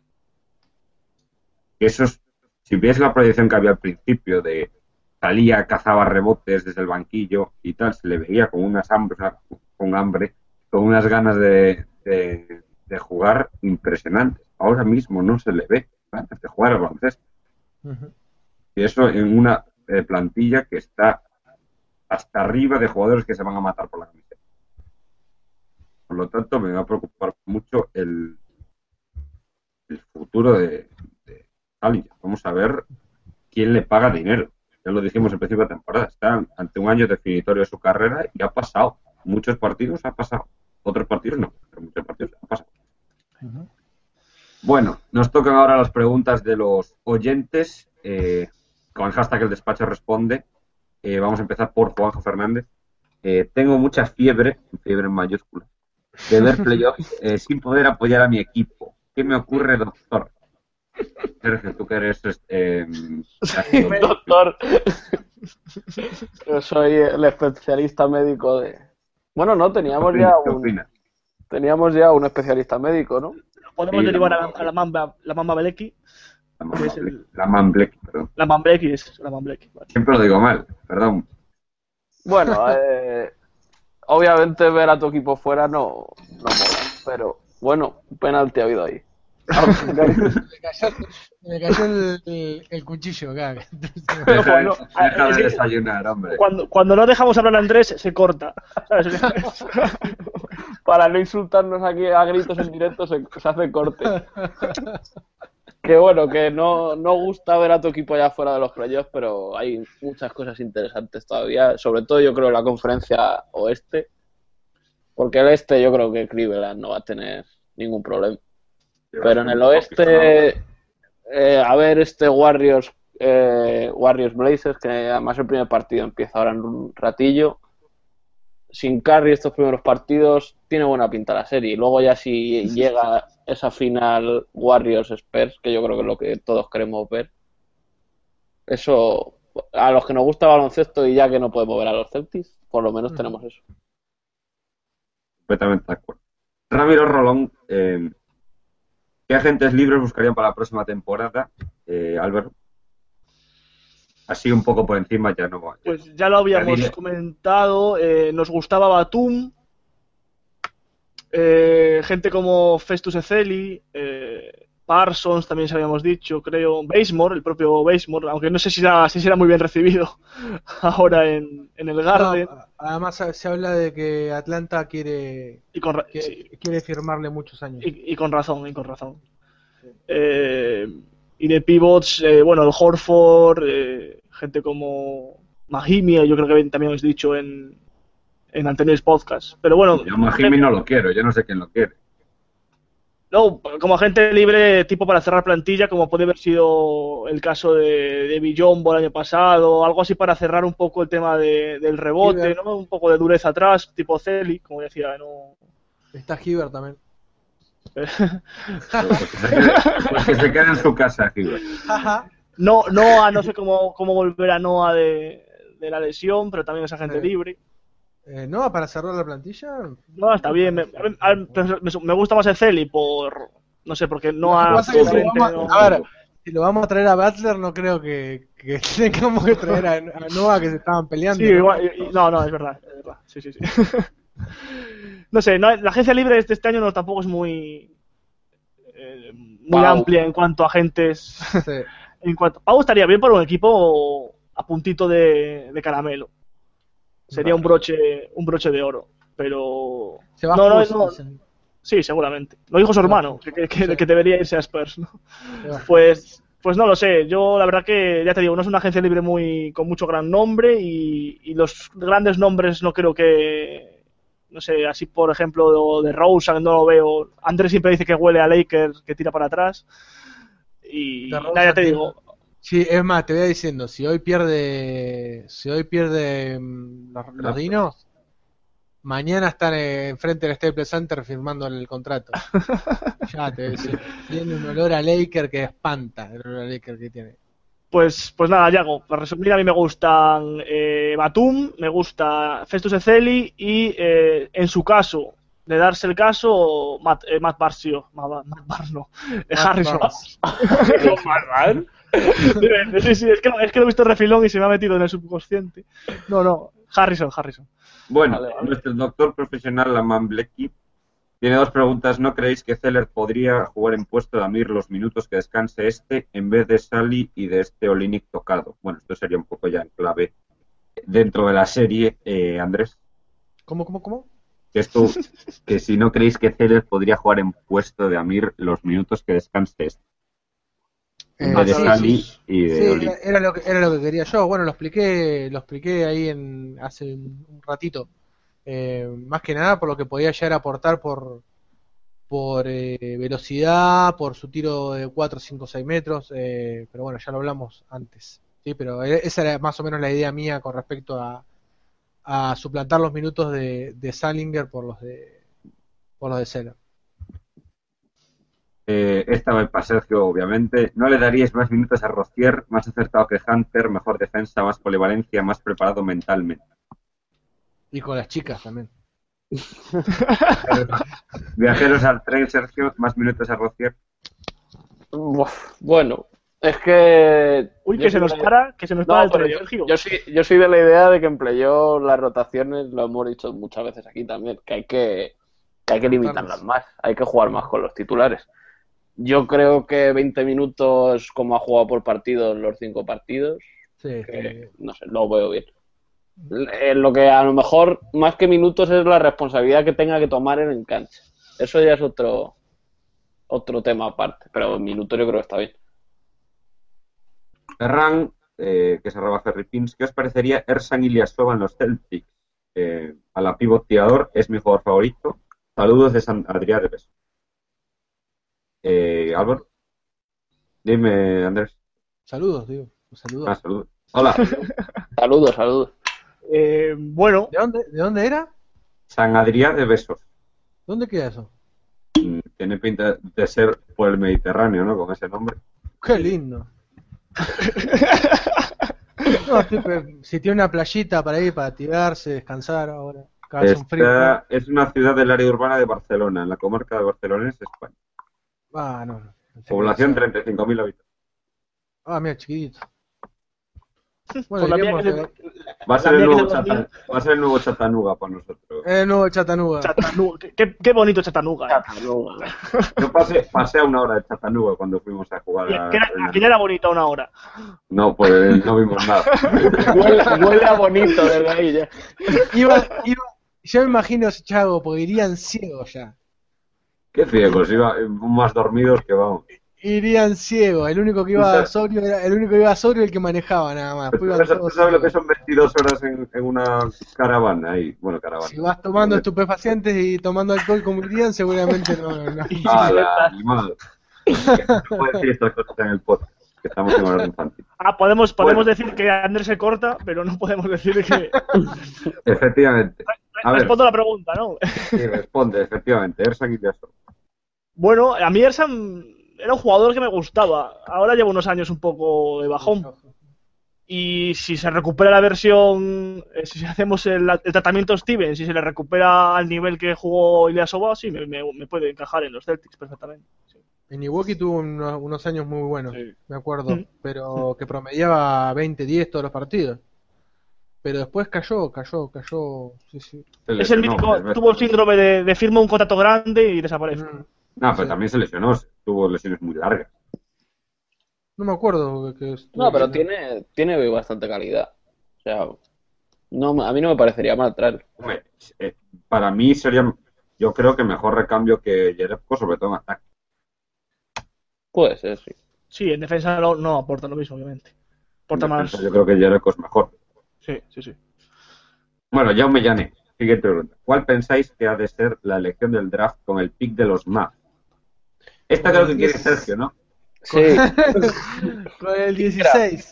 S6: Eso es, si ves la proyección que había al principio de salía, cazaba rebotes desde el banquillo y tal, se le veía con unas hambre, con hambre, con unas ganas de, de, de jugar impresionantes. Ahora mismo no se le ve ganas de jugar al baloncesto.
S7: Ujú.
S6: Y eso en una eh, plantilla que está hasta arriba de jugadores que se van a matar por la camiseta. Por lo tanto, me va a preocupar mucho el, el futuro de, de Hallinger. Vamos a ver quién le paga dinero. Ya lo dijimos en principio de temporada. Está ante un año definitorio de su carrera y ha pasado. Muchos partidos ha pasado. Otros partidos no, pero muchos partidos ha pasado.
S7: Ujú.
S6: Bueno, nos tocan ahora las preguntas de los oyentes. Eh, con el hashtag El Despacho Responde. Eh, vamos a empezar por Juanjo Fernández. Eh, tengo mucha fiebre, fiebre en mayúsculas, de ver playoffs eh, sin poder apoyar a mi equipo. ¿Qué me ocurre, doctor? Sergio, tú que eres... Eh,
S9: Doctor. Yo soy el especialista médico de... Bueno, no, teníamos ya
S6: ¿qué
S9: un...
S6: opinas?
S9: Teníamos ya un especialista médico, ¿no?
S8: Podemos
S6: Sí,
S8: derivar
S6: la
S8: a,
S6: Mamba
S8: a la Mamba, la Mamba Beleki.
S6: La
S8: que es
S6: Mamba
S8: el-
S6: la Mamblek, perdón.
S8: La Mambleki es la Mambleki. Vale.
S6: Siempre lo digo mal, perdón.
S9: Bueno, eh, obviamente ver a tu equipo fuera no, no mola, pero bueno, un penalti ha habido ahí.
S7: Me cayó, me cayó el, el- el cuchillo acá.
S6: Deja,
S8: Bueno,
S6: deja
S8: es
S6: de
S8: que-
S6: desayunar, hombre.
S8: Cuando, cuando no dejamos hablar a Andrés, se corta. ¿Sabes?
S9: Para no insultarnos aquí a gritos en directo se, se hace corte. Que bueno, que no, no gusta ver a tu equipo allá fuera de los playoffs, pero hay muchas cosas interesantes todavía, sobre todo yo creo en la conferencia oeste, porque el este yo creo que Cleveland no va a tener ningún problema. Pero en el oeste, eh, a ver este Warriors, eh, Warriors Blazers, que además el primer partido empieza ahora en un ratillo. Sin Curry estos primeros partidos tiene buena pinta la serie. Y luego ya si llega esa final Warriors Spurs, que yo creo que es lo que todos queremos ver. Eso, a los que nos gusta el baloncesto y ya que no podemos ver a los Celtics, por lo menos tenemos eso.
S6: Completamente de acuerdo. Ramiro Rolón, eh, ¿qué agentes libres buscarían para la próxima temporada, eh, Álvaro? Así un poco por encima, ya no va.
S8: Pues ya lo habíamos
S6: Ya diré.
S8: comentado. Eh, nos gustaba Batum. Eh, gente como Festus Ezeli, eh, Parsons también se habíamos dicho, creo, Bazemore, el propio Bazemore, aunque no sé si será, si será muy bien recibido ahora en, en el Garden.
S7: No, además se habla de que Atlanta quiere
S8: y con,
S7: quiere,
S8: sí.
S7: quiere firmarle muchos años.
S8: Y, y con razón, y con razón. Sí. Eh, y de pivots, eh, bueno, el Horford, eh, gente como Mahimia, yo creo que también habéis dicho en, en anteriores podcasts. Pero bueno,
S6: yo Mahimi no lo quiero, yo no sé quién lo quiere.
S8: No, como agente libre tipo para cerrar plantilla, como puede haber sido el caso de, de Billombo el año pasado, algo así para cerrar un poco el tema de, del rebote, Hiver. ¿No? Un poco de dureza atrás, tipo Celi, como decía, ¿no?
S7: Está Hiver también.
S6: Pues que se quede en su casa, Hiver.
S8: No, Noah, no sé cómo, cómo volver a Noah de, de la lesión, pero también es agente sí. libre.
S7: Eh, ¿No? ¿Para cerrar la plantilla?
S8: No, está bien. Me, a, me, me gusta más el Celi por... No sé, porque no ha...
S7: Si vamos, no... A ver, si lo vamos a traer a Butler, no creo que, que tengamos que traer a, a Noah, que se estaban peleando.
S8: Sí, ¿no? Igual, y, no, no, es verdad. Es verdad. Sí, sí, sí. No sé, no, la agencia libre de este año no tampoco es muy... Eh, muy wow. amplia en cuanto a agentes. Sí. En cuanto... Pau estaría bien para un equipo a puntito de, de caramelo. Sería un broche un broche de oro, pero...
S7: Se va
S8: no,
S7: a
S8: no, no, sí, seguramente. Lo dijo su hermano, que, que, que, que debería irse a Spurs, ¿no? Pues, pues no lo sé. Yo la verdad que, ya te digo, no es una agencia libre muy con mucho gran nombre y, y los grandes nombres no creo que... No sé, así por ejemplo de Rosa, no lo veo. Andrés siempre dice que huele a Lakers, que tira para atrás. Y nada, ya te digo...
S7: Sí, es más, te voy diciendo, si hoy pierde si hoy pierde los, los Dinos, mañana están enfrente del Staples Center firmando el contrato. Ya te voy a decir, tiene un olor a Laker que espanta, el olor a Laker que tiene.
S8: Pues, pues nada, Yago, para resumir, a mí me gustan eh, Batum, me gusta Festus Ezeli y eh, en su caso, de darse el caso, Matt, eh, Matt Barcio, Matt, Matt Barnes no, eh, Harrison.
S9: ¿Matt
S8: Sí, sí, es que, es que lo he visto refilón y se me ha metido en el subconsciente. No, no, Harrison, Harrison.
S6: Bueno, vale, vale. Nuestro doctor profesional, Laman Blecky, tiene dos preguntas. ¿No creéis que Zeller podría jugar en puesto de Amir los minutos que descanse este en vez de Sally y de este Olynyk tocado? Bueno, esto sería un poco ya en clave dentro de la serie, eh, Andrés.
S7: ¿Cómo, cómo, cómo?
S6: Que esto, que si no creéis que Zeller podría jugar en puesto de Amir los minutos que descanse este.
S7: Eh,
S6: de
S7: sí,
S6: Sally
S7: sí.
S6: y de
S7: sí,
S6: Olynyk.
S7: Era lo que era lo que quería yo. Bueno, lo expliqué, lo expliqué ahí en hace un ratito. Eh, más que nada por lo que podía llegar a aportar por por eh, velocidad, por su tiro de cuatro, cinco, seis metros. Eh, pero bueno, ya lo hablamos antes. Sí, pero esa era más o menos la idea mía con respecto a, a suplantar los minutos de, de Salinger por los de por los de Zeller.
S6: Eh, esta va para Sergio, obviamente. ¿No le daríais más minutos a Rozier, más acertado que Hunter, mejor defensa, más polivalencia, más preparado mentalmente?
S7: Y con las chicas también.
S6: Viajeros al tren, Sergio, más minutos a Rozier.
S9: Uf, bueno, es que...
S8: Uy, que se nos
S9: de...
S8: para, que se nos
S9: no,
S8: para el
S9: pero
S8: tren,
S9: yo,
S8: Sergio.
S9: yo, soy, yo soy de la idea de que en playoff las rotaciones, lo hemos dicho muchas veces aquí también, que hay que, que, hay que limitarlas más, hay que jugar más con los titulares. Yo creo que veinte minutos como ha jugado por partido en los cinco partidos,
S7: sí,
S9: que, no sé, lo veo bien. Eh, lo que a lo mejor más que minutos es la responsabilidad que tenga que tomar en el cancha. Eso ya es otro otro tema aparte, pero en minutos yo creo que está bien.
S6: Ferran, eh, que se roba Ferry Pins, ¿qué os parecería Ersan Ilyasova en los Celtics? Eh, a la pivot tirador, es mi jugador favorito. Saludos de San Adrián de Beso. Eh, Álvaro, dime, Andrés.
S7: Saludos, digo. Saludos.
S6: Ah, saludos. Hola.
S9: Saludos, saludos.
S8: Eh, bueno.
S7: ¿De dónde, ¿De dónde era?
S6: San Adrián de Besos.
S7: ¿Dónde queda eso?
S6: Tiene pinta de ser por el Mediterráneo, ¿no? Con ese nombre.
S7: Qué lindo. No, tipo, si tiene una playita para ir, para tirarse, descansar ahora.
S6: Esta, frío, ¿no? Es una ciudad del área urbana de Barcelona, en la comarca de Barcelonés, España.
S7: Ah, no, no.
S6: Población treinta y cinco mil habitantes.
S7: Ah, mira, chiquitito.
S8: Bueno, por la mía que, le,
S6: Va a ser
S8: La
S6: el
S8: mía que
S6: nuevo
S8: es de dos mil.
S6: Chata- va a ser el nuevo Chattanooga para nosotros.
S7: El nuevo Chattanooga.
S8: Chattanooga. Qué, qué- qué bonito Chattanooga. ¿eh?
S9: Chattanooga.
S6: Yo pasé, pasé a una hora de Chattanooga cuando fuimos a jugar
S8: Que
S6: a...
S8: era, aquella era bonita una hora.
S6: No, pues no vimos nada.
S9: Huele, huele a bonito desde ahí ya.
S7: Iba, iba, yo me imagino, Chago, porque irían ciegos ya.
S6: Qué ciegos, iba más dormidos que vamos.
S7: Irían ciegos. El único que iba sobrio era el único que iba sobrio el que manejaba nada más.
S6: ¿Tú
S7: Después iban
S6: sabes,
S7: todos
S6: tú sabes lo que
S7: ciegos.
S6: son veintidós horas en, en una caravana ahí? Bueno, caravana.
S7: Si vas tomando estupefacientes y tomando alcohol como irían, seguramente no. no.
S6: ¡Hala, animal! No puedes decir estas cosas en el podcast, que estamos en horario infantil.
S8: Ah, podemos, podemos
S6: Bueno.
S8: decir que Andrés se corta, pero no podemos decir que.
S6: Efectivamente. A ver,
S8: Respondo la pregunta, ¿no?
S6: sí, responde, efectivamente. Ersan Ilyasov.
S8: Bueno, a mí Ersan era un jugador que me gustaba. Ahora llevo unos años un poco de bajón. Y si se recupera la versión, eh, si hacemos el, el tratamiento Steven, si se le recupera al nivel que jugó Ilyasova, sí, me, me, me puede encajar en los Celtics perfectamente. Sí.
S7: En Milwaukee tuvo unos, unos años muy buenos,
S9: Sí.
S7: me acuerdo,
S8: Mm.
S7: pero que promediaba veinte diez todos los partidos. Pero después cayó, cayó, cayó. Sí, sí.
S6: Se
S8: Es el
S6: lesionó
S8: mítico,
S6: varias veces.
S8: tuvo el síndrome de, de firma un contrato grande y desaparece.
S7: Mm.
S6: No, pero
S7: Sí.
S6: también se lesionó, tuvo lesiones muy largas.
S7: No me acuerdo que estuvo
S9: No, pero
S7: lesionado.
S9: tiene, tiene bastante calidad. O sea, no, a mí no me parecería mal traerlo.
S6: Hombre, eh, para mí sería, yo creo que mejor recambio que Jerebko, sobre todo en ataque.
S9: Puede ser, sí.
S8: Sí, en defensa no, no aporta lo mismo, obviamente. Aporta
S6: En
S8: más.
S6: defensa, yo creo que Jerebko es mejor.
S8: Sí, sí, sí.
S6: Bueno, Jaume Llané, siguiente pregunta. ¿Cuál pensáis que ha de ser la elección del draft con el pick de los Mavs? Esta creo que quiere Sergio, ¿no?
S9: Sí,
S7: Con el dieciséis.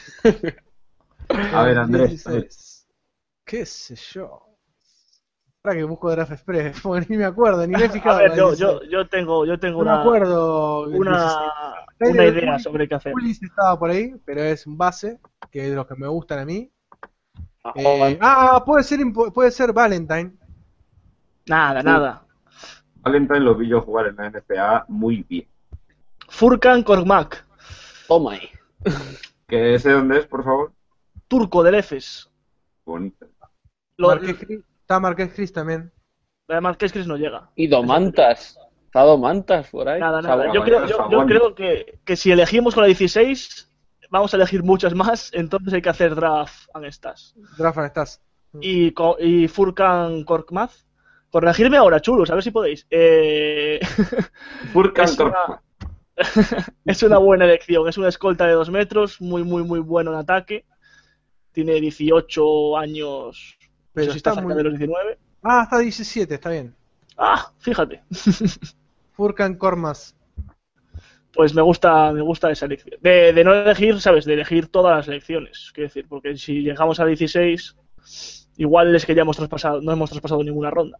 S6: A ver, Andrés,
S7: dieciséis. ¿Qué sé yo? Para que busco Draft Express, porque ni me acuerdo, ni me he fijado.
S8: A ver,
S7: en
S8: yo,
S7: el
S8: yo,
S7: dieciséis.
S8: yo tengo, yo tengo
S7: No me
S8: una,
S7: acuerdo. el
S8: una,
S7: dieciséis.
S8: una idea
S7: Tyler
S8: sobre qué hacer.
S7: Willis estaba por ahí, pero es un base, que es de los que me gustan a mí.
S9: a
S7: Eh,
S9: Hogan.
S7: ah, puede ser, impo- puede ser Valentine.
S8: Nada, nada.
S6: Valentine lo vi yo jugar en la N B A muy bien.
S8: Furkan Korkmaz,
S9: Toma ahí.
S6: ¿Que ese dónde es, por favor?
S8: turco del Efes.
S6: Bonito.
S8: Lo,
S7: Marqués Cris- está Marqués Cris también.
S8: la de Marqués Cris no llega.
S9: Y Domantas. Está Domantas por ahí.
S8: Nada, nada.
S9: Sabonis.
S8: Yo creo, yo, yo
S6: Sabonis.
S8: creo que, que si elegimos con la dieciséis, vamos a elegir muchas más, entonces hay que hacer draft and stats.
S7: Draft estás.
S8: Y, co- y Furkan Korkmaz, corregirme ahora, chulos, a ver si podéis. Eh...
S6: Furkan
S8: Es una-
S6: Korkmaz.
S8: es una buena elección, es una escolta de dos metros, muy, muy, muy bueno en ataque. Tiene dieciocho años, no
S7: Pero
S8: sé si está
S7: está
S8: cerca
S7: muy-
S8: de los diecinueve.
S7: Ah, está diecisiete, está bien.
S8: Ah, fíjate.
S7: Furkan Korkmaz.
S8: Pues me gusta, me gusta esa elección. De, de no elegir, ¿sabes? De elegir todas las elecciones. Quiero decir, porque si llegamos a dieciséis, igual es que ya hemos traspasado, no hemos traspasado ninguna ronda.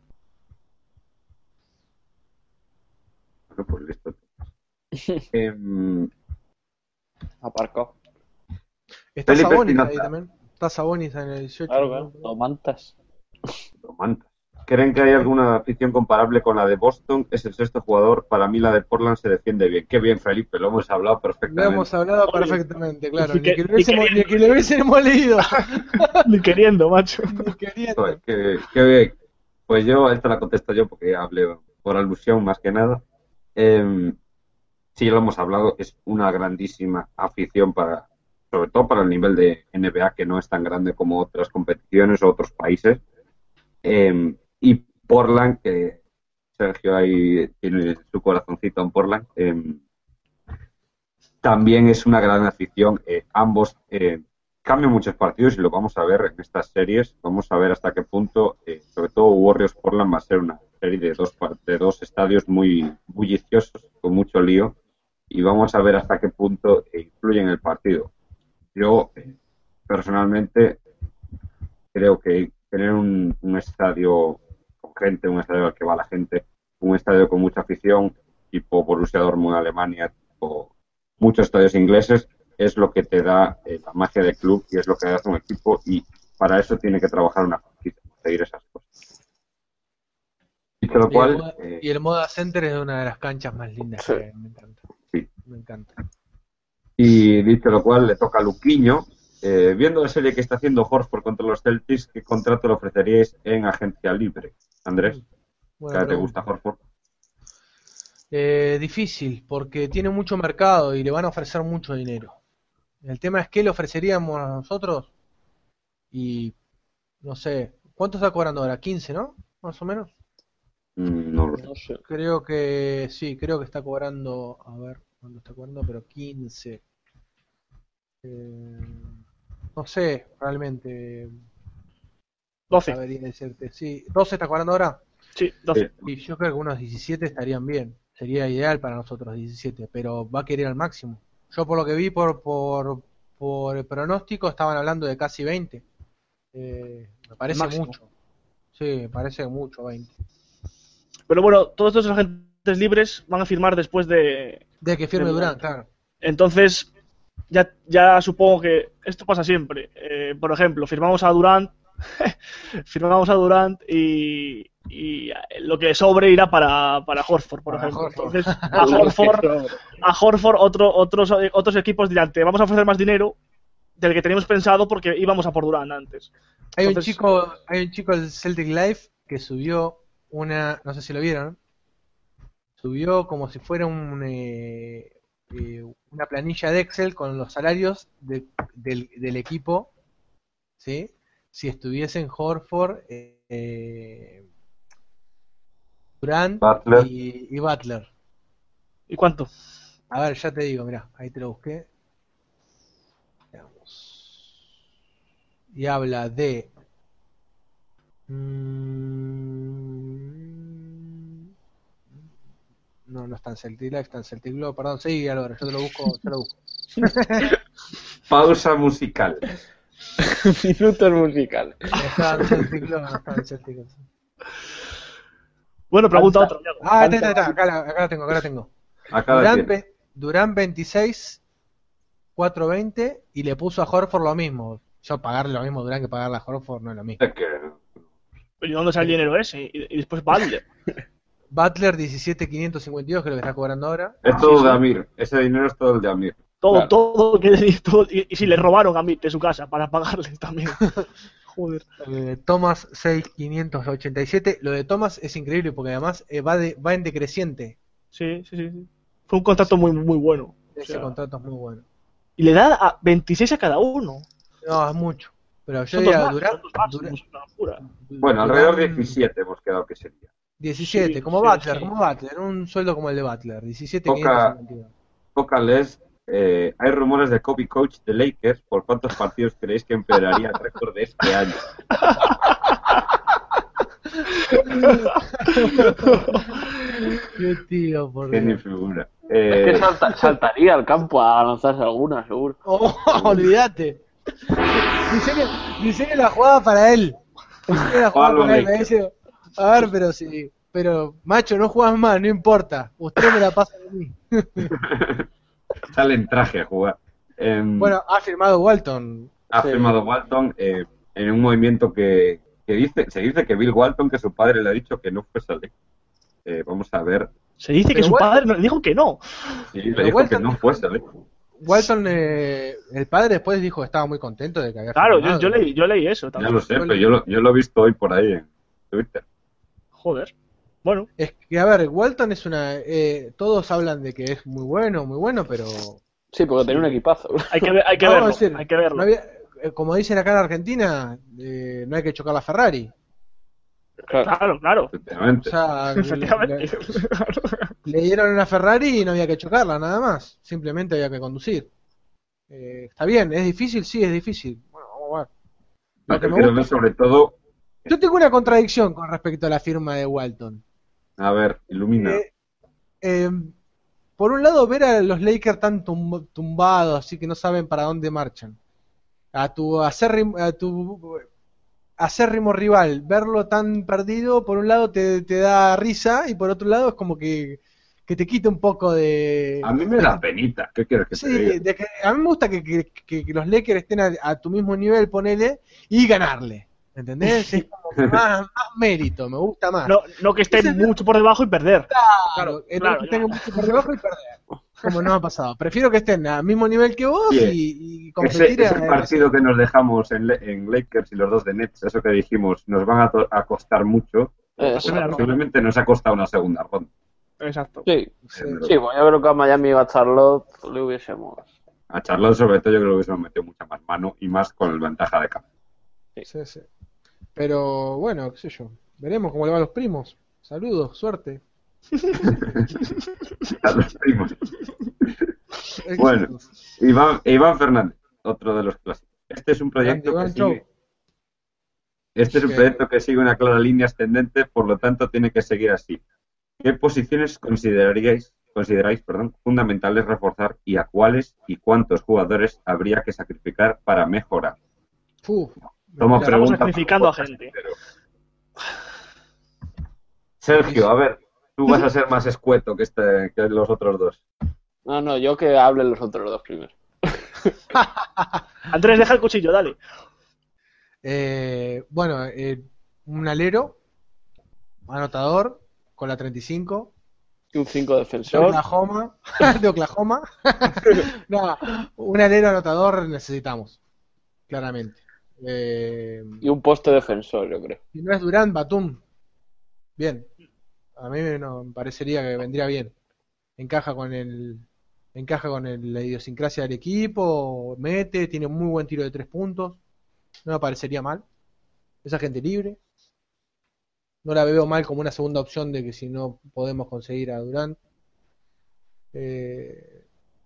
S6: Bueno, pues listo. Em,
S9: Aparcado.
S7: Está
S6: Felipe
S7: Sabonis ahí
S6: Espinoza.
S7: también. Está Sabonis en el dieciocho.
S9: Claro, claro. Domantas.
S6: Domantas. ¿Creen que hay alguna afición comparable con la de Boston? Es el sexto jugador. Para mí la de Portland se defiende bien. Qué bien, Felipe, lo hemos hablado
S7: Lo
S6: perfectamente.
S7: hemos hablado perfectamente, claro.
S8: Ni
S7: Ni
S8: que-
S7: que lo
S8: ni
S7: hubiésemos,
S8: queriendo.
S7: ni que lo hubiésemos leído.
S8: Ni queriendo, macho.
S7: Ni queriendo.
S6: Joder, qué, qué bien. Pues yo, esta la contesto yo porque hablé por alusión más que nada. Eh, sí, lo hemos hablado, es una grandísima afición para, sobre todo para el nivel de N B A, que no es tan grande como otras competiciones o otros países. Eh, y Portland, que Sergio ahí tiene su corazoncito en Portland, eh, también es una gran afición. Eh, ambos eh, cambian muchos partidos y lo vamos a ver en estas series. Vamos a ver hasta qué punto, eh, sobre todo Warriors Portland va a ser una serie de dos, de dos estadios muy bulliciosos, con mucho lío, y vamos a ver hasta qué punto eh, influye en el partido. Yo, eh, personalmente, creo que tener un, un estadio con gente, un estadio al que va la gente, un estadio con mucha afición, tipo Borussia Dortmund, Alemania, tipo muchos estadios ingleses, es lo que te da eh, la magia del club y es lo que hace un equipo, y para eso tiene que trabajar una franquicia, conseguir esas cosas. Dicho lo
S7: Y el,
S6: cual,
S7: Moda,
S6: eh,
S7: y el Moda Center es una de las canchas más lindas que hay, me encanta.
S6: Sí.
S7: Me encanta.
S6: y dicho lo cual, le toca a Luquiño. Eh, viendo la serie que está haciendo Horford contra los Celtics, ¿qué contrato le ofreceríais en agencia libre? Andrés,
S7: Buena
S6: ¿qué te
S7: pregunta.
S6: gusta Horford?
S7: Eh, difícil, porque tiene mucho mercado y le van a ofrecer mucho dinero. El tema es qué le ofreceríamos a nosotros y no sé, ¿cuánto está cobrando ahora? quince, ¿no? Más o menos.
S6: Mm, no lo sé.
S9: No sé.
S7: Creo que sí, creo que está cobrando, a ver, ¿cuánto está cobrando? Pero quince. Eh, no sé, realmente.
S8: doce.
S7: Sabría decirte, sí. ¿doce está cobrando ahora?
S8: Sí, doce.
S7: Y yo creo que unos diecisiete estarían bien. Sería ideal para nosotros diecisiete, pero va a querer al máximo. Yo por lo que vi por por, por el pronóstico estaban hablando de casi veinte. Eh, me parece
S8: Máximo.
S7: mucho. Sí, me parece mucho veinte.
S8: Pero bueno, todos estos agentes libres van a firmar después de...
S7: De que firme
S8: de
S7: Durant, claro.
S8: Entonces, ya, ya supongo que esto pasa siempre. Eh, por ejemplo, firmamos a Durant, firmamos a Durant y, y lo que sobre irá para, para Horford, por
S7: Para
S8: ejemplo.
S7: Horford.
S8: Entonces, a Horford, a Horford otro, otros, otros equipos dirán, te vamos a ofrecer más dinero del que teníamos pensado porque íbamos a por Durant antes.
S7: Hay un
S8: Entonces-
S7: chico, hay un chico del Celtic Life que subió una, no sé si lo vieron, subió como si fuera un eh, eh, una planilla de Excel con los salarios de- del, del equipo, ¿sí? Si estuviesen Horford, eh, eh, Durant
S6: Butler.
S7: y, y Butler.
S8: ¿Y cuánto?
S7: A ver, ya te digo, mirá, ahí te lo busqué. Veamos. Y habla de... mm, No, no está en Celtic Life, está en Celtic Globe. Perdón, sí, Álvaro, yo te lo busco, yo lo busco.
S6: Pausa musical.
S9: Minutos musicales.
S7: Está en Celtic Globe, no está en Celtic Globe.
S8: Bueno, pregunta otra. Yago.
S7: Ah, está, está, está, acá la, acá la tengo, acá la tengo.
S6: Acá la
S7: Durant,
S6: tiene.
S7: ve- Durant veintiséis, cuatrocientos veinte y le puso a Horford lo mismo. Yo pagarle lo mismo a Durant que pagarle a Horford no es lo mismo.
S6: Es que
S8: ¿Y dónde sale el dinero ese? Y, y después Butler.
S7: Butler diecisiete mil quinientos cincuenta y dos, que es lo que está cobrando ahora.
S6: es todo de Amir. Ese dinero es todo el de Amir.
S8: Todo,
S9: Claro.
S8: todo, que- todo. Y, y si le robaron a mí de su casa para pagarles también. Joder.
S7: Eh, Thomas seis mil quinientos ochenta y siete. Lo de Thomas es increíble porque además eh, va, de, va en decreciente.
S8: Sí, sí, sí, sí. Fue un contrato muy, muy bueno. O
S7: Ese
S8: sea,
S7: contrato es muy bueno.
S8: y le da a veintiséis a cada uno.
S7: No, es mucho. Pero yo
S8: Son dos
S7: diría
S8: más,
S7: Durant,
S8: son dos más,
S7: Durant-
S8: es una locura.
S6: Bueno, alrededor de
S7: Durant-
S6: diecisiete hemos quedado que sería.
S7: diecisiete,
S8: Sí,
S7: como
S8: sí,
S7: Butler,
S8: sí.
S7: como Butler, un sueldo como el de Butler, diecisiete mil
S6: Poca-
S7: quinientos cincuenta y dos.
S6: Tócales, eh, hay rumores de Kobe coach de Lakers. ¿Por cuántos partidos creéis que empeoraría el récord de este año?
S7: Qué tío, por
S6: Qué ni
S7: Dios.
S6: figura.
S9: Es que
S6: Eh,
S9: salta- saltaría al campo a lanzarse alguna, seguro.
S7: Oh, olvídate. Diseña, diseña la jugada para él. Diseña la jugada
S6: Pablo
S7: para él. Me
S6: Lakers.
S7: dice, a ver, pero sí. Pero, macho, no juegas más, no importa. Usted me la pasa a mí.
S6: sale en traje a jugar. Em,
S7: Bueno, ha firmado Walton.
S6: ha
S9: sí.
S6: firmado Walton eh, en un movimiento que, que dice, se dice que Bill Walton, que su padre le ha dicho que no fuese al Lakers. Eh, vamos a ver.
S8: Se dice que
S7: Pero
S8: su
S7: bueno.
S8: padre no- le dijo que no.
S6: Sí, le
S7: Pero
S6: dijo que
S7: Walton-
S6: no fuese al Lakers.
S7: Walton, eh, el padre después dijo que estaba muy contento de que había
S8: Claro, yo,
S7: firmado.
S8: yo, leí, yo leí eso
S6: Ya
S8: también.
S6: lo sé, pero yo lo, yo lo he visto hoy por ahí en Twitter.
S8: Joder. Bueno,
S7: Es que, a ver, Walton es una... eh, todos hablan de que es muy bueno, muy bueno, pero...
S9: Sí, porque tenía un equipazo.
S8: hay que, ver- hay que
S7: No,
S8: verlo.
S7: es decir,
S8: hay que verlo.
S7: no había- eh, como dicen acá en Argentina, eh, no hay que chocar la Ferrari.
S9: Claro.
S8: Claro, claro.
S7: O
S6: Efectivamente.
S7: sea, le,
S8: Efectivamente.
S7: le dieron una Ferrari y no había que chocarla, nada más. Simplemente había que conducir. Eh, está bien, es difícil, sí, es difícil. Bueno, vamos a ver.
S6: Lo
S7: Lo que
S6: que
S7: me
S6: quiero
S7: gusta-
S6: ver sobre todo,
S7: Yo tengo una contradicción con respecto a la firma de Walton.
S6: a ver, ilumina.
S7: Eh, eh, por un lado, ver a los Lakers tan tum- tumbados, así que no saben para dónde marchan. A tu acérrimo, a tu acérrimo rival, verlo tan perdido, por un lado te, te da risa y por otro lado es como que, que te quita un poco de...
S6: A mí me da penita. ¿Qué quieres que te
S7: Sí,
S6: diga?
S7: de que, a mí me gusta que, que- que- que los Lakers estén a, a tu mismo nivel, ponele, y ganarle. ¿Entendés? Es como que más, más mérito, me gusta más.
S8: No, no que esté
S7: Ese-
S8: mucho por debajo y perder.
S7: Claro, el
S8: claro,
S7: otro tenga mucho por debajo y perder. como no ha pasado. Prefiero que estén al mismo nivel que vos
S6: Bien.
S7: y, y
S6: Ese,
S7: competir.
S6: ese
S7: a-
S6: partido que nos dejamos en, Le- en Lakers y los dos de Nets, eso que dijimos, nos van a, to- a costar mucho.
S9: Eh,
S6: Pues
S8: sí.
S6: posiblemente nos ha costado una segunda ronda.
S8: Exacto.
S9: Sí,
S7: Sí.
S9: sí, pues yo creo que a Miami o a Charlotte le hubiésemos.
S6: A Charlotte, sobre todo, yo creo que se nos metió mucha más mano y más con el ventaja de campo.
S7: Sí, sí. Pero bueno, qué sé yo. Veremos cómo le va a los primos. Saludos, suerte.
S6: A los primos. Bueno,
S7: Éxitos.
S6: Iván, Iván Fernández, otro de los clásicos. Este es un proyecto
S7: Grande
S6: que
S7: Iván
S6: sigue. Este es un
S7: Que-
S6: proyecto que sigue una clara línea ascendente, por lo tanto tiene que seguir así. ¿Qué posiciones consideraríais, consideráis, perdón, fundamentales reforzar y a cuáles y cuántos jugadores habría que sacrificar para mejorar?
S7: Uf,
S6: Toma
S7: mira,
S8: Estamos
S6: pregunta.
S8: sacrificando a
S6: por
S8: gente.
S6: pero- Sergio, a ver, tú vas a ser más escueto que, este, que los otros dos.
S9: No, no, yo que hablen los otros dos primero.
S8: Andrés, deja el cuchillo, dale.
S7: Eh, bueno, eh, un alero, anotador, con la treinta y cinco,
S9: Y un cinco
S7: de
S9: defensor.
S7: Oklahoma, de Oklahoma. No, un alero anotador necesitamos, claramente. Eh,
S9: Y un poste defensor, yo creo.
S7: si no es Durant, Batum. Bien. A mí no, me parecería que vendría bien. Encaja con el, encaja con el- la idiosincrasia del equipo, mete, tiene muy buen tiro de tres puntos. No me parecería mal. Esa gente libre. No la veo mal como una segunda opción de que si no podemos conseguir a Durant. Eh,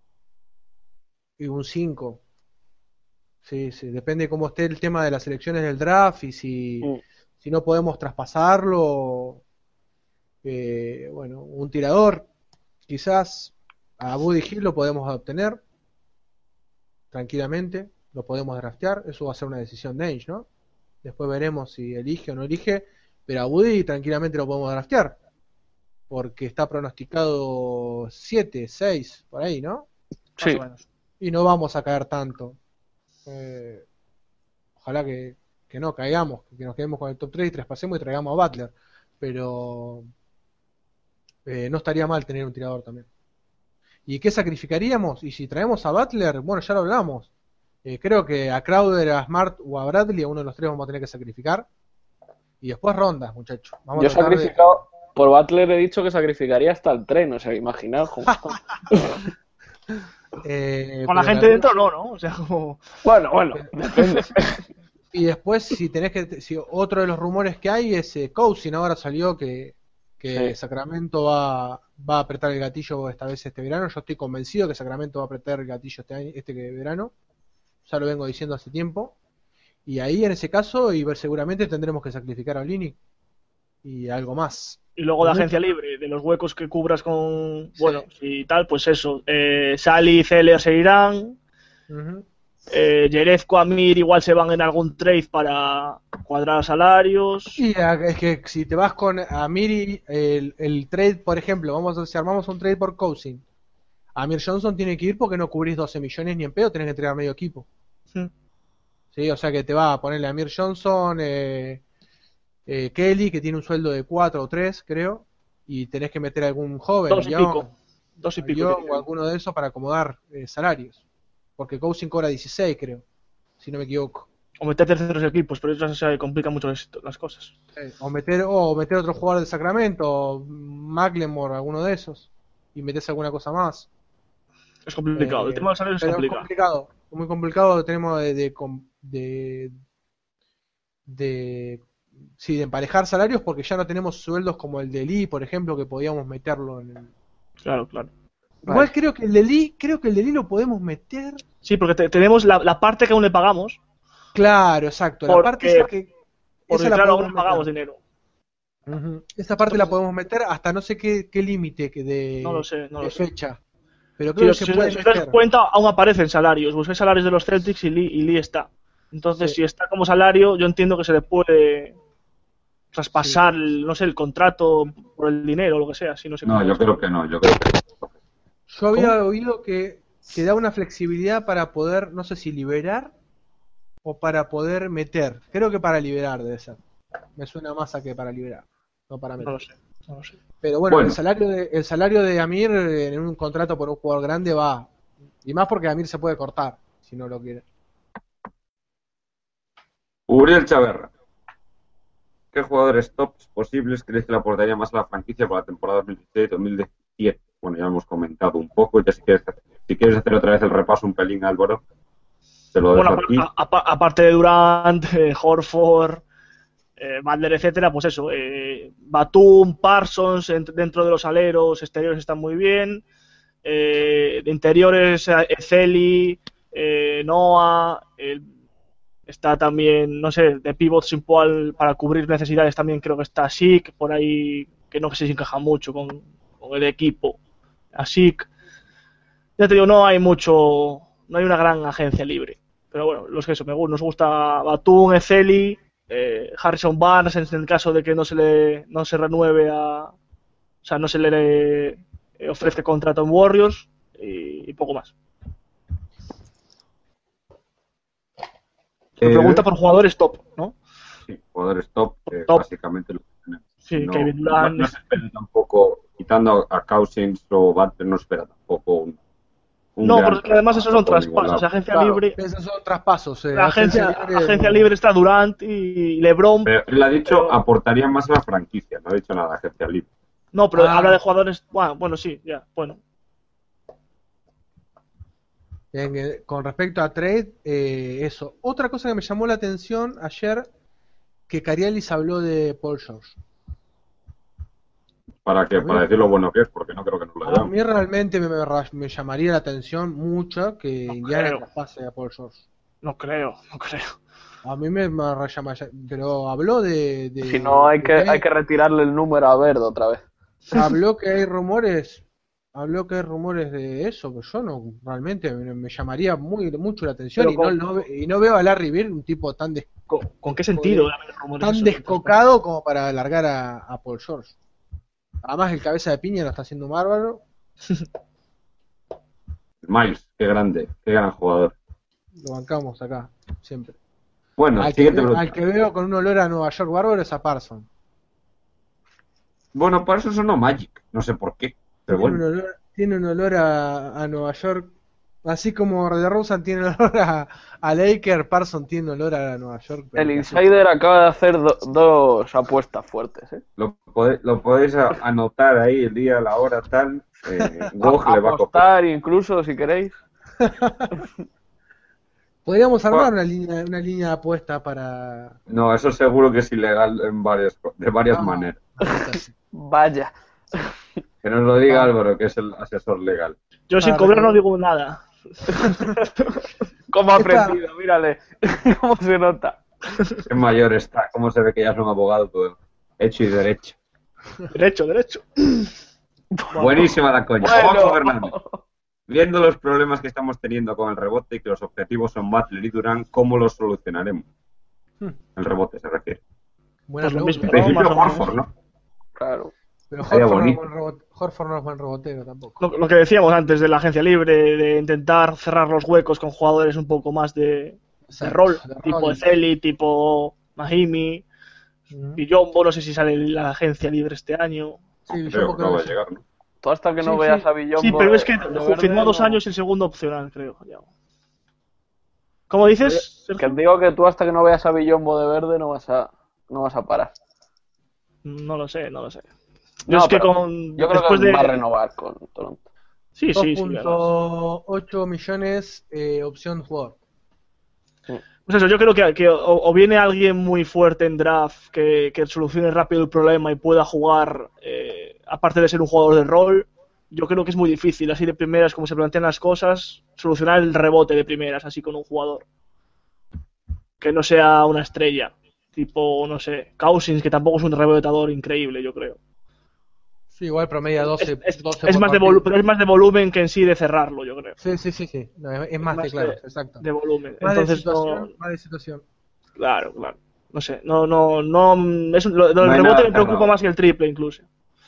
S7: y un cinco. Sí, sí, depende cómo esté el tema de las elecciones del draft y si,
S9: Mm.
S7: si no podemos traspasarlo. Eh, bueno, un tirador, quizás a Buddy Hill lo podemos obtener tranquilamente, lo podemos draftear, eso va a ser una decisión de Ainge, ¿no? Después veremos si elige o no elige, pero a Buddy tranquilamente lo podemos draftear, porque está pronosticado siete, seis, por ahí, ¿no?
S8: Más
S9: Sí.
S8: o menos.
S7: Y no vamos a caer tanto. Eh, ojalá que, que no caigamos, que nos quedemos con el top tres y traspasemos y traigamos a Butler, pero eh, no estaría mal tener un tirador también. ¿Y qué sacrificaríamos? Y si traemos a Butler, bueno, ya lo hablamos. Eh, creo que a Crowder, a Smart o a Bradley, a uno de los tres vamos a tener que sacrificar. Y después rondas, muchachos. Vamos
S9: Yo
S7: a tratar de-
S9: sacrificado, por Butler he dicho que sacrificaría hasta el tren, o sea, imaginaos cómo está.
S7: eh,
S8: Con la
S7: pero
S8: gente dentro no, ¿no? O sea, como...
S9: Bueno, bueno, depende.
S7: Y después, si tenés que. Si otro de los rumores que hay es eh, Cousin, ahora salió que, que
S9: Sí.
S7: Sacramento va, va a apretar el gatillo esta vez este verano. Yo estoy convencido que Sacramento va a apretar el gatillo este, año, este que- verano. Ya lo vengo diciendo hace tiempo. Y ahí, en ese caso, y ver- seguramente tendremos que sacrificar a Olinick y algo más.
S8: Y luego de
S7: Mucho.
S8: agencia libre, de los huecos que cubras con... Bueno, y tal, pues eso. Eh, Sally y Celia se irán.
S7: Ujú.
S8: Eh, Jerezko, Amir igual se van en algún trade para cuadrar salarios.
S7: Y ah, es que si te vas con Amir, el, el trade, por ejemplo, vamos a, si armamos un trade por Cousin, Amir Johnson tiene que ir porque no cubrís doce millones ni en pedo, tenés que entregar medio equipo.
S8: Sí.
S7: Sí, o sea que te va a ponerle a Amir Johnson, eh, eh, Kelly, que tiene un sueldo de cuatro o tres, creo, y tenés que meter a algún joven,
S8: Dos y
S7: Young,
S8: pico. Dos y
S7: a
S8: pico.
S7: Young
S8: tiene.
S7: o alguno de esos para acomodar eh, salarios. Porque Cousin cobra dieciséis, creo, si no me equivoco.
S8: O meter terceros equipos, pero eso se complica mucho las las cosas.
S7: Eh, O meter, o meter otro jugador de Sacramento, Macklemore, alguno de esos, y metes alguna cosa más.
S8: Es complicado.
S7: Eh,
S8: El tema de los salarios es
S7: pero
S8: complicado.
S7: complicado, muy complicado. Tenemos de, de, com- de, de, sí, de emparejar salarios porque ya no tenemos sueldos como el de Lee, por ejemplo, que podíamos meterlo en el...
S8: Claro, claro.
S7: Igual creo que el de Lee, creo que el de Lee lo podemos meter.
S8: Sí, porque te- tenemos la, la parte que aún le pagamos.
S7: Claro, exacto. La
S8: Porque-
S7: parte esa que
S8: Porque
S7: esa la
S8: claro, aún
S7: podemos
S8: le pagamos
S7: meter.
S8: dinero.
S7: Ujú. Esa parte la podemos meter hasta no sé qué, qué límite que de,
S8: No lo sé, no
S7: de
S8: lo sé.
S7: fecha. Pero
S8: Si
S7: creo
S8: os,
S7: que
S8: si
S7: se
S8: os-
S7: puede
S8: si os das
S7: meter.
S8: cuenta, aún aparecen salarios. Buscáis salarios de los Celtics y Lee, y Lee está. Entonces,
S7: Sí.
S8: si está como salario, yo entiendo que se le puede traspasar, el- no sé, el contrato por el dinero o lo que sea. Si no, sé
S6: No,
S8: cómo-
S6: yo creo que no, yo creo que no.
S7: Yo había oído que, que da una flexibilidad para poder, no sé si liberar o para poder meter. Creo que para liberar debe ser. Me suena más a que para liberar, no para meter.
S8: No lo sé. No lo sé.
S7: Pero bueno,
S6: Bueno.
S7: El, salario de, el salario de Amir en un contrato por un jugador grande va. Y más porque Amir se puede cortar, si no lo quiere.
S6: Uriel Chaverra. ¿Qué jugadores tops posibles crees que le aportaría más a la franquicia para la temporada dos mil dieciséis dos mil diecisiete? Bueno, ya hemos comentado un poco. Ya si quieres, si quieres hacer otra vez el repaso un pelín, Álvaro, te lo dejo
S8: Bueno,
S6: aquí.
S8: a- a- aparte de Durant, eh, Horford, eh, Butler, etcétera, pues eso, eh, Batum, Parsons, ent- dentro de los aleros, exteriores están muy bien, eh, de interiores, eh, Ezeli, eh, Noah, el- está también, no sé, de pivots igual para cubrir necesidades también creo que está Sik, por ahí, que no sé si encaja mucho con, con el equipo, a Sik. Ya te digo, no hay mucho, no hay una gran agencia libre. Pero bueno, los que eso, me gu- nos gusta Batum, Ezeli, eh, Harrison Barnes en el caso de que no se le no se renueve a, o sea, no se le eh, ofrezca contrato en Warriors y, y poco más. Me
S6: Eh,
S8: pregunta por jugadores top, ¿no?
S6: Sí, jugadores top, que
S8: Top.
S6: básicamente lo que tenemos.
S8: Sí,
S6: no,
S8: Kevin
S6: no,
S8: Durant.
S6: no se espera tampoco, quitando a Cousins o Butler, no se espera tampoco un, un
S8: No,
S6: gran
S8: porque además esos son
S6: traspaso por ningún
S8: traspasos,
S6: lado.
S8: agencia
S9: Claro.
S8: libre.
S7: Esos son traspasos. eh,
S8: La agencia,
S7: libre,
S8: agencia
S7: no.
S8: libre está Durant y LeBron.
S6: Pero él ha dicho
S8: Pero-
S6: aportaría más a la franquicia, no ha dicho nada de agencia libre.
S8: No, pero
S7: Ah.
S8: habla de jugadores. Bueno, bueno, sí, ya, bueno.
S7: En- eh, con respecto a trade, eh, eso. Otra cosa que me llamó la atención ayer, que Carialis habló de Paul George.
S6: Para que, para decir lo bueno que es, porque no creo que nos lo
S7: A
S6: digamos.
S7: mí realmente me, me, me llamaría la atención mucho que
S8: No
S7: Indiana
S8: creo.
S7: traspase a Paul George.
S8: No creo, no creo.
S7: A mí me, me re llama, pero habló de... de-
S9: Si no, hay que,
S7: de-
S9: hay que retirarle el número a Verde otra vez.
S7: Habló que hay rumores, habló que hay rumores de eso, pero yo no, realmente me, me llamaría muy mucho la atención
S8: Pero
S7: y no,
S8: con-
S7: no ve- y no veo a Larry Bird un tipo tan des-
S8: ¿Con, con qué sentido?
S7: tan descocado como para alargar a, a Paul George. Además el cabeza de piña lo está haciendo bárbaro.
S6: Miles, qué grande, qué gran jugador.
S7: Lo bancamos acá, siempre.
S6: Bueno,
S7: Al que,
S6: siguiente
S7: veo,
S6: pregunta.
S7: al que veo con un olor a Nueva York bárbaro es a Parson.
S6: Bueno, para eso sonó Magic, no sé por qué, pero
S7: Tiene un
S6: bueno.
S7: olor, tiene un olor a, a Nueva York. Así como DeRozan tiene olor a, a Laker, Parson tiene olor a Nueva York. pero
S9: El
S7: casi-
S9: Insider acaba de hacer do- dos apuestas fuertes, ¿eh?
S6: Lo, pode- lo podéis a- anotar ahí el día, la hora, tal. Eh, Gog le va a coger.
S9: Apostar incluso, si queréis.
S7: Podríamos armar
S6: Bueno.
S7: una línea, una línea de apuesta para.
S6: No, eso seguro que es ilegal en varias, de varias
S7: Ah.
S6: maneras.
S9: Vaya.
S6: Que nos lo diga
S7: Ah.
S6: Álvaro, que es el asesor legal.
S8: Yo sin
S7: Ah,
S8: cobrar
S7: pero-
S8: no digo nada.
S9: ¿Cómo ha
S7: Esta-
S9: aprendido? Mírale. ¿Cómo se nota?
S6: Qué mayor está, cómo se ve que ya es un abogado todo hecho y derecho.
S8: Derecho, derecho.
S6: Buenísima la coña.
S9: Bueno.
S6: Juanjo Fernández. Viendo los problemas que estamos teniendo con el rebote y que los objetivos son Butler y Durant, ¿cómo los solucionaremos?
S7: Hmm.
S6: El rebote se refiere.
S7: Buena
S8: Pues lo
S7: pregunta.
S8: mismo,
S6: En principio
S8: más o menos.
S6: Horford, ¿no?
S9: Claro.
S7: Pero
S6: Sería
S7: Horford no, es
S6: bonito.
S7: buen rebot- Horford no es buen rebotero tampoco.
S8: Lo, lo que decíamos antes de la agencia libre, de intentar cerrar los huecos con jugadores un poco más de, de
S7: Exacto,
S8: rol,
S7: de
S8: tipo
S7: rol.
S8: Ezeli, tipo Mahimi,
S7: Ujú.
S8: Billombo, no sé si sale la agencia libre este año.
S7: Sí, yo
S6: Creo
S7: porque
S6: que no va a
S7: no-
S6: llegar, ¿no?
S9: Tú hasta que no
S7: Sí,
S9: veas
S7: sí.
S9: a Billombo
S8: Sí, pero es que
S9: de- de verde,
S8: firmó dos
S9: no-
S8: años y el segundo opcional, creo. ya. ¿Cómo dices,
S9: Que
S8: Sergio?
S9: digo que tú hasta que no veas a Billombo de verde no vas a, no vas a parar.
S8: No lo sé, no lo sé. Yo
S9: No,
S8: es que
S9: pero
S8: con.
S9: Yo creo
S8: después
S9: que
S8: de...
S9: va a renovar con Toronto.
S8: Sí,
S7: dos
S8: sí, sí.
S7: punto
S8: además.
S7: ocho millones eh, opción jugador.
S8: Pues eso, yo creo que, que o, o viene alguien muy fuerte en draft que, que solucione rápido el problema y pueda jugar, eh, aparte de ser un jugador de rol, yo creo que es muy difícil, así de primeras, como se plantean las cosas, solucionar el rebote de primeras, así con un jugador. Que no sea una estrella, tipo, no sé, Cousins, que tampoco es un rebotador increíble, yo creo.
S7: Sí, igual promedia doce.
S8: Es, es-
S7: doce
S8: es
S7: por
S8: más de
S7: partido.
S8: volu- pero es más de volumen que en sí de cerrarlo, yo creo.
S7: Sí, sí, sí, sí. No, es, es más,
S8: más
S7: de claro,
S8: de-
S7: exacto.
S8: De volumen.
S7: Más de
S8: Entonces,
S7: situación,
S8: no,
S7: más de situación.
S8: claro, claro. No sé, no, no, no, es, lo, lo del
S6: No hay
S8: rebote
S6: nada
S8: me preocupa
S6: cerrado.
S8: más que el triple, incluso.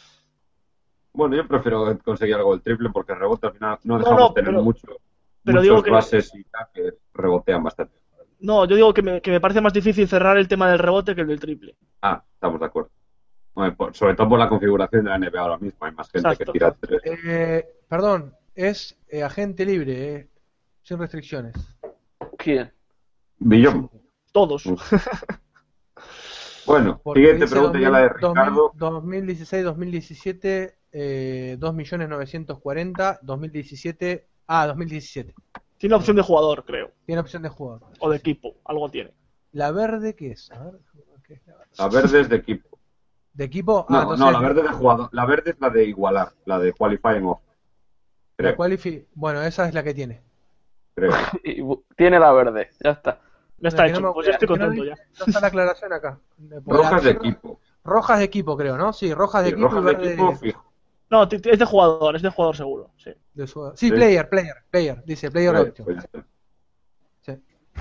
S6: Bueno, yo prefiero conseguir algo del triple porque el rebote al final no
S8: No,
S6: dejamos
S8: no,
S6: tener
S8: pero-
S6: mucho,
S8: pero
S6: muchos
S8: digo que-
S6: bases y tal que rebotean bastante.
S8: No, yo digo que me, que me parece más difícil cerrar el tema del rebote que el del triple.
S6: Ah, estamos de acuerdo. Bueno, por- sobre todo por la configuración de la N B A ahora mismo, hay más gente
S8: Exacto.
S6: que tira tres.
S7: Eh, perdón, es eh, agente libre, eh, sin restricciones.
S9: ¿Quién?
S6: Billón.
S8: Todos.
S6: Mm. Bueno,
S7: Porque
S6: siguiente
S7: dice
S6: pregunta ya la de Ricardo.
S7: dos mil dieciséis dos mil diecisiete, eh, dos millones novecientos cuarenta, dos mil diecisiete, ah, dos mil diecisiete.
S8: Tiene opción de jugador, creo.
S7: Tiene opción de jugador.
S8: O de equipo, algo tiene.
S7: ¿La verde qué es? A ver, ¿qué es la verde?
S6: La verde es de equipo.
S7: ¿De equipo?
S6: No,
S7: ah, entonces,
S6: no, la verde de jugador. La verde es la de igualar, la de qualifying off.
S7: la
S6: Creo,
S7: qualifi- Bueno, esa es la que tiene.
S6: creo.
S9: Y bu- tiene la verde, ya está.
S8: Ya está
S7: Que no
S8: hecho.
S7: me-
S8: Pues ya estoy
S7: que no
S8: contento
S7: di-
S8: ya.
S7: No está la aclaración acá. Porque
S6: Rojas de
S7: aquí-
S6: equipo.
S7: Rojas de equipo, creo, ¿no? Sí, rojas de
S6: Sí,
S7: equipo
S6: rojas
S7: y
S6: de
S7: verde
S6: equipo fijo.
S8: No, t- t- es de jugador, es de jugador seguro. Sí.
S7: de su- Sí,
S6: Sí.
S7: player, player, player. Dice player
S6: Pues,
S7: option.
S6: pues ya está.
S7: Sí.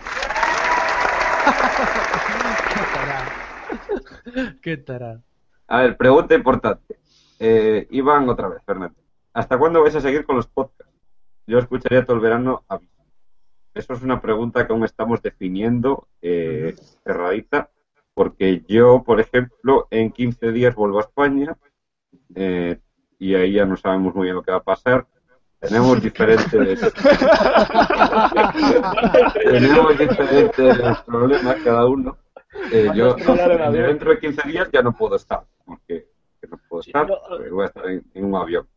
S7: Qué tarado. Qué tarado.
S6: A ver, pregunta importante. Eh, Iván, otra vez, Fernando. ¿Hasta cuándo vais a seguir con los podcasts? Yo escucharía todo el verano a Vic. Eso es una pregunta que aún estamos definiendo, eh, cerradita, porque yo, por ejemplo, en quince días vuelvo a España, eh, y ahí ya no sabemos muy bien lo que va a pasar. Tenemos diferentes tenemos diferentes problemas cada uno. Eh, yo no, dentro de quince días ya no puedo estar, porque que no puedo estar,
S8: yo-
S6: porque voy a estar en, en un avión.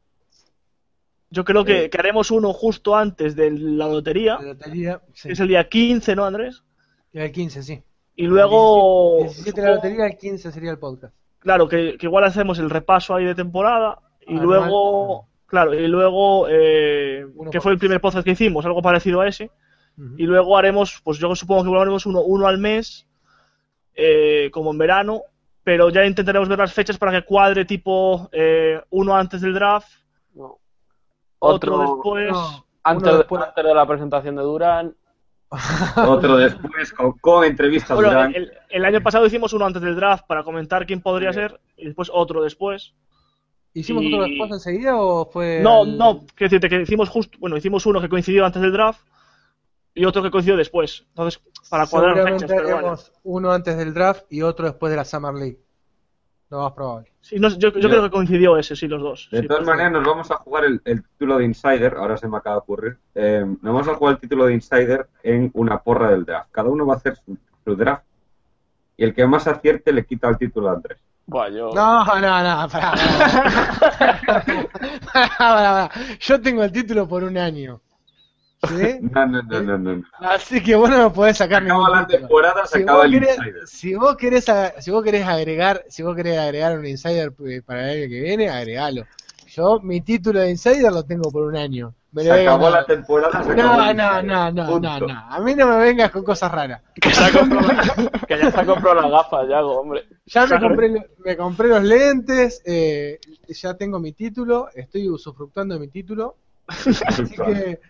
S8: Yo creo que, que haremos uno justo antes de la lotería,
S7: La lotería, sí.
S8: que es el día quince, ¿no, Andrés?
S7: El quince, sí.
S8: Y luego,
S7: El diecisiete la lotería, el quince sería el podcast.
S8: claro, que, que igual hacemos el repaso ahí de temporada y
S7: Anual.
S8: luego, claro, y luego, eh,
S7: Uno
S8: que
S7: por
S8: fue el
S7: mes.
S8: primer podcast que hicimos, algo parecido a ese,
S7: Ujú.
S8: y luego haremos, pues yo supongo que igual haremos uno, uno al mes, eh, como en verano, pero ya intentaremos ver las fechas para que cuadre tipo eh, uno antes del draft,
S9: No.
S8: otro,
S9: Otro,
S8: después.
S7: No,
S9: antes,
S7: uno
S9: de-
S7: después-
S9: antes de la presentación de Durán.
S6: Otro después con, con entrevista a
S8: Bueno,
S6: Durán.
S8: el, el año pasado hicimos uno antes del draft para comentar quién podría
S9: Sí.
S8: ser y después otro después.
S7: ¿Hicimos
S8: Y-
S7: otro después enseguida o fue...?
S8: No,
S7: al-
S8: no, quiero decirte que hicimos justo, bueno, hicimos uno que coincidió antes del draft y otro que coincidió después. Entonces, para cuadrar
S7: Seguramente
S8: fechas, pero bueno.
S7: haremos uno antes del draft y otro después de la Summer League. Lo más probable.
S8: Sí, no, yo, yo
S6: Yo-
S8: creo que coincidió ese, sí, los dos.
S6: De
S8: Sí,
S6: todas
S8: perfecto.
S6: maneras, nos vamos a jugar el, el título de Insider, ahora se me acaba de ocurrir. Eh, nos vamos a jugar el título de Insider en una porra del draft. Cada uno va a hacer su, su draft y el que más acierte le quita el título a Andrés.
S9: Buah, yo...
S7: No, no, no, pará, pará. Pará, pará, pará. Yo tengo el título por un año. ¿Sí?
S6: No, no, no, no, no.
S7: Así que vos no me podés sacar
S6: Acaba
S7: ningún
S6: la
S7: título.
S6: temporada, se
S7: Si
S6: acaba
S7: vos,
S6: el
S7: querés,
S6: Insider.
S7: si, vos querés, ag- si vos querés agregar, si vos querés agregar un insider eh, para el año que viene, agregalo. Yo mi título de insider lo tengo por un año. Me lo
S6: Se
S7: he
S6: acabó
S7: ganado.
S6: la temporada, se acabó
S7: No,
S6: el
S7: no,
S6: Insider.
S7: no, no,
S6: Punto.
S7: no, no. A mí no me vengas con cosas raras.
S9: Que, se ha comprado- que ya se ha comprado las gafas, Yago, hombre.
S7: Ya me compré, me compré los lentes, eh, ya tengo mi título, estoy usufructuando de mi título. Así que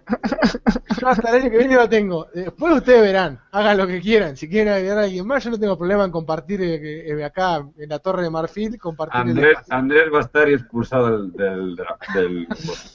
S7: yo hasta el año que viene lo tengo. Después ustedes verán, hagan lo que quieran. Si quieren agregar a alguien más, yo no tengo problema en compartir eh, eh, acá en la Torre de Marfil, compartir el
S6: Andrés,
S7: espacio.
S6: Andrés va a estar expulsado del... del, dra- del...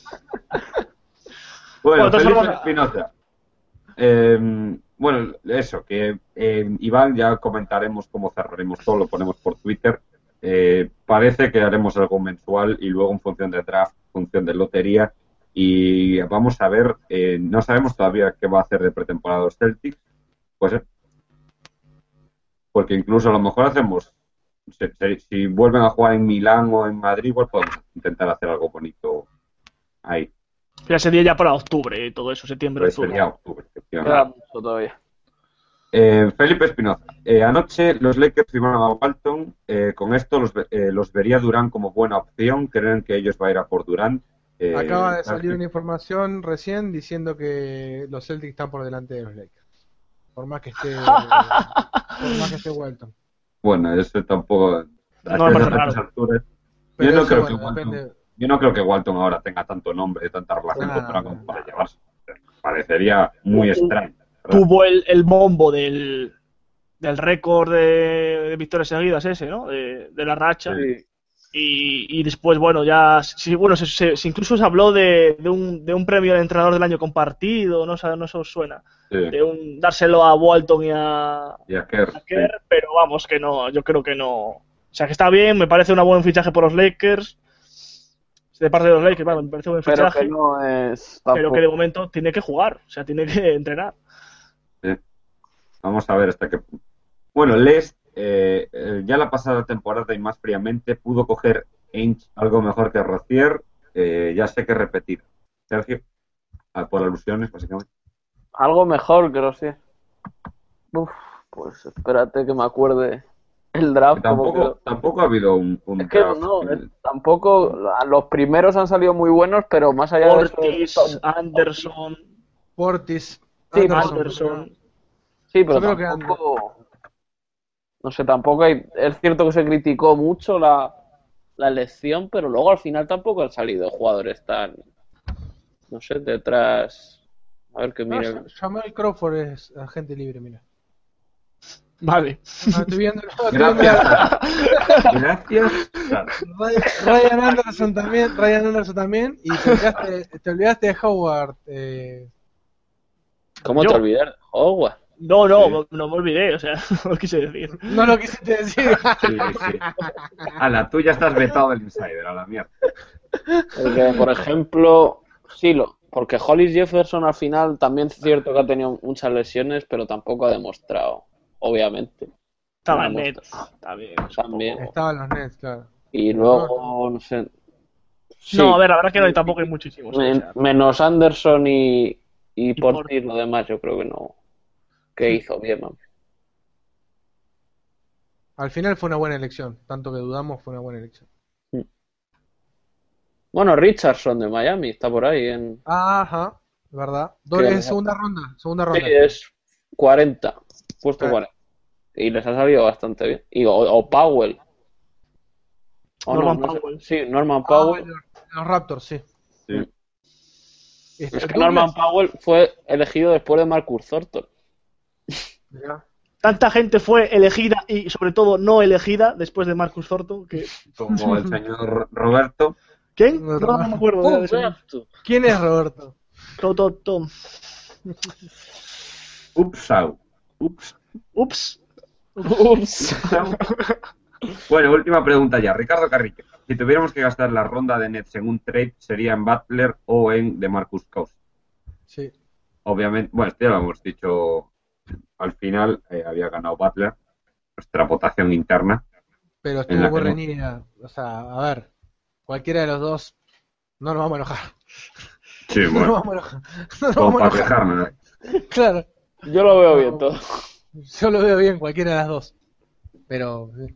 S6: Bueno,
S8: Bueno, entonces
S6: Felipe
S8: vamos a-
S6: Espinoza. Eh, bueno, eso, que eh, Iván ya comentaremos cómo cerraremos todo, lo ponemos por Twitter. Eh, parece que haremos algo mensual y luego en función de draft, en función de lotería. Y vamos a ver, eh, no sabemos todavía qué va a hacer de pretemporada los Celtics. Pues eh, porque incluso a lo mejor hacemos, si, si- si vuelven a jugar en Milán o en Madrid, igual podemos intentar hacer algo bonito ahí.
S8: Ya sería ya para octubre y todo eso, septiembre,
S6: Pues
S8: octubre.
S6: sería octubre, efectivamente.
S9: Queda mucho todavía.
S6: Eh, Felipe Espinoza. Eh, anoche los Lakers firmaron a Walton. Eh, con esto los, ve- eh, los vería Durán como buena opción. ¿Creen que ellos van a ir a por Durán? Eh,
S7: Acaba de salir
S6: Ángel.
S7: una información recién diciendo que los Celtics están por delante de los Lakers. Por más que esté, por más que esté Walton.
S6: Bueno, eso tampoco.
S8: No
S6: hasta
S8: me
S6: esas-
S8: parece raro.
S6: esas alturas.
S7: Pero
S6: Yo no,
S7: eso,
S6: creo
S7: bueno,
S6: que Walton,
S7: depende.
S6: yo no creo que Walton ahora tenga tanto nombre, tanta relación
S7: No,
S6: con Durán
S7: no,
S6: como
S7: no.
S6: para llevarse. Parecería muy
S8: Uh, uh.
S6: extraño. ¿verdad?
S8: Tuvo el, el bombo del, del récord de, de victorias seguidas ese, ¿no? De, de la racha.
S9: Sí.
S8: Y, y después, bueno, ya, sí, bueno, se, se- se- incluso se habló de, de, un, de un premio al entrenador del año compartido, no, sé, no se os suena,
S6: Sí.
S8: de un, dárselo a Walton y a,
S6: Y a Kerr,
S8: a Kerr, pero vamos, que no, yo creo que no, O sea que está bien, me parece un buen fichaje por los Lakers. De parte de los Lakers, vale, me parece un buen
S9: Pero
S8: fichaje.
S9: que no es
S8: Pero
S9: tampoco.
S8: que de momento tiene que jugar, o sea, tiene que entrenar.
S6: Sí. Vamos a ver hasta qué punto. Bueno, Les, eh, eh, ya la pasada temporada y más fríamente, pudo coger Ainge algo mejor que Rozier. Eh, ya sé que repetir. Sergio, ah, por alusiones, básicamente.
S9: Algo mejor que los sí. Uf, pues espérate que me acuerde el draft. como
S6: Tampoco,
S9: quedó.
S6: tampoco ha habido un, un
S9: Es que
S6: draft,
S9: no,
S6: eh,
S9: eh, tampoco. Los primeros han salido muy buenos, pero más allá de
S8: Ortiz,
S9: eso.
S8: Anderson,
S7: Portis,
S9: Sí,
S7: Anderson.
S8: Anderson.
S9: Sí, pero
S7: Yo creo que
S9: tampoco. No sé, tampoco hay. Es cierto que se criticó mucho la, la elección, pero luego al final tampoco han salido jugadores tan. No sé, detrás. A ver que
S7: No,
S9: miren.
S7: Jamal Crawford es agente libre, mira.
S8: Vale.
S7: No, estoy viendo, no, estoy viendo
S6: Gracias.
S7: la-
S6: Gracias. Claro.
S7: Ryan, Ryan Anderson también, Ryan Anderson también, y te olvidaste, te olvidaste de Howard. Eh,
S9: ¿Cómo
S8: Yo-
S9: te olvidar? Howard.
S8: No, no,
S6: Sí.
S8: no me olvidé, o sea, no lo quise decir.
S7: no lo quisiste decir.
S6: Sí, sí. Ala, tú ya estás vetado del Insider, a la mierda.
S9: Porque, por ejemplo, sí, lo, porque Hollis Jefferson al final también es cierto que ha tenido muchas lesiones, pero tampoco ha demostrado, obviamente.
S8: Estaba en
S9: No ha
S8: net,
S9: demostrado.
S8: también.
S9: También.
S7: Estaban los Nets, claro.
S9: Y luego, no sé. Sí,
S8: No, a ver, la verdad que no, y tampoco hay muchísimos.
S9: men-
S8: o sea,
S9: menos Anderson y, y Portis,
S8: Portis.
S9: lo demás yo creo que no. Que hizo bien, man.
S7: Al final fue una buena elección, tanto que dudamos, fue una buena elección.
S9: Bueno, Richardson de Miami está por ahí en.
S7: Ajá, ¿verdad?
S9: Que-
S7: Doble, segunda ronda, segunda
S9: Sí,
S7: ronda.
S9: es cuarenta, puesto
S7: Ah.
S9: cuarenta. Y les ha salido bastante bien. Y, o, o Powell. O
S8: Norman
S9: no, no sé.
S8: Powell.
S9: Sí, Norman
S7: Ah,
S9: Powell.
S7: los, los Raptors, sí.
S6: Sí.
S7: Este,
S9: Es que
S7: Douglas-
S9: Norman Powell fue elegido después de Marcus Thornton.
S7: Mirá.
S8: Tanta gente fue elegida y sobre todo no elegida después de Marcus Thornton que...
S6: Como el señor Roberto.
S8: ¿Quién?
S7: No,
S8: No, no me acuerdo ya de ese nombre.
S7: ¿Quién es Roberto?
S8: Tom, Tom, Tom.
S6: Upsau. Ups.
S8: Ups.
S9: Ups.
S6: Bueno, última pregunta ya. Ricardo Carrillo. Si tuviéramos que gastar la ronda de Nets en un trade, ¿sería en Butler o en DeMarcus Cousins?
S7: Sí.
S6: Obviamente, bueno, esto ya lo hemos dicho al final, eh, había ganado Butler, nuestra votación interna.
S7: Pero
S6: En la
S7: estuvo
S6: que no.
S7: reñida. O sea, a ver, cualquiera de los dos no nos vamos a enojar.
S6: Sí,
S7: No nos
S6: bueno,
S7: vamos a enojar. No nos
S6: como
S7: vamos a
S6: para
S7: enojar.
S6: quejarme, ¿no?
S7: Claro,
S9: Yo lo veo bien todo.
S7: yo lo veo bien, cualquiera de las dos. Pero, eh,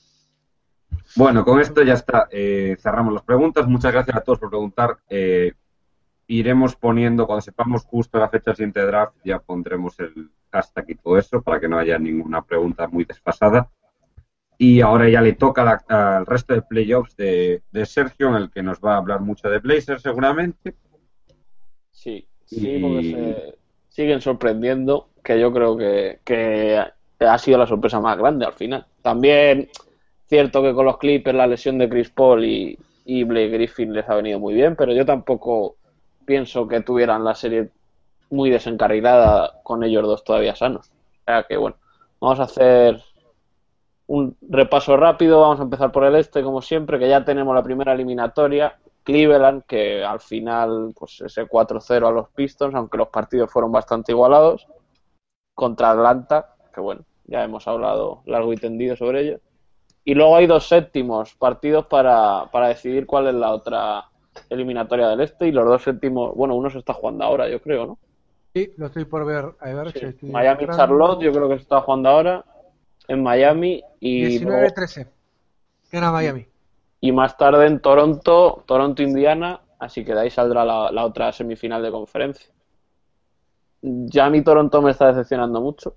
S6: Bueno, con esto ya está. Eh, cerramos las preguntas. Muchas gracias a todos por preguntar. Eh, iremos poniendo, cuando sepamos justo la fecha del siguiente draft, ya pondremos el hashtag y todo eso para que no haya ninguna pregunta muy desfasada. Y ahora ya le toca la- al resto de playoffs de, de Sergio, en el que nos va a hablar mucho de Blazers seguramente.
S9: Sí, sí,
S6: Y-
S9: porque se siguen sorprendiendo, que yo creo que, que ha sido la sorpresa más grande al final. También, cierto que con los Clippers la lesión de Chris Paul y, y Blake Griffin les ha venido muy bien, pero yo tampoco pienso que tuvieran la serie muy desencarrilada con ellos dos todavía sanos. O sea que bueno, vamos a hacer un repaso rápido, vamos a empezar por el este como siempre, que ya tenemos la primera eliminatoria. Cleveland, que al final, pues ese cuatro cero a los Pistons, aunque los partidos fueron bastante igualados, contra Atlanta, que bueno, ya hemos hablado largo y tendido sobre ello. Y luego hay dos séptimos partidos para, para decidir cuál es la otra eliminatoria del este, y los dos séptimos, bueno, uno se está jugando ahora, yo creo, ¿no?
S7: sí, lo estoy por ver. A ver,
S9: Sí.
S7: si estoy
S9: Miami
S7: entrando.
S9: Charlotte, yo creo que se está jugando ahora en Miami, y
S7: diecinueve
S9: luego-
S7: trece. Gana Miami.
S9: y más tarde en Toronto, Toronto-Indiana, así que de ahí saldrá la, la otra semifinal de conferencia. Ya a mí Toronto me está decepcionando mucho.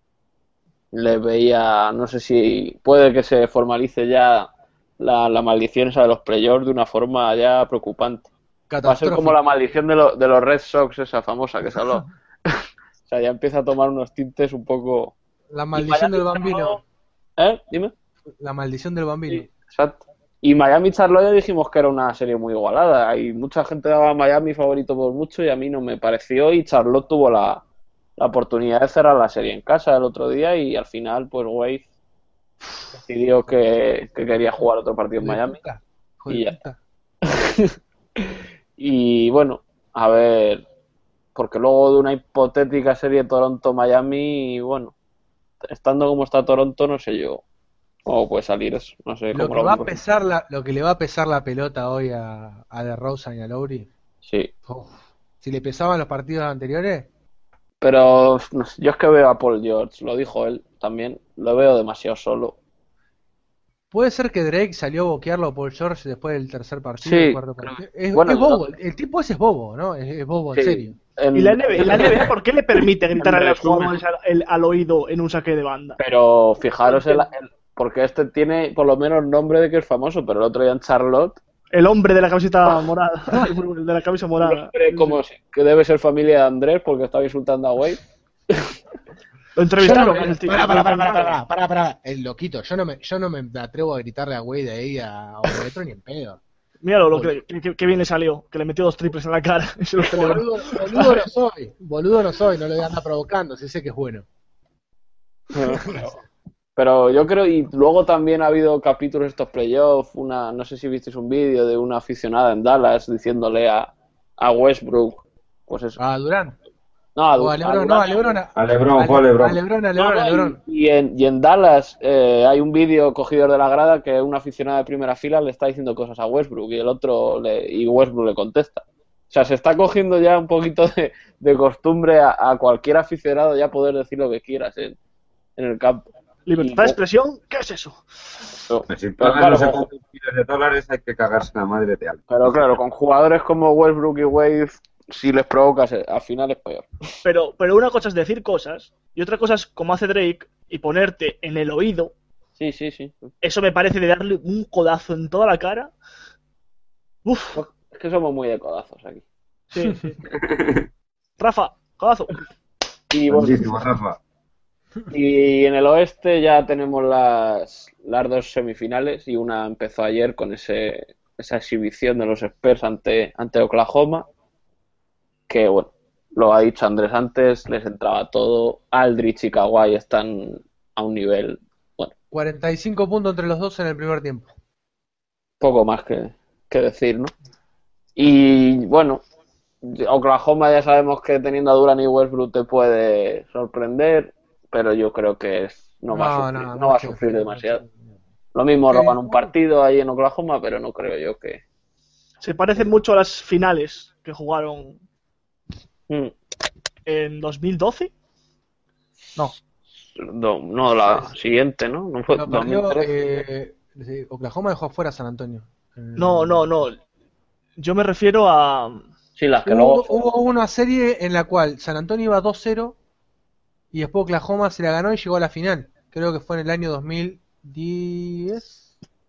S9: Le veía, no sé si puede que se formalice ya la, la maldición esa de los playoffs de una forma ya preocupante. Va a ser como la maldición de, lo- de los Red Sox, esa famosa que se habló. O sea, ya empieza a tomar unos tintes un poco...
S7: La maldición
S9: Y
S7: del
S9: Miami
S7: bambino.
S9: ¿Eh? Dime.
S7: La maldición del bambino.
S9: Sí, exacto. Y Miami Charlotte ya dijimos que era una serie muy igualada. Hay mucha gente daba a Miami favorito por mucho y a mí no me pareció. Y Charlotte tuvo la, la oportunidad de cerrar la serie en casa el otro día y al final, pues Wade decidió que, que quería jugar otro partido en Miami. Y ya. Y bueno, a ver, porque luego de una hipotética serie Toronto-Miami, bueno, estando como está Toronto, no sé yo cómo puede salir eso. No sé
S7: Lo
S9: cómo
S7: que,
S9: lo
S7: va a
S9: vemos.
S7: pesar la, lo que le va a pesar la pelota hoy a, a DeRozan y a Lowry.
S9: Sí,
S7: Uf, si le pesaban los partidos anteriores,
S9: pero no sé, yo es que veo a Paul George, lo dijo él también, lo veo demasiado solo.
S7: puede ser que Drake salió a boquearlo a Paul George después del tercer partido,
S9: Sí,
S7: del cuarto
S9: creo-
S7: partido. Es,
S9: bueno,
S7: es
S9: yo-
S7: bobo, el tipo ese es bobo, ¿no? Es, es bobo, en
S9: Sí.
S7: serio.
S9: En-
S8: ¿Y la N B A, la N B A por qué le permite gritar a
S9: En
S8: los
S9: resumen.
S8: jugadores al, el- al oído en un saque de banda?
S9: Pero fijaros, el, el- porque este tiene por lo menos nombre de que es famoso, pero el otro día en Charlotte,
S8: El hombre de la camiseta morada. El de la camisa
S9: un
S8: morada.
S9: hombre como si- que debe ser familia de Andrés porque estaba insultando a Wade.
S8: Lo entrevistaron.
S7: Yo no me-
S8: el tío.
S7: Pará, pará, pará, pará, pará, pará, pará. El loquito, yo no me, yo no me atrevo a gritarle a Wade ahí a, a un metro ni en pedo.
S8: Míralo, lo que, que, que bien le salió. Que le metió dos triples en la cara. Y se los celebró.
S7: Boludo, boludo no soy, boludo no soy, no lo voy a andar provocando, si sé que es bueno.
S9: Pero yo creo, y luego también ha habido capítulos de estos playoffs, una, no sé si visteis un vídeo de una aficionada en Dallas diciéndole a, a Westbrook, pues eso.
S7: A Durán.
S9: No, a,
S7: O a Lebron, no, a Lebron. A,
S6: A LeBron,
S7: a-
S6: fue a LeBron.
S7: A Lebron, a
S9: No,
S7: Lebron, a
S9: no,
S7: Lebron.
S9: y, y en, y en Dallas eh, hay un vídeo cogido de la grada que una aficionada de primera fila le está diciendo cosas a Westbrook y el otro le, y Westbrook le contesta. O sea, se está cogiendo ya un poquito de, de costumbre a, a cualquier aficionado ya poder decir lo que quieras en, en el campo.
S8: Libertad
S9: Y-
S8: de expresión, ¿qué es eso?
S9: Pero,
S6: Si
S9: pero
S6: pagan
S9: claro,
S6: no sé
S9: con-
S6: cuántos miles de dólares, hay que cagarse la madre de algo.
S9: pero claro, con jugadores como Westbrook y Wade, si les provocas, eh, al final es peor.
S8: Pero, pero una cosa es decir cosas y otra cosa es como hace Drake y ponerte en el oído.
S9: Sí, sí, sí.
S8: Eso me parece de darle un codazo en toda la cara. Uf,
S9: Es que somos muy de codazos aquí.
S8: sí, sí. Rafa, codazo.
S9: Y bueno,
S6: Buenísimo, Rafa.
S9: Y en el oeste ya tenemos las, las dos semifinales y una empezó ayer con ese, esa exhibición de los Spurs ante, ante Oklahoma, que bueno, lo ha dicho Andrés antes, les entraba todo. Aldrich y Kawhi están a un nivel, bueno,
S7: cuarenta y cinco puntos entre los dos en el primer tiempo.
S9: poco más que, que decir, ¿no? Y bueno, Oklahoma ya sabemos que teniendo a Durant y Westbrook te puede sorprender, pero yo creo que es, no, va a sufrir, no va a sufrir demasiado. Lo mismo roban un partido ahí en Oklahoma, pero no creo yo que...
S8: Se parecen mucho a las finales que jugaron
S9: Mm,
S8: en dos mil doce. No,
S9: No, no, la siguiente, ¿no? No fue
S7: Lo perdió,
S9: dos mil trece.
S7: eh, sí, Oklahoma dejó afuera a San Antonio. Eh,
S8: no, no, no. Yo me refiero a...
S9: Sí, las que
S7: Hubo,
S9: luego...
S7: hubo una serie en la cual San Antonio iba dos cero y después Oklahoma se la ganó y llegó a la final. Creo que fue en el año dos mil diez.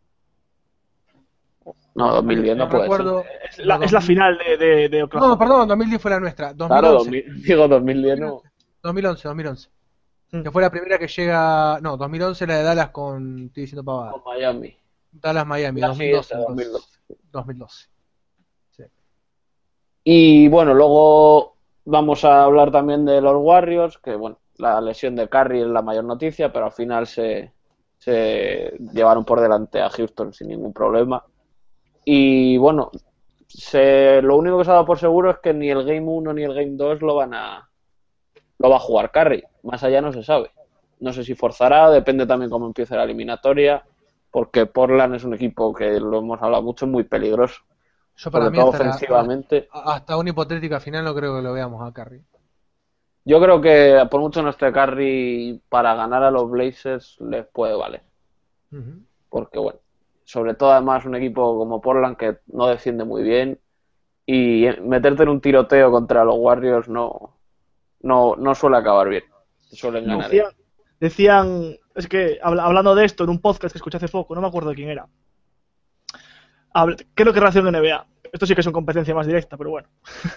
S9: No, dos mil diez no,
S7: No
S9: puede
S7: recuerdo.
S8: Es la, es la final de, de, de Oklahoma.
S7: No, perdón, dos mil diez fue la nuestra.
S9: ser. Claro,
S7: dos mil once.
S9: dos mil digo dos mil diez no.
S7: dos mil once, dos mil once.
S8: Mm.
S7: Que fue la primera que llega. No, dos mil once la de Dallas con. Estoy diciendo pavada.
S9: Con Miami.
S7: Dallas Miami,
S9: La
S7: dos mil doce.
S9: siguiente, dos mil doce.
S7: dos mil doce. Sí.
S9: Y bueno, luego vamos a hablar también de los Warriors, que bueno, la lesión de Curry es la mayor noticia, pero al final se, se llevaron por delante a Houston sin ningún problema. Y bueno, se, lo único que se ha dado por seguro es que ni el Game uno ni el Game dos lo van a lo va a jugar Curry. Más allá no se sabe. No sé si forzará, depende también cómo empiece la eliminatoria, porque Portland es un equipo que lo hemos hablado mucho, muy peligroso.
S7: Yo para
S9: Sobre
S7: mí
S9: todo
S7: hasta, la-
S9: ofensivamente.
S7: hasta una hipotética final no creo que lo veamos a Curry.
S9: Yo creo que por mucho no esté Curry, para ganar a los Blazers les puede valer.
S7: Ujú.
S9: Porque bueno, sobre todo además un equipo como Portland que no defiende muy bien y meterte en un tiroteo contra los Warriors no, no, no suele acabar bien. Suelen ganar.
S8: Decían, decían, es que habla- hablando de esto en un podcast que escuché hace poco, no me acuerdo de quién era. Habla- creo que relación de N B A. Esto sí que es una competencia más directa, pero bueno.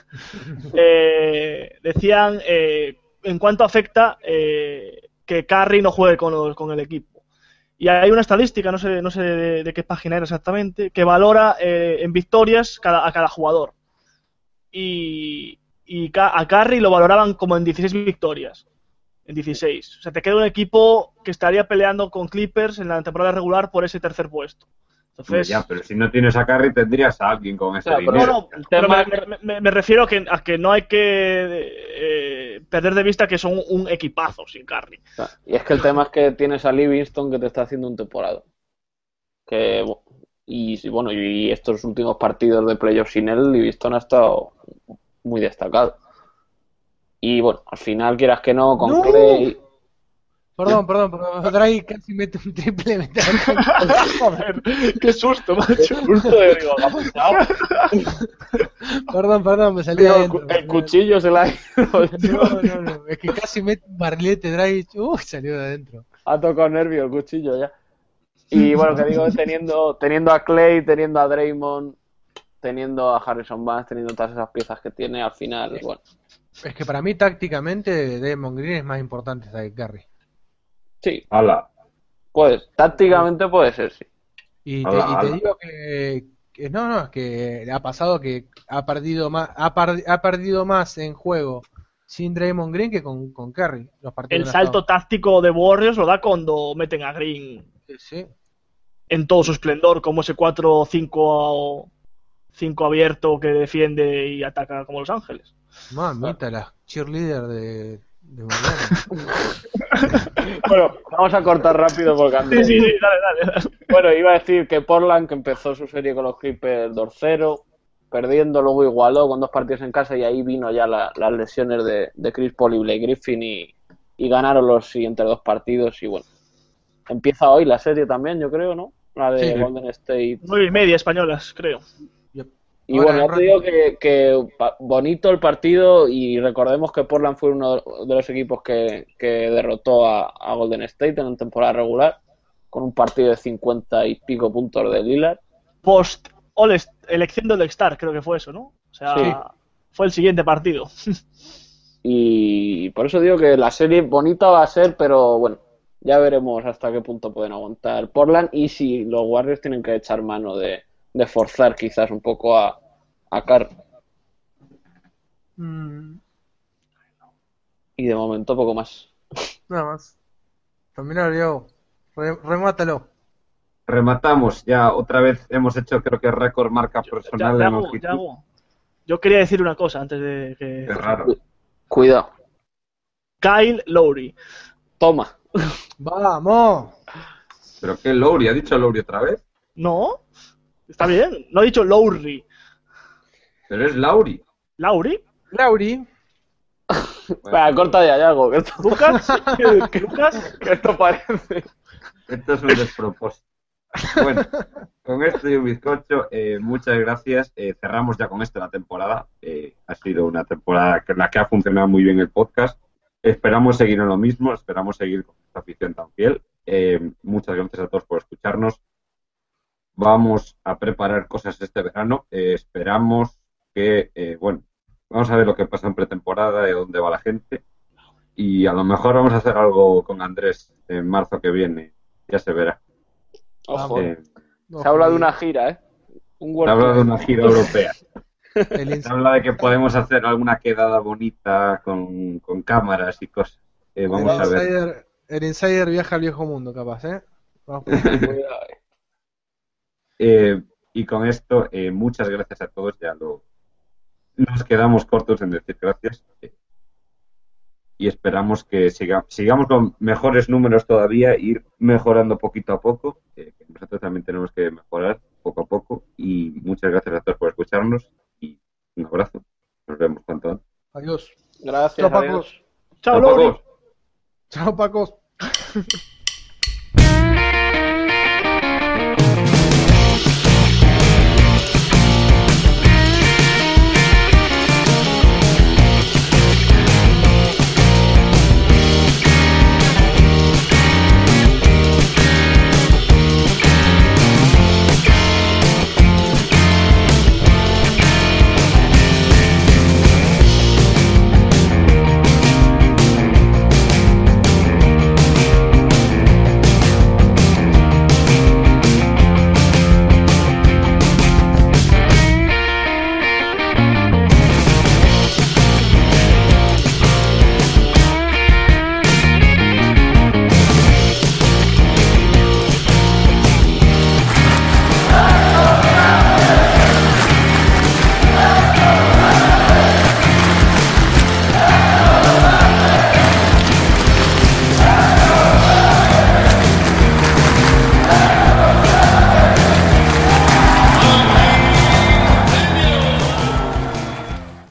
S8: Eh, decían eh, en cuánto afecta eh, que Curry no juegue con, los- con el equipo. Y hay una estadística, no sé, no sé de, de qué página era exactamente, que valora eh, en victorias cada, a cada jugador. Y, y ca- a Curry lo valoraban como en dieciséis victorias. en dieciséis. O sea, te queda un equipo que estaría peleando con Clippers en la temporada regular por ese tercer puesto. Entonces,
S6: ya, pero si no tienes a Curry tendrías a alguien con ese
S8: claro,
S6: dinero.
S8: No, no, pero me, me, me, me refiero a que, a que no hay que eh, perder de vista que son un equipazo sin Curry.
S9: Y es que el tema es que tienes a Livingston que te está haciendo un temporada. Que, y bueno, y estos últimos partidos de playoffs sin él, Livingston ha estado muy destacado. Y bueno, al final, quieras que no, con
S7: ¡No!
S9: Clay...
S7: Perdón, perdón, perdón. Drake casi mete un triple. Mete
S8: Joder, qué susto, macho.
S9: Susto de digo, ¿qué ha pasado?
S7: Perdón, perdón, me salió adentro.
S9: El cuchillo se la ha ido.
S7: No, no, no. Es que casi mete un barrilete Drake. Uy, salió de adentro.
S9: Ha tocado nervio el cuchillo ya. Y bueno, que digo, teniendo, teniendo a Clay, teniendo a Draymond, teniendo a Harrison Barnes, teniendo todas esas piezas que tiene, al final, bueno.
S7: Es que para mí, tácticamente, Draymond Green es más importante que Curry.
S9: Sí.
S6: Hala.
S9: Pues, tácticamente puede ser, sí.
S7: Y te,
S6: Hala,
S7: y te
S6: hala.
S7: digo que, que no, no, es que ha pasado que ha perdido más, ha, par- ha perdido más en juego sin Draymond Green que con, con Curry. Los partidos
S8: El
S7: de
S8: salto táctico de Warriors lo da cuando meten a Green
S7: Sí, sí.
S8: en todo su esplendor, como ese cuatro cinco abierto que defiende y ataca como Los Ángeles.
S7: Mamita, la cheerleader de, de Miami.
S9: Bueno, vamos a cortar rápido porque antes...
S8: Sí, sí, sí, dale, dale.
S9: Bueno, iba a decir que Portland, que empezó su serie con los Clippers dos cero, perdiendo, luego igualó con dos partidos en casa y ahí vino ya la, las lesiones de, de Chris Paul y Blake Griffin y, y ganaron los siguientes dos partidos y bueno, empieza hoy la serie también, yo creo, ¿no? La de
S7: Sí.
S9: Golden State.
S8: Nueve y media españolas, creo.
S9: Y
S7: Ahora,
S9: bueno,
S7: en
S9: ya te digo que, que pa- bonito el partido y recordemos que Portland fue uno de los equipos que, que derrotó a, a Golden State en la temporada regular con un partido de cincuenta y pico puntos de Lillard.
S8: Post All elección del All-Star, creo que fue eso, ¿no? O sea,
S9: Sí.
S8: fue el siguiente partido.
S9: Y por eso digo que la serie bonita va a ser, pero bueno, ya veremos hasta qué punto pueden aguantar Portland y si los Warriors tienen que echar mano de, de forzar quizás un poco a, a Curry.
S7: Mm,
S9: Y de momento poco más.
S7: nada más. Terminar, Diego. Re- remátalo.
S6: Rematamos, ya otra vez hemos hecho creo que récord marca
S8: Ya,
S6: personal
S8: ya
S6: en
S8: hago,
S6: longitud.
S8: ya hago. Yo quería decir una cosa antes de que...
S6: Qué raro.
S9: Cuidado.
S8: Kyle Lowry.
S9: Toma.
S7: ¡Vamos!
S6: ¿Pero qué Lowry? ¿Ha dicho Lowry otra vez?
S8: No, está bien. No he dicho Lowry.
S6: Pero es Lowry.
S8: ¿Lowry?
S7: Lauri.
S9: Venga, corta ya, ya algo. Que esto,
S8: ¿Lucas? ¿Qué- ¿Lucas?
S9: que esto parece.
S6: Esto es un despropósito. Bueno, con esto y un bizcocho, eh, muchas gracias. Eh, cerramos ya con esto la temporada. Eh, ha sido una temporada en la que ha funcionado muy bien el podcast. Esperamos seguir en lo mismo, esperamos seguir con esta afición tan fiel. Eh, muchas gracias a todos por escucharnos. Vamos a preparar cosas este verano. Eh, esperamos que, eh, bueno, vamos a ver lo que pasa en pretemporada, de dónde va la gente. Y a lo mejor vamos a hacer algo con Andrés en marzo que viene. Ya se verá.
S9: Ojo.
S6: Eh,
S9: Se habla de una gira, ¿eh? Un
S6: se
S9: World
S6: habla de
S9: Tour.
S6: una gira europea.
S7: El
S6: Se
S7: ins-
S6: habla de que podemos hacer alguna quedada bonita con, con cámaras y cosas. Eh, vamos
S7: el
S6: a ver.
S7: insider, el insider viaja al viejo mundo, capaz, ¿eh? Vamos por-
S9: Cuidado, eh.
S6: Eh, y con esto, eh, muchas gracias a todos. Ya lo nos quedamos cortos en decir gracias. Eh, y esperamos que siga, sigamos con mejores números todavía, ir mejorando poquito a poco. Eh, que nosotros también tenemos que mejorar poco a poco. Y muchas gracias a todos por escucharnos. Y un abrazo. Nos vemos pronto antes.
S7: Adiós.
S9: Gracias,
S7: Chao, Paco.
S9: adiós.
S8: Chao,
S6: Chao,
S8: Lowry.
S6: Pacos.
S7: Chao, Pacos.